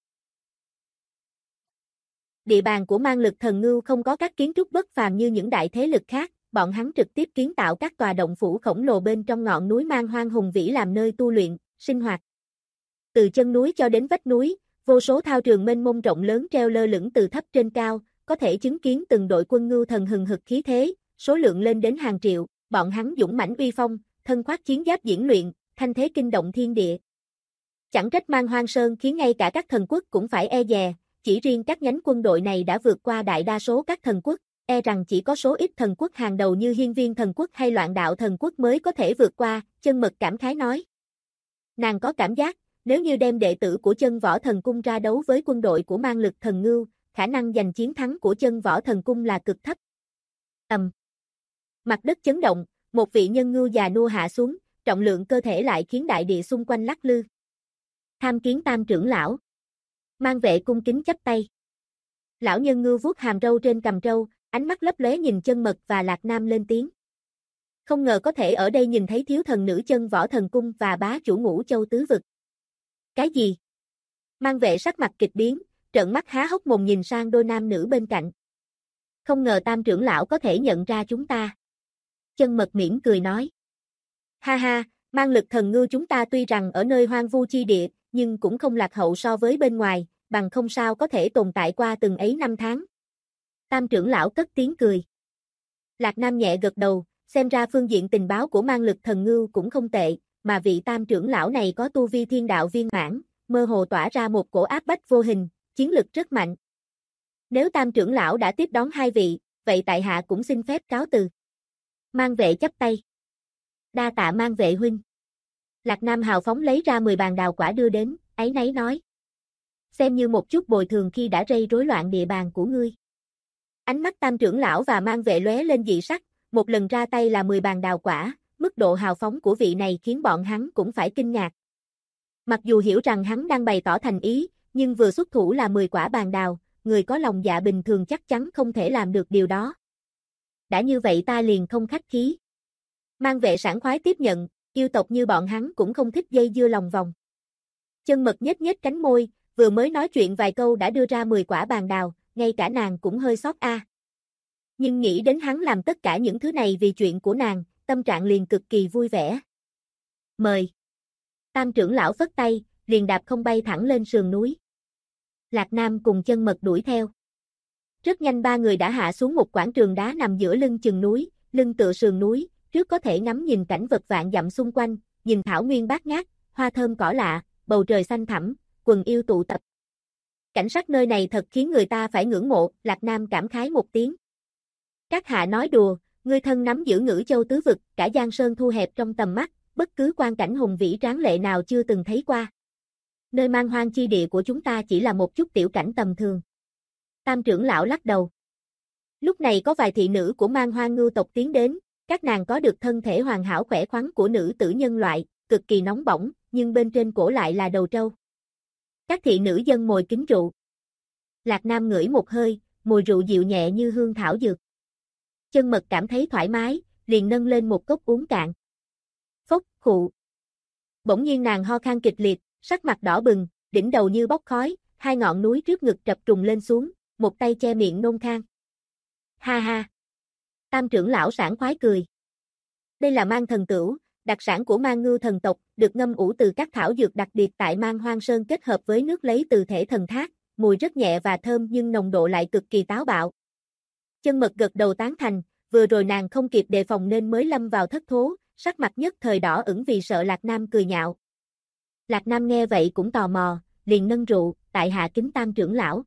Địa bàn của Mang lực thần ngưu không có các kiến trúc bất phàm như những đại thế lực khác, bọn hắn trực tiếp kiến tạo các tòa động phủ khổng lồ bên trong ngọn núi Man Hoang hùng vĩ làm nơi tu luyện, sinh hoạt. Từ chân núi cho đến vách núi, vô số thao trường mênh mông rộng lớn treo lơ lửng từ thấp trên cao, có thể chứng kiến từng đội quân ngưu thần hừng hực khí thế, số lượng lên đến hàng triệu, bọn hắn dũng mãnh uy phong, thân khoác chiến giáp diễn luyện, thanh thế kinh động thiên địa. Chẳng trách Mang Hoang Sơn khiến ngay cả các thần quốc cũng phải e dè, chỉ riêng các nhánh quân đội này đã vượt qua đại đa số các thần quốc, e rằng chỉ có số ít thần quốc hàng đầu như Hiên Viên thần quốc hay Loạn Đạo thần quốc mới có thể vượt qua, Chân Mật cảm khái nói. Nàng có cảm giác, nếu như đem đệ tử của Chân Võ Thần Cung ra đấu với quân đội của Mang lực thần ngưu, khả năng giành chiến thắng của Chân Võ Thần Cung là cực thấp. Mặt đất chấn động, một vị nhân ngưu già nua hạ xuống, trọng lượng cơ thể lại khiến đại địa xung quanh lắc lư. Tham kiến Tam trưởng lão. Mang Vệ cung kính chắp tay. Lão nhân ngưu vuốt hàm râu trên cằm trâu, ánh mắt lấp lóe nhìn Chân Mật và Lạc Nam lên tiếng. Không ngờ có thể ở đây nhìn thấy thiếu thần nữ Chân Võ Thần Cung và bá chủ Ngũ Châu tứ vực. Cái gì? Mang Vệ sắc mặt kịch biến, trợn mắt há hốc mồm nhìn sang đôi nam nữ bên cạnh. Không ngờ Tam trưởng lão có thể nhận ra chúng ta. Chân Mật mỉm cười nói. Ha ha, Mang lực thần ngưu chúng ta tuy rằng ở nơi hoang vu chi địa, nhưng cũng không lạc hậu so với bên ngoài, bằng không sao có thể tồn tại qua từng ấy năm tháng. Tam trưởng lão cất tiếng cười. Lạc Nam nhẹ gật đầu, xem ra phương diện tình báo của Mang lực thần ngưu cũng không tệ, mà vị Tam trưởng lão này có tu vi thiên đạo viên mãn, mơ hồ tỏa ra một cổ áp bách vô hình, chiến lực rất mạnh. Nếu Tam trưởng lão đã tiếp đón hai vị, vậy tại hạ cũng xin phép cáo từ. Mang Vệ chắp tay. Đa tạ Mang Vệ huynh. Lạc Nam hào phóng lấy ra 10 bàn đào quả đưa đến, áy náy nói. Xem như một chút bồi thường khi đã gây rối loạn địa bàn của ngươi. Ánh mắt Tam trưởng lão và Mang Vệ lóe lên dị sắc, một lần ra tay là 10 bàn đào quả, mức độ hào phóng của vị này khiến bọn hắn cũng phải kinh ngạc. Mặc dù hiểu rằng hắn đang bày tỏ thành ý, nhưng vừa xuất thủ là 10 quả bàn đào, người có lòng dạ bình thường chắc chắn không thể làm được điều đó. Đã như vậy ta liền không khách khí. Mang Vệ sảng khoái tiếp nhận, yêu tộc như bọn hắn cũng không thích dây dưa lòng vòng. Chân Mật nhếch nhếch cánh môi, vừa mới nói chuyện vài câu đã đưa ra 10 quả bàn đào, ngay cả nàng cũng hơi xót a. Nhưng nghĩ đến hắn làm tất cả những thứ này vì chuyện của nàng, tâm trạng liền cực kỳ vui vẻ. Mời. Tam trưởng lão phất tay, liền đạp không bay thẳng lên sườn núi. Lạc Nam cùng Chân Mật đuổi theo. Rất nhanh ba người đã hạ xuống một quảng trường đá nằm giữa lưng chừng núi, lưng tựa sườn núi, trước có thể ngắm nhìn cảnh vật vạn dặm xung quanh, nhìn thảo nguyên bát ngát, hoa thơm cỏ lạ, bầu trời xanh thẳm, quần yêu tụ tập. Cảnh sắc nơi này thật khiến người ta phải ngưỡng mộ, Lạc Nam cảm khái một tiếng. Các hạ nói đùa, ngươi thân nắm giữ Ngữ Châu tứ vực, cả Giang Sơn thu hẹp trong tầm mắt, bất cứ quang cảnh hùng vĩ tráng lệ nào chưa từng thấy qua. Nơi man hoang chi địa của chúng ta chỉ là một chút tiểu cảnh tầm thường. Tam trưởng lão lắc đầu. Lúc này có vài thị nữ của man hoang ngưu tộc tiến đến, các nàng có được thân thể hoàn hảo khỏe khoắn của nữ tử nhân loại, cực kỳ nóng bỏng, nhưng bên trên cổ lại là đầu trâu. Các thị nữ dâng mồi kính rượu. Lạc Nam ngửi một hơi, mùi rượu dịu nhẹ như hương thảo dược. Chân Mật cảm thấy thoải mái, liền nâng lên một cốc uống cạn. Phốc, khụ. Bỗng nhiên nàng ho khan kịch liệt, sắc mặt đỏ bừng, đỉnh đầu như bốc khói, hai ngọn núi trước ngực trập trùng lên xuống, một tay che miệng nôn khan. Ha ha. Tam trưởng lão sảng khoái cười. Đây là man thần tửu, đặc sản của man ngưu thần tộc, được ngâm ủ từ các thảo dược đặc biệt tại man hoang sơn kết hợp với nước lấy từ thể thần thác, mùi rất nhẹ và thơm nhưng nồng độ lại cực kỳ táo bạo. Chân Mật gật đầu tán thành, vừa rồi nàng không kịp đề phòng nên mới lâm vào thất thố, sắc mặt nhất thời đỏ ửng vì sợ Lạc Nam cười nhạo. Lạc Nam nghe vậy cũng tò mò, liền nâng rượu, tại hạ kính Tam trưởng lão.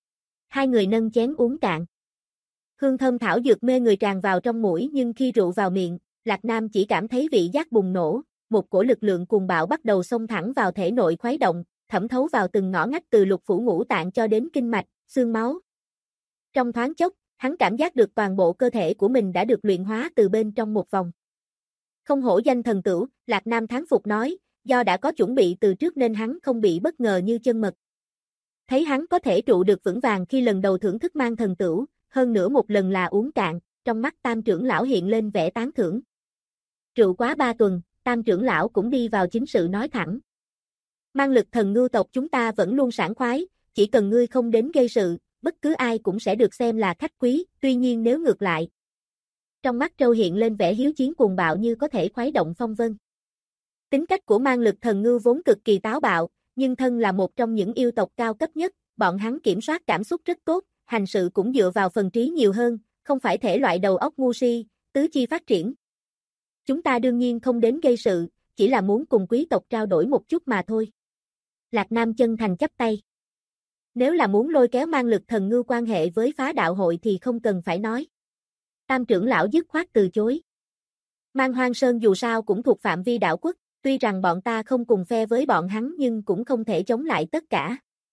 Hai người nâng chén uống cạn. Hương thơm thảo dược mê người tràn vào trong mũi nhưng khi rượu vào miệng, Lạc Nam chỉ cảm thấy vị giác bùng nổ, một cổ lực lượng cuồng bạo bắt đầu xông thẳng vào thể nội khuấy động, thẩm thấu vào từng ngõ ngách từ lục phủ ngũ tạng cho đến kinh mạch, xương máu. Trong thoáng chốc, hắn cảm giác được toàn bộ cơ thể của mình đã được luyện hóa từ bên trong một vòng. Không hổ danh thần tửu, Lạc Nam thán phục nói, do đã có chuẩn bị từ trước nên hắn không bị bất ngờ như Chân Mật. Thấy hắn có thể trụ được vững vàng khi lần đầu thưởng thức man thần tửu, hơn nữa một lần là uống cạn, trong mắt Tam trưởng lão hiện lên vẻ tán thưởng. Rượu quá 3 tuần, Tam trưởng lão cũng đi vào chính sự nói thẳng. Man lực thần ngưu tộc chúng ta vẫn luôn sảng khoái, chỉ cần ngươi không đến gây sự, bất cứ ai cũng sẽ được xem là khách quý, tuy nhiên nếu ngược lại. Trong mắt Trâu hiện lên vẻ hiếu chiến cuồng bạo như có thể khuấy động phong vân. Tính cách của man lực thần ngưu vốn cực kỳ táo bạo, nhưng thân là một trong những yêu tộc cao cấp nhất, bọn hắn kiểm soát cảm xúc rất tốt, hành sự cũng dựa vào phần trí nhiều hơn, không phải thể loại đầu óc ngu si, tứ chi phát triển. Chúng ta đương nhiên không đến gây sự, chỉ là muốn cùng quý tộc trao đổi một chút mà thôi. Lạc Nam chân thành chắp tay. Nếu là muốn lôi kéo man lực thần ngưu quan hệ với phá đạo hội thì không cần phải nói. Tam trưởng lão dứt khoát từ chối. Man Hoang Sơn dù sao cũng thuộc phạm vi đạo quốc, tuy rằng bọn ta không cùng phe với bọn hắn nhưng cũng không thể chống lại tất cả.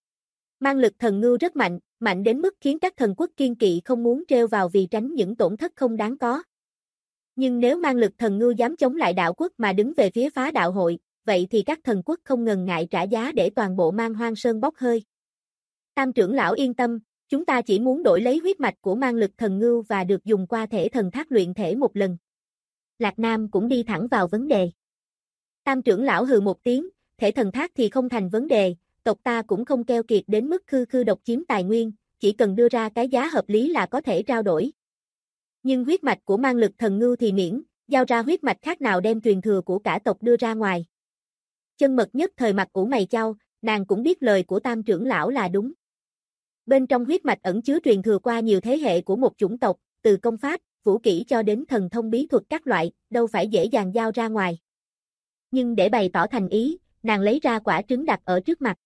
Man lực thần ngưu rất mạnh, mạnh đến mức khiến các thần quốc kiên kỵ không muốn trêu vào vì tránh những tổn thất không đáng có. Nhưng nếu man lực thần ngưu dám chống lại đạo quốc mà đứng về phía phá đạo hội, vậy thì các thần quốc không ngần ngại trả giá để toàn bộ Man Hoang Sơn bốc hơi. Tam trưởng lão yên tâm, chúng ta chỉ muốn đổi lấy huyết mạch của man lực thần ngưu và được dùng qua thể thần thác luyện thể một lần. Lạc Nam cũng đi thẳng vào vấn đề. Tam trưởng lão hừ một tiếng, thể thần thác thì không thành vấn đề, tộc ta cũng không keo kiệt đến mức khư độc chiếm tài nguyên, chỉ cần đưa ra cái giá hợp lý là có thể trao đổi. Nhưng huyết mạch của man lực thần ngưu thì miễn, giao ra huyết mạch khác nào đem truyền thừa của cả tộc đưa ra ngoài. Chân Mật nhất thời mặt ủ mày chau, nàng cũng biết lời của Tam trưởng lão là đúng. Bên trong huyết mạch ẩn chứa truyền thừa qua nhiều thế hệ của một chủng tộc, từ công pháp, vũ kỹ cho đến thần thông bí thuật các loại, đâu phải dễ dàng giao ra ngoài. Nhưng để bày tỏ thành ý, nàng lấy ra quả trứng đặt ở trước mặt.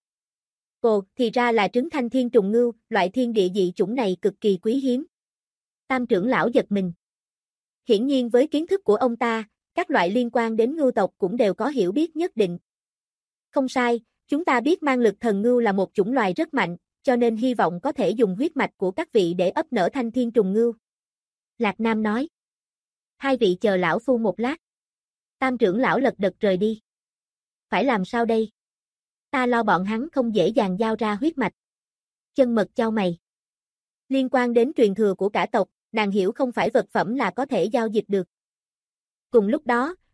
Ồ, thì ra là trứng thanh thiên trùng ngưu, loại thiên địa dị chủng này cực kỳ quý hiếm. Tam trưởng lão giật mình. Hiển nhiên với kiến thức của ông ta, các loại liên quan đến ngưu tộc cũng đều có hiểu biết nhất định. Không sai, chúng ta biết man lực thần ngưu là một chủng loài rất mạnh, cho nên hy vọng có thể dùng huyết mạch của các vị để ấp nở thanh thiên trùng ngưu. Lạc Nam nói. Hai vị chờ lão phu một lát. Tam trưởng lão lật đật rời đi. Phải làm sao đây? Ta lo bọn hắn không dễ dàng giao ra huyết mạch. Chân Mật chau mày. Liên quan đến truyền thừa của cả tộc, nàng hiểu không phải vật phẩm là có thể giao dịch được. Cùng lúc đó,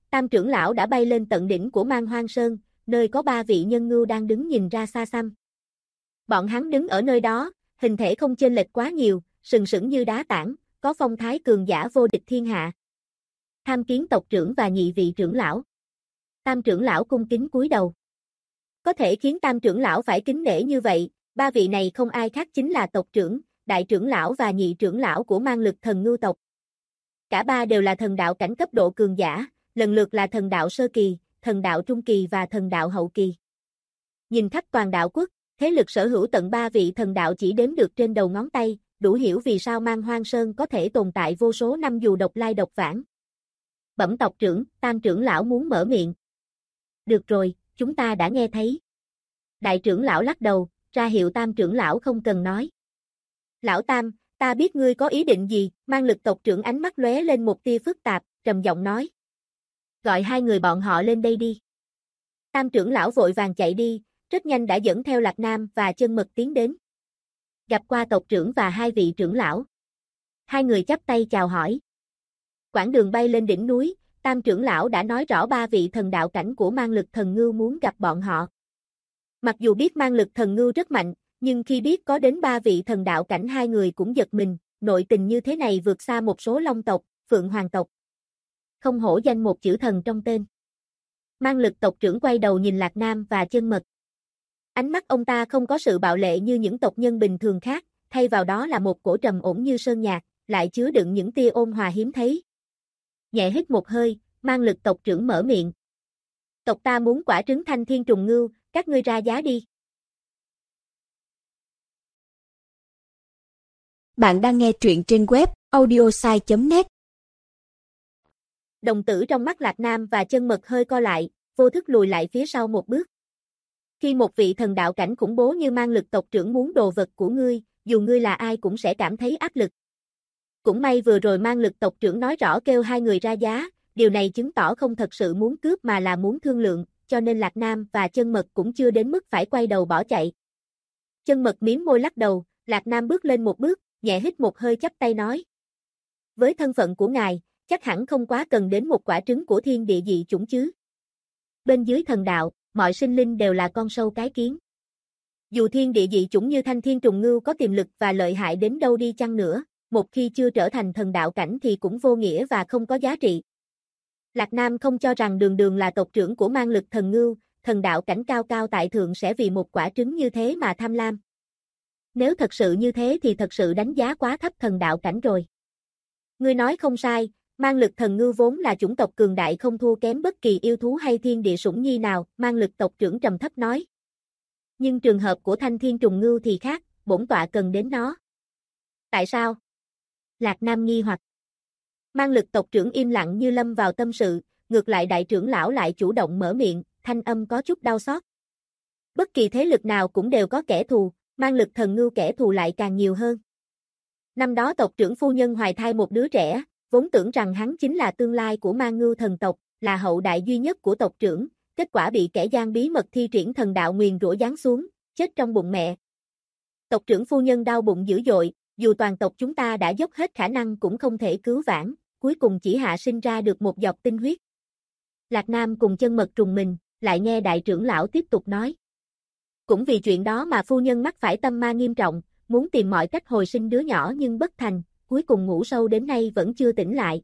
Tam trưởng lão đã bay lên tận đỉnh của Man Hoang Sơn, nơi có 3 vị nhân ngưu đang đứng nhìn ra xa xăm. Bọn hắn đứng ở nơi đó, hình thể không chênh lệch quá nhiều, sừng sững như đá tảng, có phong thái cường giả vô địch thiên hạ. Tham Kiến tộc trưởng và nhị vị trưởng lão. Tam trưởng lão cung kính cúi đầu. Có thể khiến tam trưởng lão phải kính nể như vậy, 3 vị này không ai khác chính là tộc trưởng, đại trưởng lão và nhị trưởng lão của Man Lực Thần Ngưu tộc. Cả ba đều là thần đạo cảnh cấp độ cường giả, lần lượt là thần đạo sơ kỳ, thần đạo trung kỳ và thần đạo hậu kỳ. Nhìn khắp toàn đạo quốc, thế lực sở hữu tận 3 vị thần đạo chỉ đếm được trên đầu ngón tay, đủ hiểu vì sao Man Hoang Sơn có thể tồn tại vô số năm dù độc lai độc vãng. Bẩm tộc trưởng, tam trưởng lão muốn mở miệng. Được rồi, chúng ta đã nghe thấy. Đại trưởng lão lắc đầu, ra hiệu tam trưởng lão không cần nói. Lão Tam, ta biết ngươi có ý định gì, Man Lực tộc trưởng ánh mắt lóe lên một tia phức tạp, trầm giọng nói. Gọi 2 người bọn họ lên đây đi. Tam trưởng lão vội vàng chạy đi, rất nhanh đã dẫn theo Lạc Nam và Chân Mật tiến đến. Gặp qua tộc trưởng và 2 vị trưởng lão. 2 người chắp tay chào hỏi. Quãng đường bay lên đỉnh núi, tam trưởng lão đã nói rõ 3 vị thần đạo cảnh của Man Lực Thần Ngưu muốn gặp bọn họ. Mặc dù biết Man Lực Thần Ngưu rất mạnh, nhưng khi biết có đến 3 vị thần đạo cảnh 2 người cũng giật mình, nội tình như thế này vượt xa một số Long tộc, Phượng Hoàng tộc. Không hổ danh một chữ thần trong tên. Man Lực tộc trưởng quay đầu nhìn Lạc Nam và Chân Mật. Ánh mắt ông ta không có sự bạo lệ như những tộc nhân bình thường khác, thay vào đó là một cổ trầm ổn như sơn nhạc, lại chứa đựng những tia ôn hòa hiếm thấy. Nhẹ hít một hơi, Man Lực tộc trưởng mở miệng. Tộc ta muốn quả trứng Thanh Thiên Trùng Ngưu, các ngươi ra giá đi. Bạn đang nghe truyện trên web audiosai.net. Đồng tử trong mắt Lạc Nam và Chân Mật hơi co lại, vô thức lùi lại phía sau một bước. Khi một vị thần đạo cảnh khủng bố như Man Lực tộc trưởng muốn đồ vật của ngươi, dù ngươi là ai cũng sẽ cảm thấy áp lực. Cũng may vừa rồi Man Lực tộc trưởng nói rõ kêu 2 người ra giá, điều này chứng tỏ không thật sự muốn cướp mà là muốn thương lượng, cho nên Lạc Nam và Chân Mật cũng chưa đến mức phải quay đầu bỏ chạy. Chân Mật mím môi lắc đầu, Lạc Nam bước lên một bước, nhẹ hít một hơi chắp tay nói. Với thân phận của ngài, chắc hẳn không quá cần đến một quả trứng của thiên địa dị chủng chứ. Bên dưới thần đạo, mọi sinh linh đều là con sâu cái kiến. Dù thiên địa dị chủng như Thanh Thiên Trùng Ngưu có tiềm lực và lợi hại đến đâu đi chăng nữa, một khi chưa trở thành thần đạo cảnh thì cũng vô nghĩa và không có giá trị. Lạc Nam không cho rằng Đường Đường là tộc trưởng của Man Lực Thần Ngưu, thần đạo cảnh cao cao tại thượng sẽ vì một quả trứng như thế mà tham lam. Nếu thật sự như thế thì thật sự đánh giá quá thấp thần đạo cảnh rồi. Ngươi nói không sai, Man Lực Thần Ngưu vốn là chủng tộc cường đại không thua kém bất kỳ yêu thú hay thiên địa sủng nhi nào, Man Lực tộc trưởng trầm thấp nói. Nhưng trường hợp của Thanh Thiên Trùng Ngưu thì khác, bổn tọa cần đến nó. Tại sao? Lạc Nam nghi hoặc. Man Lực tộc trưởng im lặng như lâm vào tâm sự, ngược lại đại trưởng lão lại chủ động mở miệng, thanh âm có chút đau xót. Bất kỳ thế lực nào cũng đều có kẻ thù, Man Lực Thần Ngưu kẻ thù lại càng nhiều hơn. Năm đó tộc trưởng phu nhân hoài thai một đứa trẻ, vốn tưởng rằng hắn chính là tương lai của Man Ngưu thần tộc, là hậu đại duy nhất của tộc trưởng, kết quả bị kẻ gian bí mật thi triển thần đạo nguyền rủa giáng xuống, chết trong bụng mẹ. Tộc trưởng phu nhân đau bụng dữ dội, dù toàn tộc chúng ta đã dốc hết khả năng cũng không thể cứu vãn, cuối cùng chỉ hạ sinh ra được một giọt tinh huyết. Lạc Nam cùng Chân Mật trùng mình, lại nghe đại trưởng lão tiếp tục nói. Cũng vì chuyện đó mà phu nhân mắc phải tâm ma nghiêm trọng, muốn tìm mọi cách hồi sinh đứa nhỏ nhưng bất thành, cuối cùng ngủ sâu đến nay vẫn chưa tỉnh lại.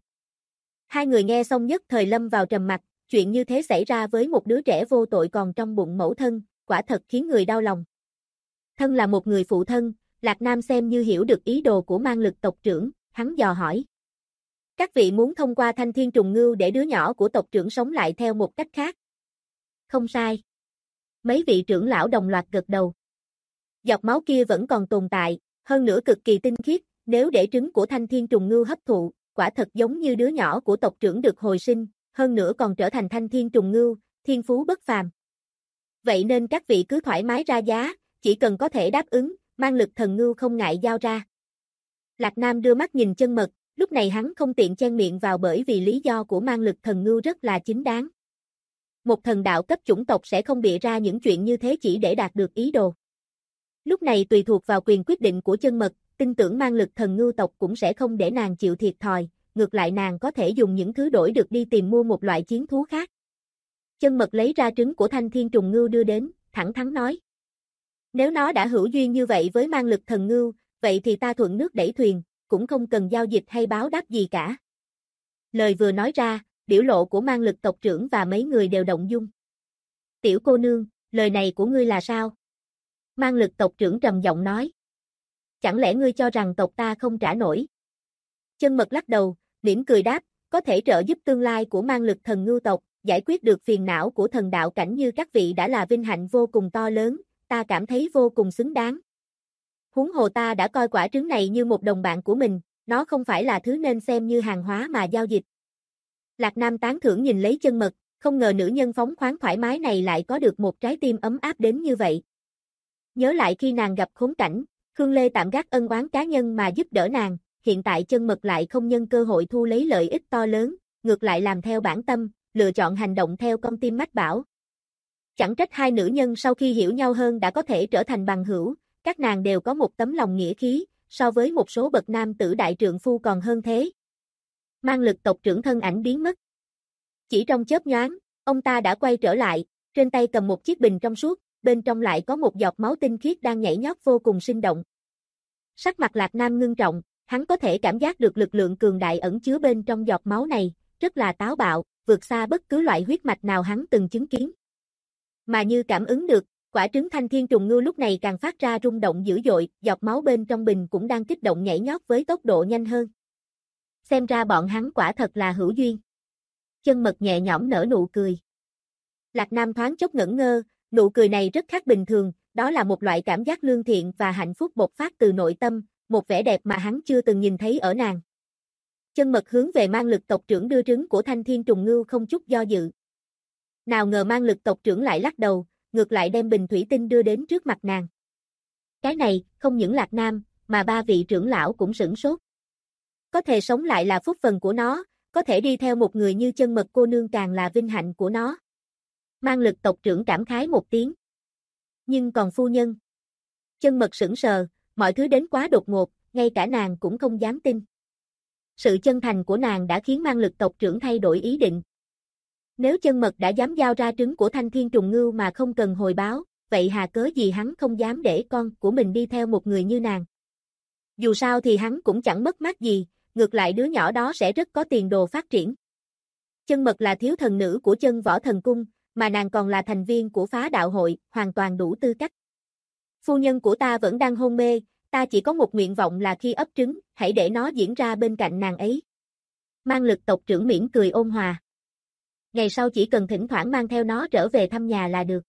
2 người nghe xong nhất thời lâm vào trầm mặc, chuyện như thế xảy ra với một đứa trẻ vô tội còn trong bụng mẫu thân, quả thật khiến người đau lòng. Thân là một người phụ thân, Lạc Nam xem như hiểu được ý đồ của Man Lực tộc trưởng, hắn dò hỏi. Các vị muốn thông qua Thanh Thiên Trùng Ngưu để đứa nhỏ của tộc trưởng sống lại theo một cách khác. Không sai. Mấy vị trưởng lão đồng loạt gật đầu. Giọt máu kia vẫn còn tồn tại, hơn nữa cực kỳ tinh khiết, nếu để trứng của Thanh Thiên Trùng Ngưu hấp thụ, quả thật giống như đứa nhỏ của tộc trưởng được hồi sinh, hơn nữa còn trở thành Thanh Thiên Trùng Ngưu, thiên phú bất phàm. Vậy nên các vị cứ thoải mái ra giá, chỉ cần có thể đáp ứng, Man Lực Thần Ngưu không ngại giao ra. Lạc Nam đưa mắt nhìn Chân Mật, lúc này hắn không tiện chen miệng vào bởi vì lý do của Man Lực Thần Ngưu rất là chính đáng. Một thần đạo cấp chủng tộc sẽ không bịa ra những chuyện như thế chỉ để đạt được ý đồ. Lúc này tùy thuộc vào quyền quyết định của Chân Mật, tin tưởng Man Lực Thần Ngưu tộc cũng sẽ không để nàng chịu thiệt thòi, ngược lại nàng có thể dùng những thứ đổi được đi tìm mua một loại chiến thú khác. Chân Mật lấy ra trứng của Thanh Thiên Trùng Ngưu đưa đến, thẳng thắn nói. Nếu nó đã hữu duyên như vậy với mang lực thần ngưu, vậy thì ta thuận nước đẩy thuyền, cũng không cần giao dịch hay báo đáp gì cả. Lời vừa nói ra, biểu lộ của mang lực tộc trưởng và mấy người đều động dung. Tiểu cô nương, lời này của ngươi là sao? Mang lực tộc trưởng trầm giọng nói. Chẳng lẽ ngươi cho rằng tộc ta không trả nổi? Chân Mật lắc đầu, mỉm cười đáp, có thể trợ giúp tương lai của mang lực thần ngưu tộc, giải quyết được phiền não của thần đạo cảnh như các vị đã là vinh hạnh vô cùng to lớn, ta cảm thấy vô cùng xứng đáng. Huống hồ ta đã coi quả trứng này như một đồng bạn của mình, nó không phải là thứ nên xem như hàng hóa mà giao dịch. Lạc Nam tán thưởng nhìn lấy Chân Mật, không ngờ nữ nhân phóng khoáng thoải mái này lại có được một trái tim ấm áp đến như vậy. Nhớ lại khi nàng gặp khốn cảnh, Khương Lê tạm gác ân oán cá nhân mà giúp đỡ nàng, hiện tại Chân Mật lại không nhân cơ hội thu lấy lợi ích to lớn, ngược lại làm theo bản tâm, lựa chọn hành động theo con tim mách bảo. Chẳng trách hai nữ nhân sau khi hiểu nhau hơn đã có thể trở thành bằng hữu, các nàng đều có một tấm lòng nghĩa khí, so với một số bậc nam tử đại trượng phu còn hơn thế. Mang lực tộc trưởng thân ảnh biến mất. Chỉ trong chớp nhoáng, ông ta đã quay trở lại, trên tay cầm một chiếc bình trong suốt, bên trong lại có một giọt máu tinh khiết đang nhảy nhót vô cùng sinh động. Sắc mặt Lạc Nam ngưng trọng, hắn có thể cảm giác được lực lượng cường đại ẩn chứa bên trong giọt máu này, rất là táo bạo, vượt xa bất cứ loại huyết mạch nào hắn từng chứng kiến. Mà như cảm ứng được, quả trứng Thanh Thiên Trùng Ngưu lúc này càng phát ra rung động dữ dội, giọt máu bên trong bình cũng đang kích động nhảy nhót với tốc độ nhanh hơn. Xem ra bọn hắn quả thật là hữu duyên. Chân Mật nhẹ nhõm nở nụ cười. Lạc Nam thoáng chốc ngẩn ngơ, nụ cười này rất khác bình thường, đó là một loại cảm giác lương thiện và hạnh phúc bộc phát từ nội tâm, một vẻ đẹp mà hắn chưa từng nhìn thấy ở nàng. Chân Mật hướng về mang lực tộc trưởng đưa trứng của Thanh Thiên Trùng Ngưu không chút do dự. Nào ngờ mang lực tộc trưởng lại lắc đầu, ngược lại đem bình thủy tinh đưa đến trước mặt nàng. Cái này, không những Lạc Nam, mà ba vị trưởng lão cũng sửng sốt. Có thể sống lại là phúc phần của nó, có thể đi theo một người như Chân Mật cô nương càng là vinh hạnh của nó. Mang lực tộc trưởng cảm khái một tiếng. Nhưng còn phu nhân? Chân Mật sững sờ, mọi thứ đến quá đột ngột, ngay cả nàng cũng không dám tin. Sự chân thành của nàng đã khiến mang lực tộc trưởng thay đổi ý định. Nếu Chân Mật đã dám giao ra trứng của Thanh Thiên Trùng Ngưu mà không cần hồi báo, vậy hà cớ gì hắn không dám để con của mình đi theo một người như nàng. Dù sao thì hắn cũng chẳng mất mát gì, ngược lại đứa nhỏ đó sẽ rất có tiền đồ phát triển. Chân Mật là thiếu thần nữ của Chân Võ Thần Cung, mà nàng còn là thành viên của Phá Đạo Hội, hoàn toàn đủ tư cách. Phu nhân của ta vẫn đang hôn mê, ta chỉ có một nguyện vọng là khi ấp trứng, hãy để nó diễn ra bên cạnh nàng ấy. Mang lực tộc trưởng mỉm cười ôn hòa. Ngày sau chỉ cần thỉnh thoảng mang theo nó trở về thăm nhà là được.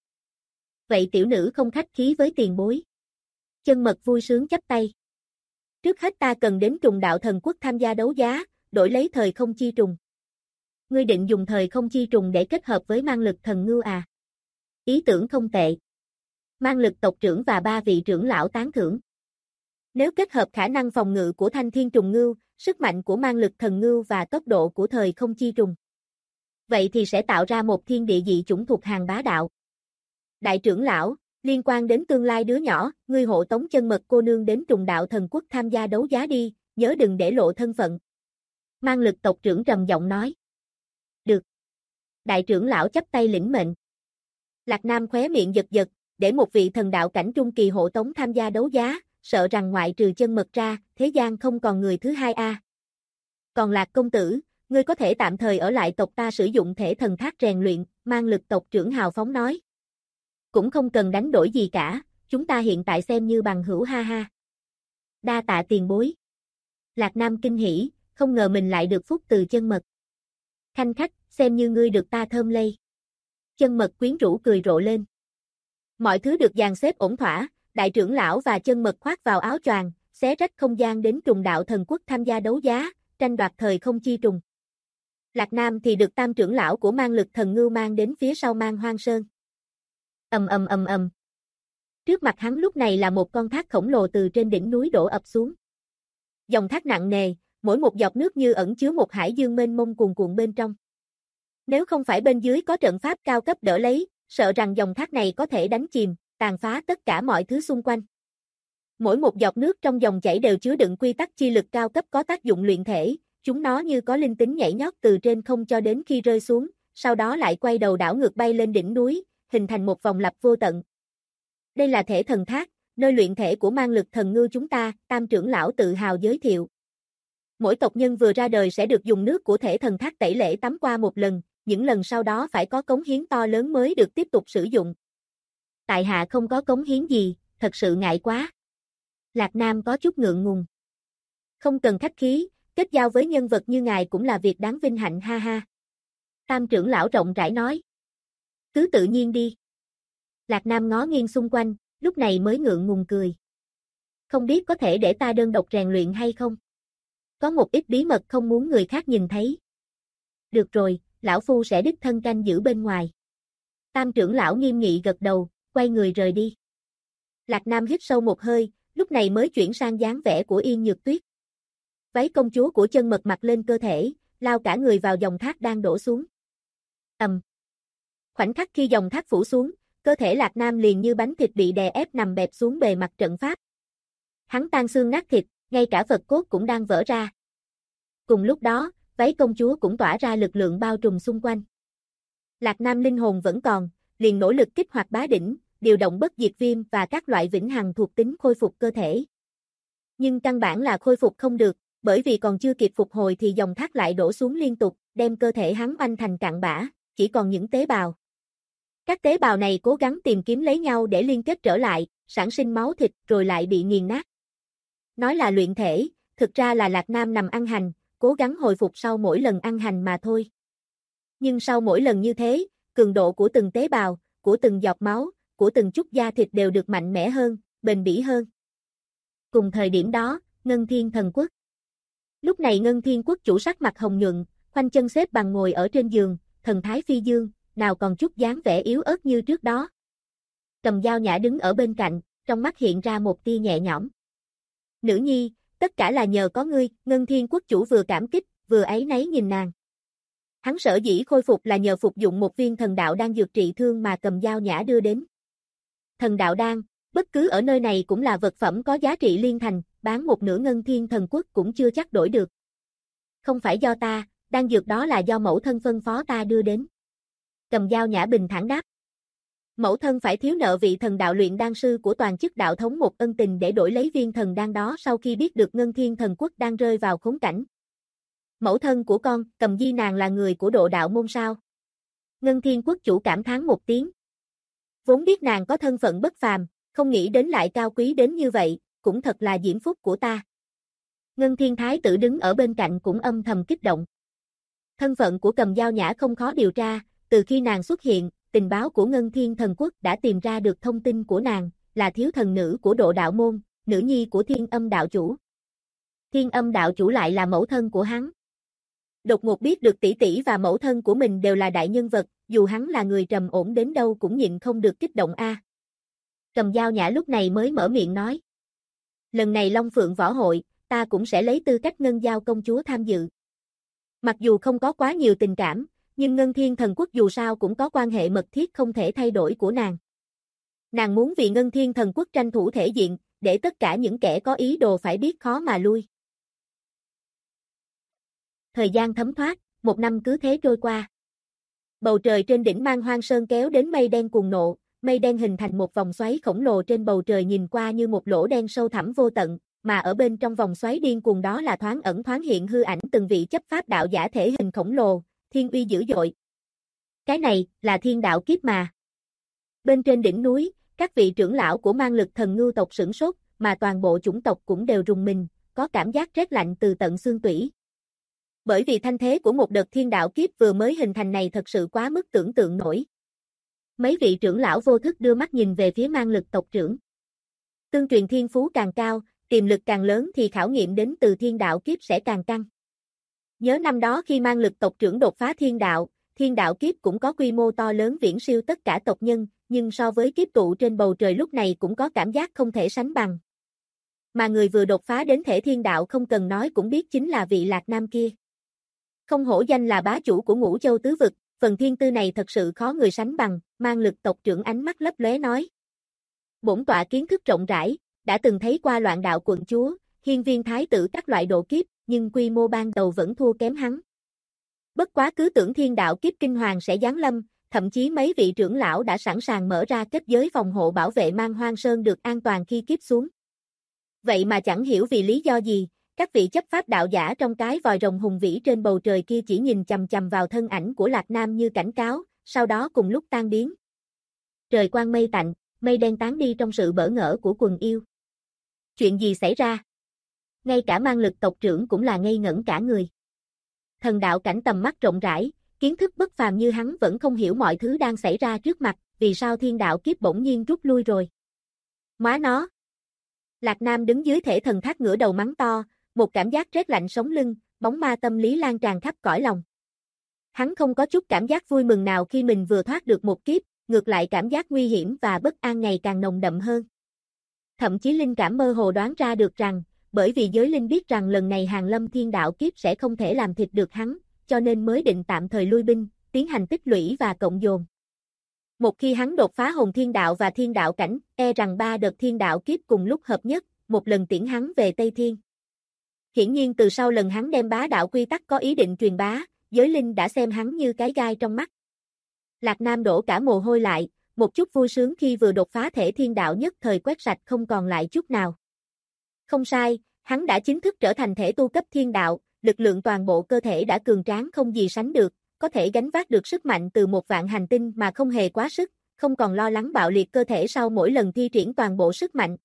Vậy tiểu nữ không khách khí với tiền bối. Chân Mật vui sướng chắp tay. Trước hết ta cần đến Trùng Đạo Thần Quốc tham gia đấu giá, đổi lấy thời không chi trùng. Ngươi định dùng thời không chi trùng để kết hợp với mang lực thần ngưu à? Ý tưởng không tệ. Mang lực tộc trưởng và ba vị trưởng lão tán thưởng. Nếu kết hợp khả năng phòng ngự của Thanh Thiên Trùng Ngưu, sức mạnh của mang lực thần ngưu và tốc độ của thời không chi trùng, vậy thì sẽ tạo ra một thiên địa dị chủng thuộc hàng bá đạo. Đại trưởng lão, liên quan đến tương lai đứa nhỏ, ngươi hộ tống Chân Mật cô nương đến Trùng Đạo Thần Quốc tham gia đấu giá đi, nhớ đừng để lộ thân phận. Mang lực tộc trưởng trầm giọng nói. Được. Đại trưởng lão chắp tay lĩnh mệnh. Lạc Nam khóe miệng giật giật, để một vị thần đạo cảnh trung kỳ hộ tống tham gia đấu giá, sợ rằng ngoại trừ Chân Mật ra, thế gian không còn người thứ hai a. Còn Lạc công tử, ngươi có thể tạm thời ở lại tộc ta sử dụng thể thần thác rèn luyện, mang lực tộc trưởng hào phóng nói. Cũng không cần đánh đổi gì cả, chúng ta hiện tại xem như bằng hữu ha ha. Đa tạ tiền bối. Lạc Nam kinh hỉ, không ngờ mình lại được phúc từ Chân Mật. Khanh khách, xem như ngươi được ta thơm lây. Chân Mật quyến rũ cười rộ lên. Mọi thứ được dàn xếp ổn thỏa, đại trưởng lão và Chân Mật khoác vào áo choàng, xé rách không gian đến Trùng Đạo Thần Quốc tham gia đấu giá, tranh đoạt thời không chi trùng. Lạc Nam thì được tam trưởng lão của mang lực thần ngưu mang đến phía sau Mang Hoang Sơn. Ầm. Trước mặt hắn lúc này là một con thác khổng lồ từ trên đỉnh núi đổ ập xuống. Dòng thác nặng nề, mỗi một giọt nước như ẩn chứa một hải dương mênh mông cuồn cuộn bên trong. Nếu không phải bên dưới có trận pháp cao cấp đỡ lấy, sợ rằng dòng thác này có thể đánh chìm, tàn phá tất cả mọi thứ xung quanh. Mỗi một giọt nước trong dòng chảy đều chứa đựng quy tắc chi lực cao cấp có tác dụng luyện thể, chúng nó như có linh tính nhảy nhót từ trên không cho đến khi rơi xuống, sau đó lại quay đầu đảo ngược bay lên đỉnh núi, hình thành một vòng lặp vô tận. Đây là thể thần thác, nơi luyện thể của mang lực thần ngư chúng ta, Tam trưởng lão tự hào giới thiệu. Mỗi tộc nhân vừa ra đời sẽ được dùng nước của thể thần thác tẩy lễ tắm qua một lần, những lần sau đó phải có cống hiến to lớn mới được tiếp tục sử dụng. Tại hạ không có cống hiến gì, thật sự ngại quá. Lạc Nam có chút ngượng ngùng. Không cần khách khí, kết giao với nhân vật như ngài cũng là việc đáng vinh hạnh ha ha. Tam trưởng lão rộng rãi nói. Cứ tự nhiên đi. Lạc Nam ngó nghiêng xung quanh, lúc này mới ngượng ngùng cười. Không biết có thể để ta đơn độc rèn luyện hay không? Có một ít bí mật không muốn người khác nhìn thấy. Được rồi, lão phu sẽ đích thân canh giữ bên ngoài. Tam trưởng lão nghiêm nghị gật đầu, quay người rời đi. Lạc Nam hít sâu một hơi, lúc này mới chuyển sang dáng vẻ của Yên Nhược Tuyết. Váy công chúa của chân mật mặc lên cơ thể, lao cả người vào dòng thác đang đổ xuống. Khoảnh khắc khi dòng thác phủ xuống, cơ thể Lạc Nam liền như bánh thịt bị đè ép nằm bẹp xuống bề mặt trận pháp. Hắn tan xương nát thịt, ngay cả Phật cốt cũng đang vỡ ra. Cùng lúc đó, váy công chúa cũng tỏa ra lực lượng bao trùm xung quanh. Lạc Nam linh hồn vẫn còn, liền nỗ lực kích hoạt bá đỉnh, điều động bất diệt viêm và các loại vĩnh hằng thuộc tính khôi phục cơ thể. Nhưng căn bản là khôi phục không được, bởi vì còn chưa kịp phục hồi thì dòng thác lại đổ xuống liên tục, đem cơ thể hắn oanh thành cặn bã, chỉ còn những tế bào. Các tế bào này cố gắng tìm kiếm lấy nhau để liên kết trở lại, sản sinh máu thịt rồi lại bị nghiền nát. Nói là luyện thể, thực ra là Lạc Nam nằm ăn hành, cố gắng hồi phục sau mỗi lần ăn hành mà thôi. Nhưng sau mỗi lần như thế, cường độ của từng tế bào, của từng giọt máu, của từng chút da thịt đều được mạnh mẽ hơn, bền bỉ hơn. Cùng thời điểm đó, Ngân Thiên Thần Quốc. Lúc này Ngân Thiên Quốc chủ sắc mặt hồng nhuận, khoanh chân xếp bằng ngồi ở trên giường, thần thái phi dương, nào còn chút dáng vẻ yếu ớt như trước đó. Cầm Dao Nhã đứng ở bên cạnh, trong mắt hiện ra một tia nhẹ nhõm. Nữ nhi, tất cả là nhờ có ngươi, Ngân Thiên Quốc chủ vừa cảm kích, vừa áy náy nhìn nàng. Hắn sở dĩ khôi phục là nhờ phục dụng một viên thần đạo đan dược trị thương mà Cầm Dao Nhã đưa đến. Thần đạo đan, bất cứ ở nơi này cũng là vật phẩm có giá trị liên thành, bán một nửa Ngân Thiên Thần Quốc cũng chưa chắc đổi được. Không phải do ta, đan dược đó là do mẫu thân phân phó ta đưa đến. Cầm Dao Nhã bình thản đáp. Mẫu thân phải thiếu nợ vị thần đạo luyện đan sư của toàn chức đạo thống một ân tình để đổi lấy viên thần đan đó sau khi biết được Ngân Thiên Thần Quốc đang rơi vào khốn cảnh. Mẫu thân của con, Cầm Di nàng là người của Độ Đạo môn sao? Ngân Thiên Quốc chủ cảm thán một tiếng. Vốn biết nàng có thân phận bất phàm, không nghĩ đến lại cao quý đến như vậy, cũng thật là diễm phúc của ta. Ngân Thiên Thái tử đứng ở bên cạnh cũng âm thầm kích động. Thân phận của Cầm Dao Nhã không khó điều tra, từ khi nàng xuất hiện, tình báo của Ngân Thiên Thần Quốc đã tìm ra được thông tin của nàng, là thiếu thần nữ của Độ Đạo môn, nữ nhi của Thiên Âm đạo chủ. Thiên Âm đạo chủ lại là mẫu thân của hắn. Đột ngột biết được tỷ tỷ và mẫu thân của mình đều là đại nhân vật, dù hắn là người trầm ổn đến đâu cũng nhịn không được kích động a. Cầm Dao Nhã lúc này mới mở miệng nói. Lần này Long Phượng Võ Hội, ta cũng sẽ lấy tư cách Ngân Giao công chúa tham dự. Mặc dù không có quá nhiều tình cảm, nhưng Ngân Thiên Thần Quốc dù sao cũng có quan hệ mật thiết không thể thay đổi của nàng. Nàng muốn vì Ngân Thiên Thần Quốc tranh thủ thể diện, để tất cả những kẻ có ý đồ phải biết khó mà lui. Thời gian thấm thoát, một năm cứ thế trôi qua. Bầu trời trên đỉnh Man Hoang Sơn kéo đến mây đen cuồng nộ, mây đen hình thành một vòng xoáy khổng lồ trên bầu trời nhìn qua như một lỗ đen sâu thẳm vô tận, mà ở bên trong vòng xoáy điên cuồng đó là thoáng ẩn thoáng hiện hư ảnh từng vị chấp pháp đạo giả thể hình khổng lồ, thiên uy dữ dội. Cái này là thiên đạo kiếp mà. Bên trên đỉnh núi, các vị trưởng lão của mang lực thần ngưu tộc sửng sốt, mà toàn bộ chủng tộc cũng đều rùng mình, có cảm giác rét lạnh từ tận xương tủy. Bởi vì thanh thế của một đợt thiên đạo kiếp vừa mới hình thành này thật sự quá mức tưởng tượng nổi. Mấy vị trưởng lão vô thức đưa mắt nhìn về phía mang lực tộc trưởng. Tương truyền thiên phú càng cao, tiềm lực càng lớn thì khảo nghiệm đến từ thiên đạo kiếp sẽ càng căng. Nhớ năm đó khi mang lực tộc trưởng đột phá thiên đạo kiếp cũng có quy mô to lớn viễn siêu tất cả tộc nhân, nhưng so với kiếp tụ trên bầu trời lúc này cũng có cảm giác không thể sánh bằng. Mà người vừa đột phá đến thể thiên đạo không cần nói cũng biết chính là vị Lạc Nam kia. Không hổ danh là bá chủ của Ngũ Châu tứ vực, phần thiên tư này thật sự khó người sánh bằng, mang lực tộc trưởng ánh mắt lấp lóe nói. Bổn tọa kiến thức rộng rãi, đã từng thấy qua loạn đạo quận chúa, hiên viên thái tử các loại độ kiếp, nhưng quy mô ban đầu vẫn thua kém hắn. Bất quá cứ tưởng thiên đạo kiếp kinh hoàng sẽ giáng lâm, thậm chí mấy vị trưởng lão đã sẵn sàng mở ra kết giới phòng hộ bảo vệ Man Hoang Sơn được an toàn khi kiếp xuống. Vậy mà chẳng hiểu vì lý do gì, các vị chấp pháp đạo giả trong cái vòi rồng hùng vĩ trên bầu trời kia chỉ nhìn chằm chằm vào thân ảnh của Lạc Nam như cảnh cáo, sau đó cùng lúc tan biến. Trời quang mây tạnh, mây đen tán đi trong sự bỡ ngỡ của quần yêu. Chuyện gì xảy ra? Ngay cả mang lực tộc trưởng cũng là ngây ngẩn cả người. Thần đạo cảnh tầm mắt rộng rãi, kiến thức bất phàm như hắn vẫn không hiểu mọi thứ đang xảy ra trước mặt, vì sao thiên đạo kiếp bỗng nhiên rút lui rồi. Má nó! Lạc Nam đứng dưới thể thần thác ngửa đầu mắng to, một cảm giác rét lạnh sống lưng, bóng ma tâm lý lan tràn khắp cõi lòng. Hắn không có chút cảm giác vui mừng nào khi mình vừa thoát được một kiếp, ngược lại cảm giác nguy hiểm và bất an ngày càng nồng đậm hơn. Thậm chí linh cảm mơ hồ đoán ra được rằng, bởi vì giới linh biết rằng lần này hàng lâm thiên đạo kiếp sẽ không thể làm thịt được hắn, cho nên mới định tạm thời lui binh, tiến hành tích lũy và cộng dồn. Một khi hắn đột phá hồn thiên đạo và thiên đạo cảnh, e rằng 3 đợt thiên đạo kiếp cùng lúc hợp nhất, một lần tiễn hắn về Tây Thiên. Hiển nhiên từ sau lần hắn đem bá đạo quy tắc có ý định truyền bá, giới linh đã xem hắn như cái gai trong mắt. Lạc Nam đổ cả mồ hôi lại, một chút vui sướng khi vừa đột phá thể thiên đạo nhất thời quét sạch không còn lại chút nào. Không sai, hắn đã chính thức trở thành thể tu cấp thiên đạo, lực lượng toàn bộ cơ thể đã cường tráng không gì sánh được, có thể gánh vác được sức mạnh từ 1.000 hành tinh mà không hề quá sức, không còn lo lắng bạo liệt cơ thể sau mỗi lần thi triển toàn bộ sức mạnh.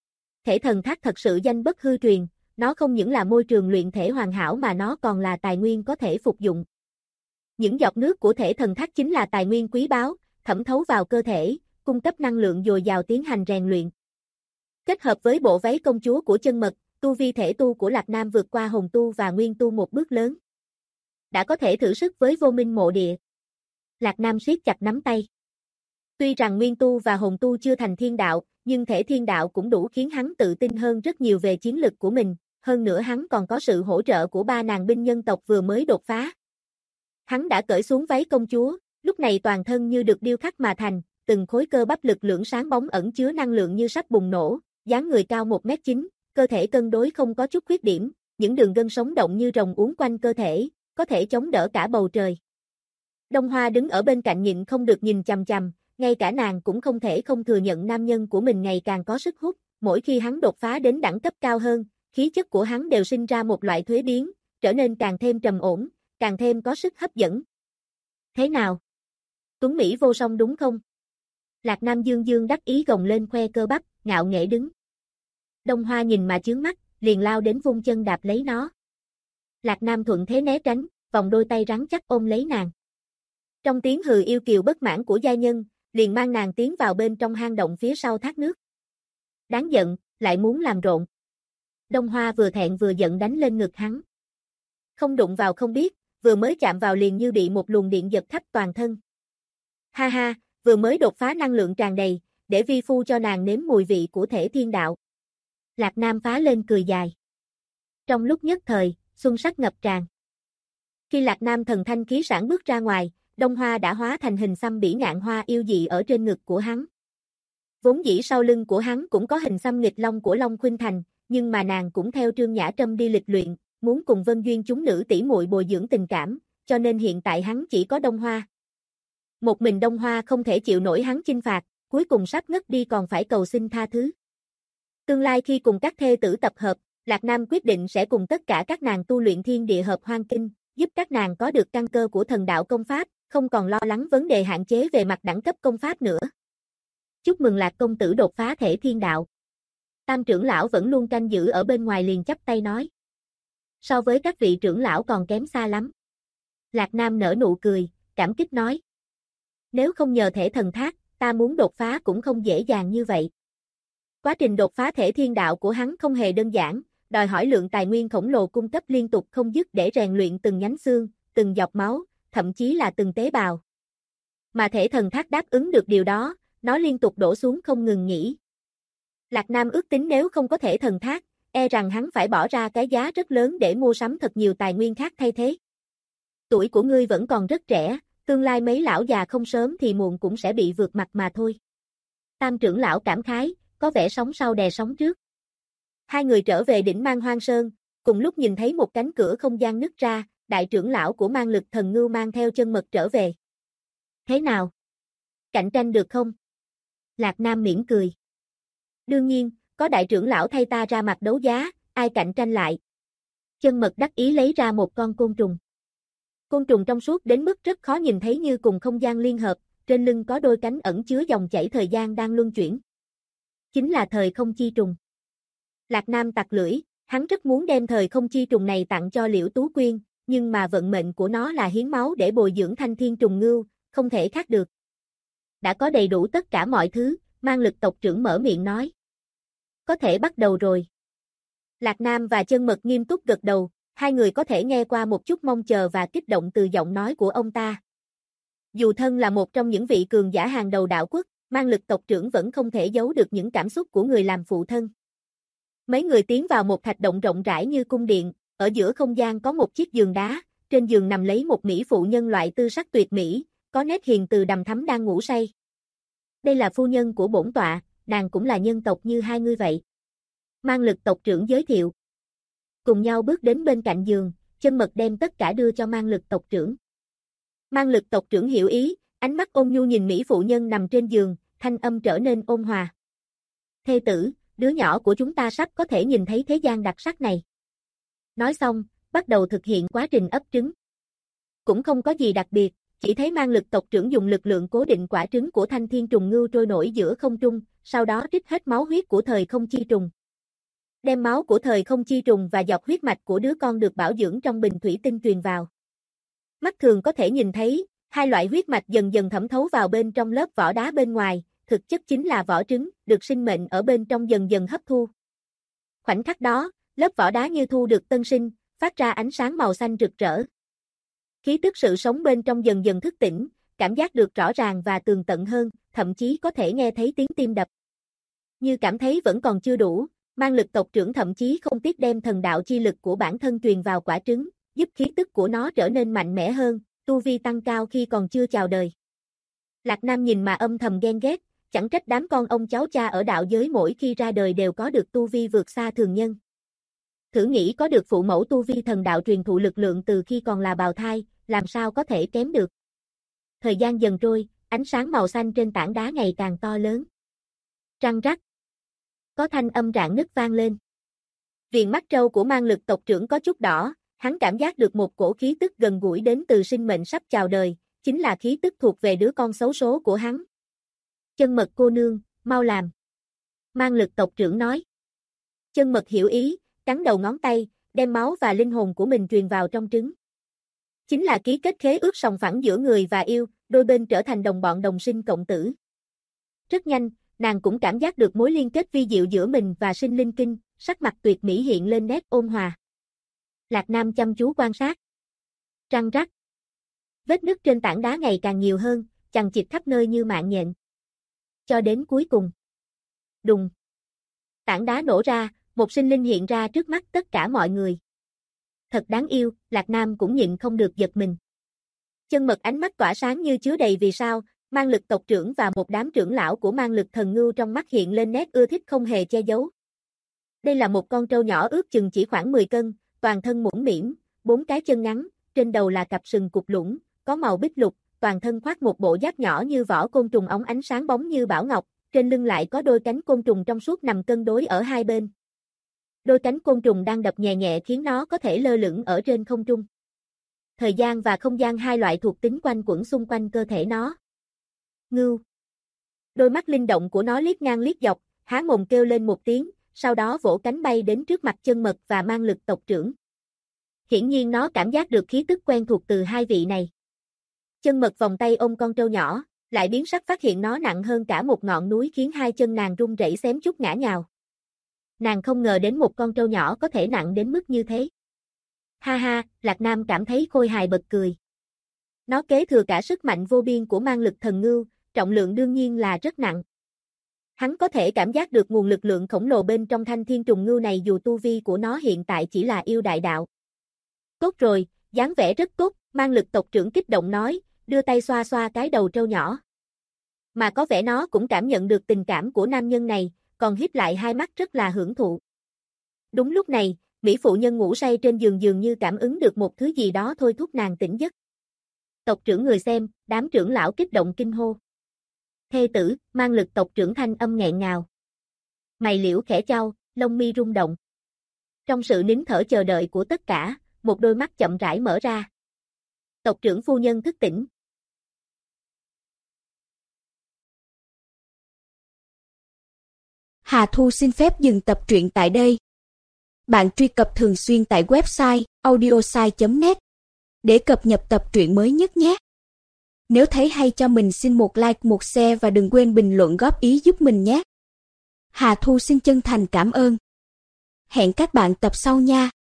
Thể thần thác thật sự danh bất hư truyền, nó không những là môi trường luyện thể hoàn hảo mà nó còn là tài nguyên có thể phục dụng. Những giọt nước của thể thần thác chính là tài nguyên quý báu, thẩm thấu vào cơ thể, cung cấp năng lượng dồi dào tiến hành rèn luyện. Kết hợp với bộ váy công chúa của chân mật, tu vi thể tu của Lạc Nam vượt qua hồn tu và nguyên tu một bước lớn. Đã có thể thử sức với vô minh mộ địa. Lạc Nam siết chặt nắm tay. Tuy rằng nguyên tu và hồn tu chưa thành thiên đạo, nhưng thể thiên đạo cũng đủ khiến hắn tự tin hơn rất nhiều về chiến lực của mình, hơn nữa hắn còn có sự hỗ trợ của 3 nàng binh nhân tộc vừa mới đột phá. Hắn đã cởi xuống váy công chúa, lúc này toàn thân như được điêu khắc mà thành, từng khối cơ bắp lực lưỡng sáng bóng ẩn chứa năng lượng như sắp bùng nổ, dáng người cao 1m9, cơ thể cân đối không có chút khuyết điểm, những đường gân sống động như rồng uốn quanh cơ thể, có thể chống đỡ cả bầu trời. Đông Hoa đứng ở bên cạnh nhịn không được nhìn chằm chằm, ngay cả nàng cũng không thể không thừa nhận nam nhân của mình ngày càng có sức hút, mỗi khi hắn đột phá đến đẳng cấp cao hơn, khí chất của hắn đều sinh ra một loại thuế biến, trở nên càng thêm trầm ổn, càng thêm có sức hấp dẫn. Thế nào? Tuấn Mỹ vô song đúng không? Lạc Nam dương dương đắc ý gồng lên khoe cơ bắp, ngạo nghễ đứng. Đông Hoa nhìn mà chướng mắt, liền lao đến vung chân đạp lấy nó. Lạc Nam thuận thế né tránh, vòng đôi tay rắn chắc ôm lấy nàng. Trong tiếng hừ yêu kiều bất mãn của gia nhân, liền mang nàng tiến vào bên trong hang động phía sau thác nước. Đáng giận, lại muốn làm rộn. Đông Hoa vừa thẹn vừa giận đánh lên ngực hắn. Không đụng vào không biết, vừa mới chạm vào liền như bị một luồng điện giật khắp toàn thân. Ha ha, vừa mới đột phá năng lượng tràn đầy, để vi phu cho nàng nếm mùi vị của thể thiên đạo. Lạc Nam phá lên cười dài. Trong lúc nhất thời, xuân sắc ngập tràn. Khi Lạc Nam thần thanh khí sảng bước ra ngoài, Đông Hoa đã hóa thành hình xăm bỉ ngạn hoa yêu dị ở trên ngực của hắn. Vốn dĩ sau lưng của hắn cũng có hình xăm nghịch long của Long Khuynh Thành, nhưng mà nàng cũng theo Trương Nhã Trâm đi lịch luyện, muốn cùng Vân Duyên chúng nữ tỷ muội bồi dưỡng tình cảm, cho nên hiện tại hắn chỉ có Đông Hoa. Một mình Đông Hoa không thể chịu nổi hắn chinh phạt, cuối cùng sắp ngất đi còn phải cầu xin tha thứ. Tương lai khi cùng các thê tử tập hợp, Lạc Nam quyết định sẽ cùng tất cả các nàng tu luyện thiên địa hợp hoang kinh, giúp các nàng có được căn cơ của thần đạo công pháp, không còn lo lắng vấn đề hạn chế về mặt đẳng cấp công pháp nữa. Chúc mừng Lạc công tử đột phá thể thiên đạo. Tam trưởng lão vẫn luôn canh giữ ở bên ngoài liền chắp tay nói. So với các vị trưởng lão còn kém xa lắm. Lạc Nam nở nụ cười, cảm kích nói. Nếu không nhờ thể thần thác, ta muốn đột phá cũng không dễ dàng như vậy. Quá trình đột phá thể thiên đạo của hắn không hề đơn giản, đòi hỏi lượng tài nguyên khổng lồ cung cấp liên tục không dứt để rèn luyện từng nhánh xương, từng giọt máu, thậm chí là từng tế bào. Mà thể thần thác đáp ứng được điều đó, nó liên tục đổ xuống không ngừng nghỉ. Lạc Nam ước tính nếu không có thể thần thác, e rằng hắn phải bỏ ra cái giá rất lớn để mua sắm thật nhiều tài nguyên khác thay thế. Tuổi của ngươi vẫn còn rất trẻ, tương lai mấy lão già không sớm thì muộn cũng sẽ bị vượt mặt mà thôi. Tam trưởng lão cảm khái, có vẻ sóng sau đè sóng trước. Hai người trở về đỉnh Man Hoang Sơn, cùng lúc nhìn thấy một cánh cửa không gian nứt ra, đại trưởng lão của mang lực thần ngưu mang theo chân mật trở về. Thế nào? Cạnh tranh được không? Lạc Nam mỉm cười. Đương nhiên, có đại trưởng lão thay ta ra mặt đấu giá, ai cạnh tranh lại. Chân mật đắc ý lấy ra một con côn trùng. Côn trùng trong suốt đến mức rất khó nhìn thấy như cùng không gian liên hợp, trên lưng có đôi cánh ẩn chứa dòng chảy thời gian đang luân chuyển. Chính là thời không chi trùng. Lạc Nam tặc lưỡi, hắn rất muốn đem thời không chi trùng này tặng cho Liễu Tú Quyên, nhưng mà vận mệnh của nó là hiến máu để bồi dưỡng thanh thiên trùng ngưu, không thể khác được. Đã có đầy đủ tất cả mọi thứ, mang lực tộc trưởng mở miệng nói. Có thể bắt đầu rồi. Lạc Nam và chân mật nghiêm túc gật đầu, hai người có thể nghe qua một chút mong chờ và kích động từ giọng nói của ông ta. Dù thân là một trong những vị cường giả hàng đầu đạo quốc, mang lực tộc trưởng vẫn không thể giấu được những cảm xúc của người làm phụ thân. Mấy người tiến vào một thạch động rộng rãi như cung điện, ở giữa không gian có một chiếc giường đá, trên giường nằm lấy một mỹ phụ nhân loại tư sắc tuyệt mỹ, có nét hiền từ đằm thắm đang ngủ say. Đây là phu nhân của bổn tọa, nàng cũng là nhân tộc như hai ngươi vậy. Mang lực tộc trưởng giới thiệu. Cùng nhau bước đến bên cạnh giường, chân mật đem tất cả đưa cho mang lực tộc trưởng. Mang lực tộc trưởng hiểu ý, ánh mắt ôn nhu nhìn mỹ phụ nhân nằm trên giường, thanh âm trở nên ôn hòa. Thê tử, đứa nhỏ của chúng ta sắp có thể nhìn thấy thế gian đặc sắc này. Nói xong, bắt đầu thực hiện quá trình ấp trứng. Cũng không có gì đặc biệt, chỉ thấy mang lực tộc trưởng dùng lực lượng cố định quả trứng của thanh thiên trùng ngưu trôi nổi giữa không trung, sau đó trích hết máu huyết của thời không chi trùng. Đem máu của thời không chi trùng và giọt huyết mạch của đứa con được bảo dưỡng trong bình thủy tinh truyền vào. Mắt thường có thể nhìn thấy, hai loại huyết mạch dần dần thẩm thấu vào bên trong lớp vỏ đá bên ngoài, thực chất chính là vỏ trứng, được sinh mệnh ở bên trong dần dần hấp thu. Khoảnh khắc đó, lớp vỏ đá như thu được tân sinh, phát ra ánh sáng màu xanh rực rỡ. Khí tức sự sống bên trong dần dần thức tỉnh, cảm giác được rõ ràng và tường tận hơn, thậm chí có thể nghe thấy tiếng tim đập. Như cảm thấy vẫn còn chưa đủ, mang lực tộc trưởng thậm chí không tiếc đem thần đạo chi lực của bản thân truyền vào quả trứng, giúp khí tức của nó trở nên mạnh mẽ hơn, tu vi tăng cao khi còn chưa chào đời. Lạc Nam nhìn mà âm thầm ghen ghét, chẳng trách đám con ông cháu cha ở đạo giới mỗi khi ra đời đều có được tu vi vượt xa thường nhân. Thử nghĩ có được phụ mẫu tu vi thần đạo truyền thụ lực lượng từ khi còn là bào thai, làm sao có thể kém được. Thời gian dần trôi, ánh sáng màu xanh trên tảng đá ngày càng to lớn. Răng rắc. Có thanh âm rạn nứt vang lên. Viền mắt trâu của mang lực tộc trưởng có chút đỏ, hắn cảm giác được một cổ khí tức gần gũi đến từ sinh mệnh sắp chào đời, chính là khí tức thuộc về đứa con xấu số của hắn. Chân mật cô nương, mau làm. Mang lực tộc trưởng nói. Chân mật hiểu ý, cắn đầu ngón tay, đem máu và linh hồn của mình truyền vào trong trứng. Chính là ký kết khế ước sòng phẳng giữa người và yêu, đôi bên trở thành đồng bọn đồng sinh cộng tử. Rất nhanh, nàng cũng cảm giác được mối liên kết vi diệu giữa mình và sinh linh kinh, sắc mặt tuyệt mỹ hiện lên nét ôn hòa. Lạc Nam chăm chú quan sát. Răng rắc. Vết nứt trên tảng đá ngày càng nhiều hơn, chằng chịt khắp nơi như mạng nhện. Cho đến cuối cùng. Đùng. Tảng đá nổ ra, một sinh linh hiện ra trước mắt tất cả mọi người. Thật đáng yêu, Lạc Nam cũng nhịn không được giật mình. Chân mật ánh mắt tỏa sáng như chứa đầy vì sao, mang lực tộc trưởng và một đám trưởng lão của mang lực thần ngưu trong mắt hiện lên nét ưa thích không hề che giấu. Đây là một con trâu nhỏ ước chừng chỉ khoảng 10 cân, toàn thân mũm mĩm, 4 cái chân ngắn, trên đầu là cặp sừng cụp lũng, có màu bích lục, toàn thân khoác một bộ giáp nhỏ như vỏ côn trùng óng ánh sáng bóng như bảo ngọc, trên lưng lại có đôi cánh côn trùng trong suốt nằm cân đối ở hai bên. Đôi cánh côn trùng đang đập nhẹ nhẹ khiến nó có thể lơ lửng ở trên không trung. Thời gian và không gian hai loại thuộc tính quanh quẩn xung quanh cơ thể nó. Ngưu. Đôi mắt linh động của nó liếc ngang liếc dọc, há mồm kêu lên một tiếng, sau đó vỗ cánh bay đến trước mặt chân mật và mang lực tộc trưởng. Hiển nhiên nó cảm giác được khí tức quen thuộc từ hai vị này. Chân mật vòng tay ôm con trâu nhỏ, lại biến sắc phát hiện nó nặng hơn cả một ngọn núi khiến hai chân nàng run rẩy xém chút ngã nhào. Nàng không ngờ đến một con trâu nhỏ có thể nặng đến mức như thế. Ha ha, Lạc Nam cảm thấy khôi hài bật cười. Nó kế thừa cả sức mạnh vô biên của mang lực thần ngưu, trọng lượng đương nhiên là rất nặng. Hắn có thể cảm giác được nguồn lực lượng khổng lồ bên trong thanh thiên trùng ngưu này dù tu vi của nó hiện tại chỉ là yêu đại đạo. Tốt rồi, dáng vẻ rất tốt, mang lực tộc trưởng kích động nói, đưa tay xoa xoa cái đầu trâu nhỏ. Mà có vẻ nó cũng cảm nhận được tình cảm của nam nhân này, còn híp lại hai mắt rất là hưởng thụ. Đúng lúc này, Mỹ phụ nhân ngủ say trên giường dường như cảm ứng được một thứ gì đó thôi thúc nàng tỉnh giấc. Tộc trưởng người xem, đám trưởng lão kích động kinh hô. Thê tử, mang lực tộc trưởng thanh âm nghẹn ngào. Mày liễu khẽ chau, lông mi rung động. Trong sự nín thở chờ đợi của tất cả, một đôi mắt chậm rãi mở ra. Tộc trưởng phu nhân thức tỉnh. Hà Thu xin phép dừng tập truyện tại đây. Bạn truy cập thường xuyên tại website audiosai.net để cập nhật tập truyện mới nhất nhé. Nếu thấy hay cho mình xin một like, một share và đừng quên bình luận góp ý giúp mình nhé. Hà Thu xin chân thành cảm ơn. Hẹn các bạn tập sau nha.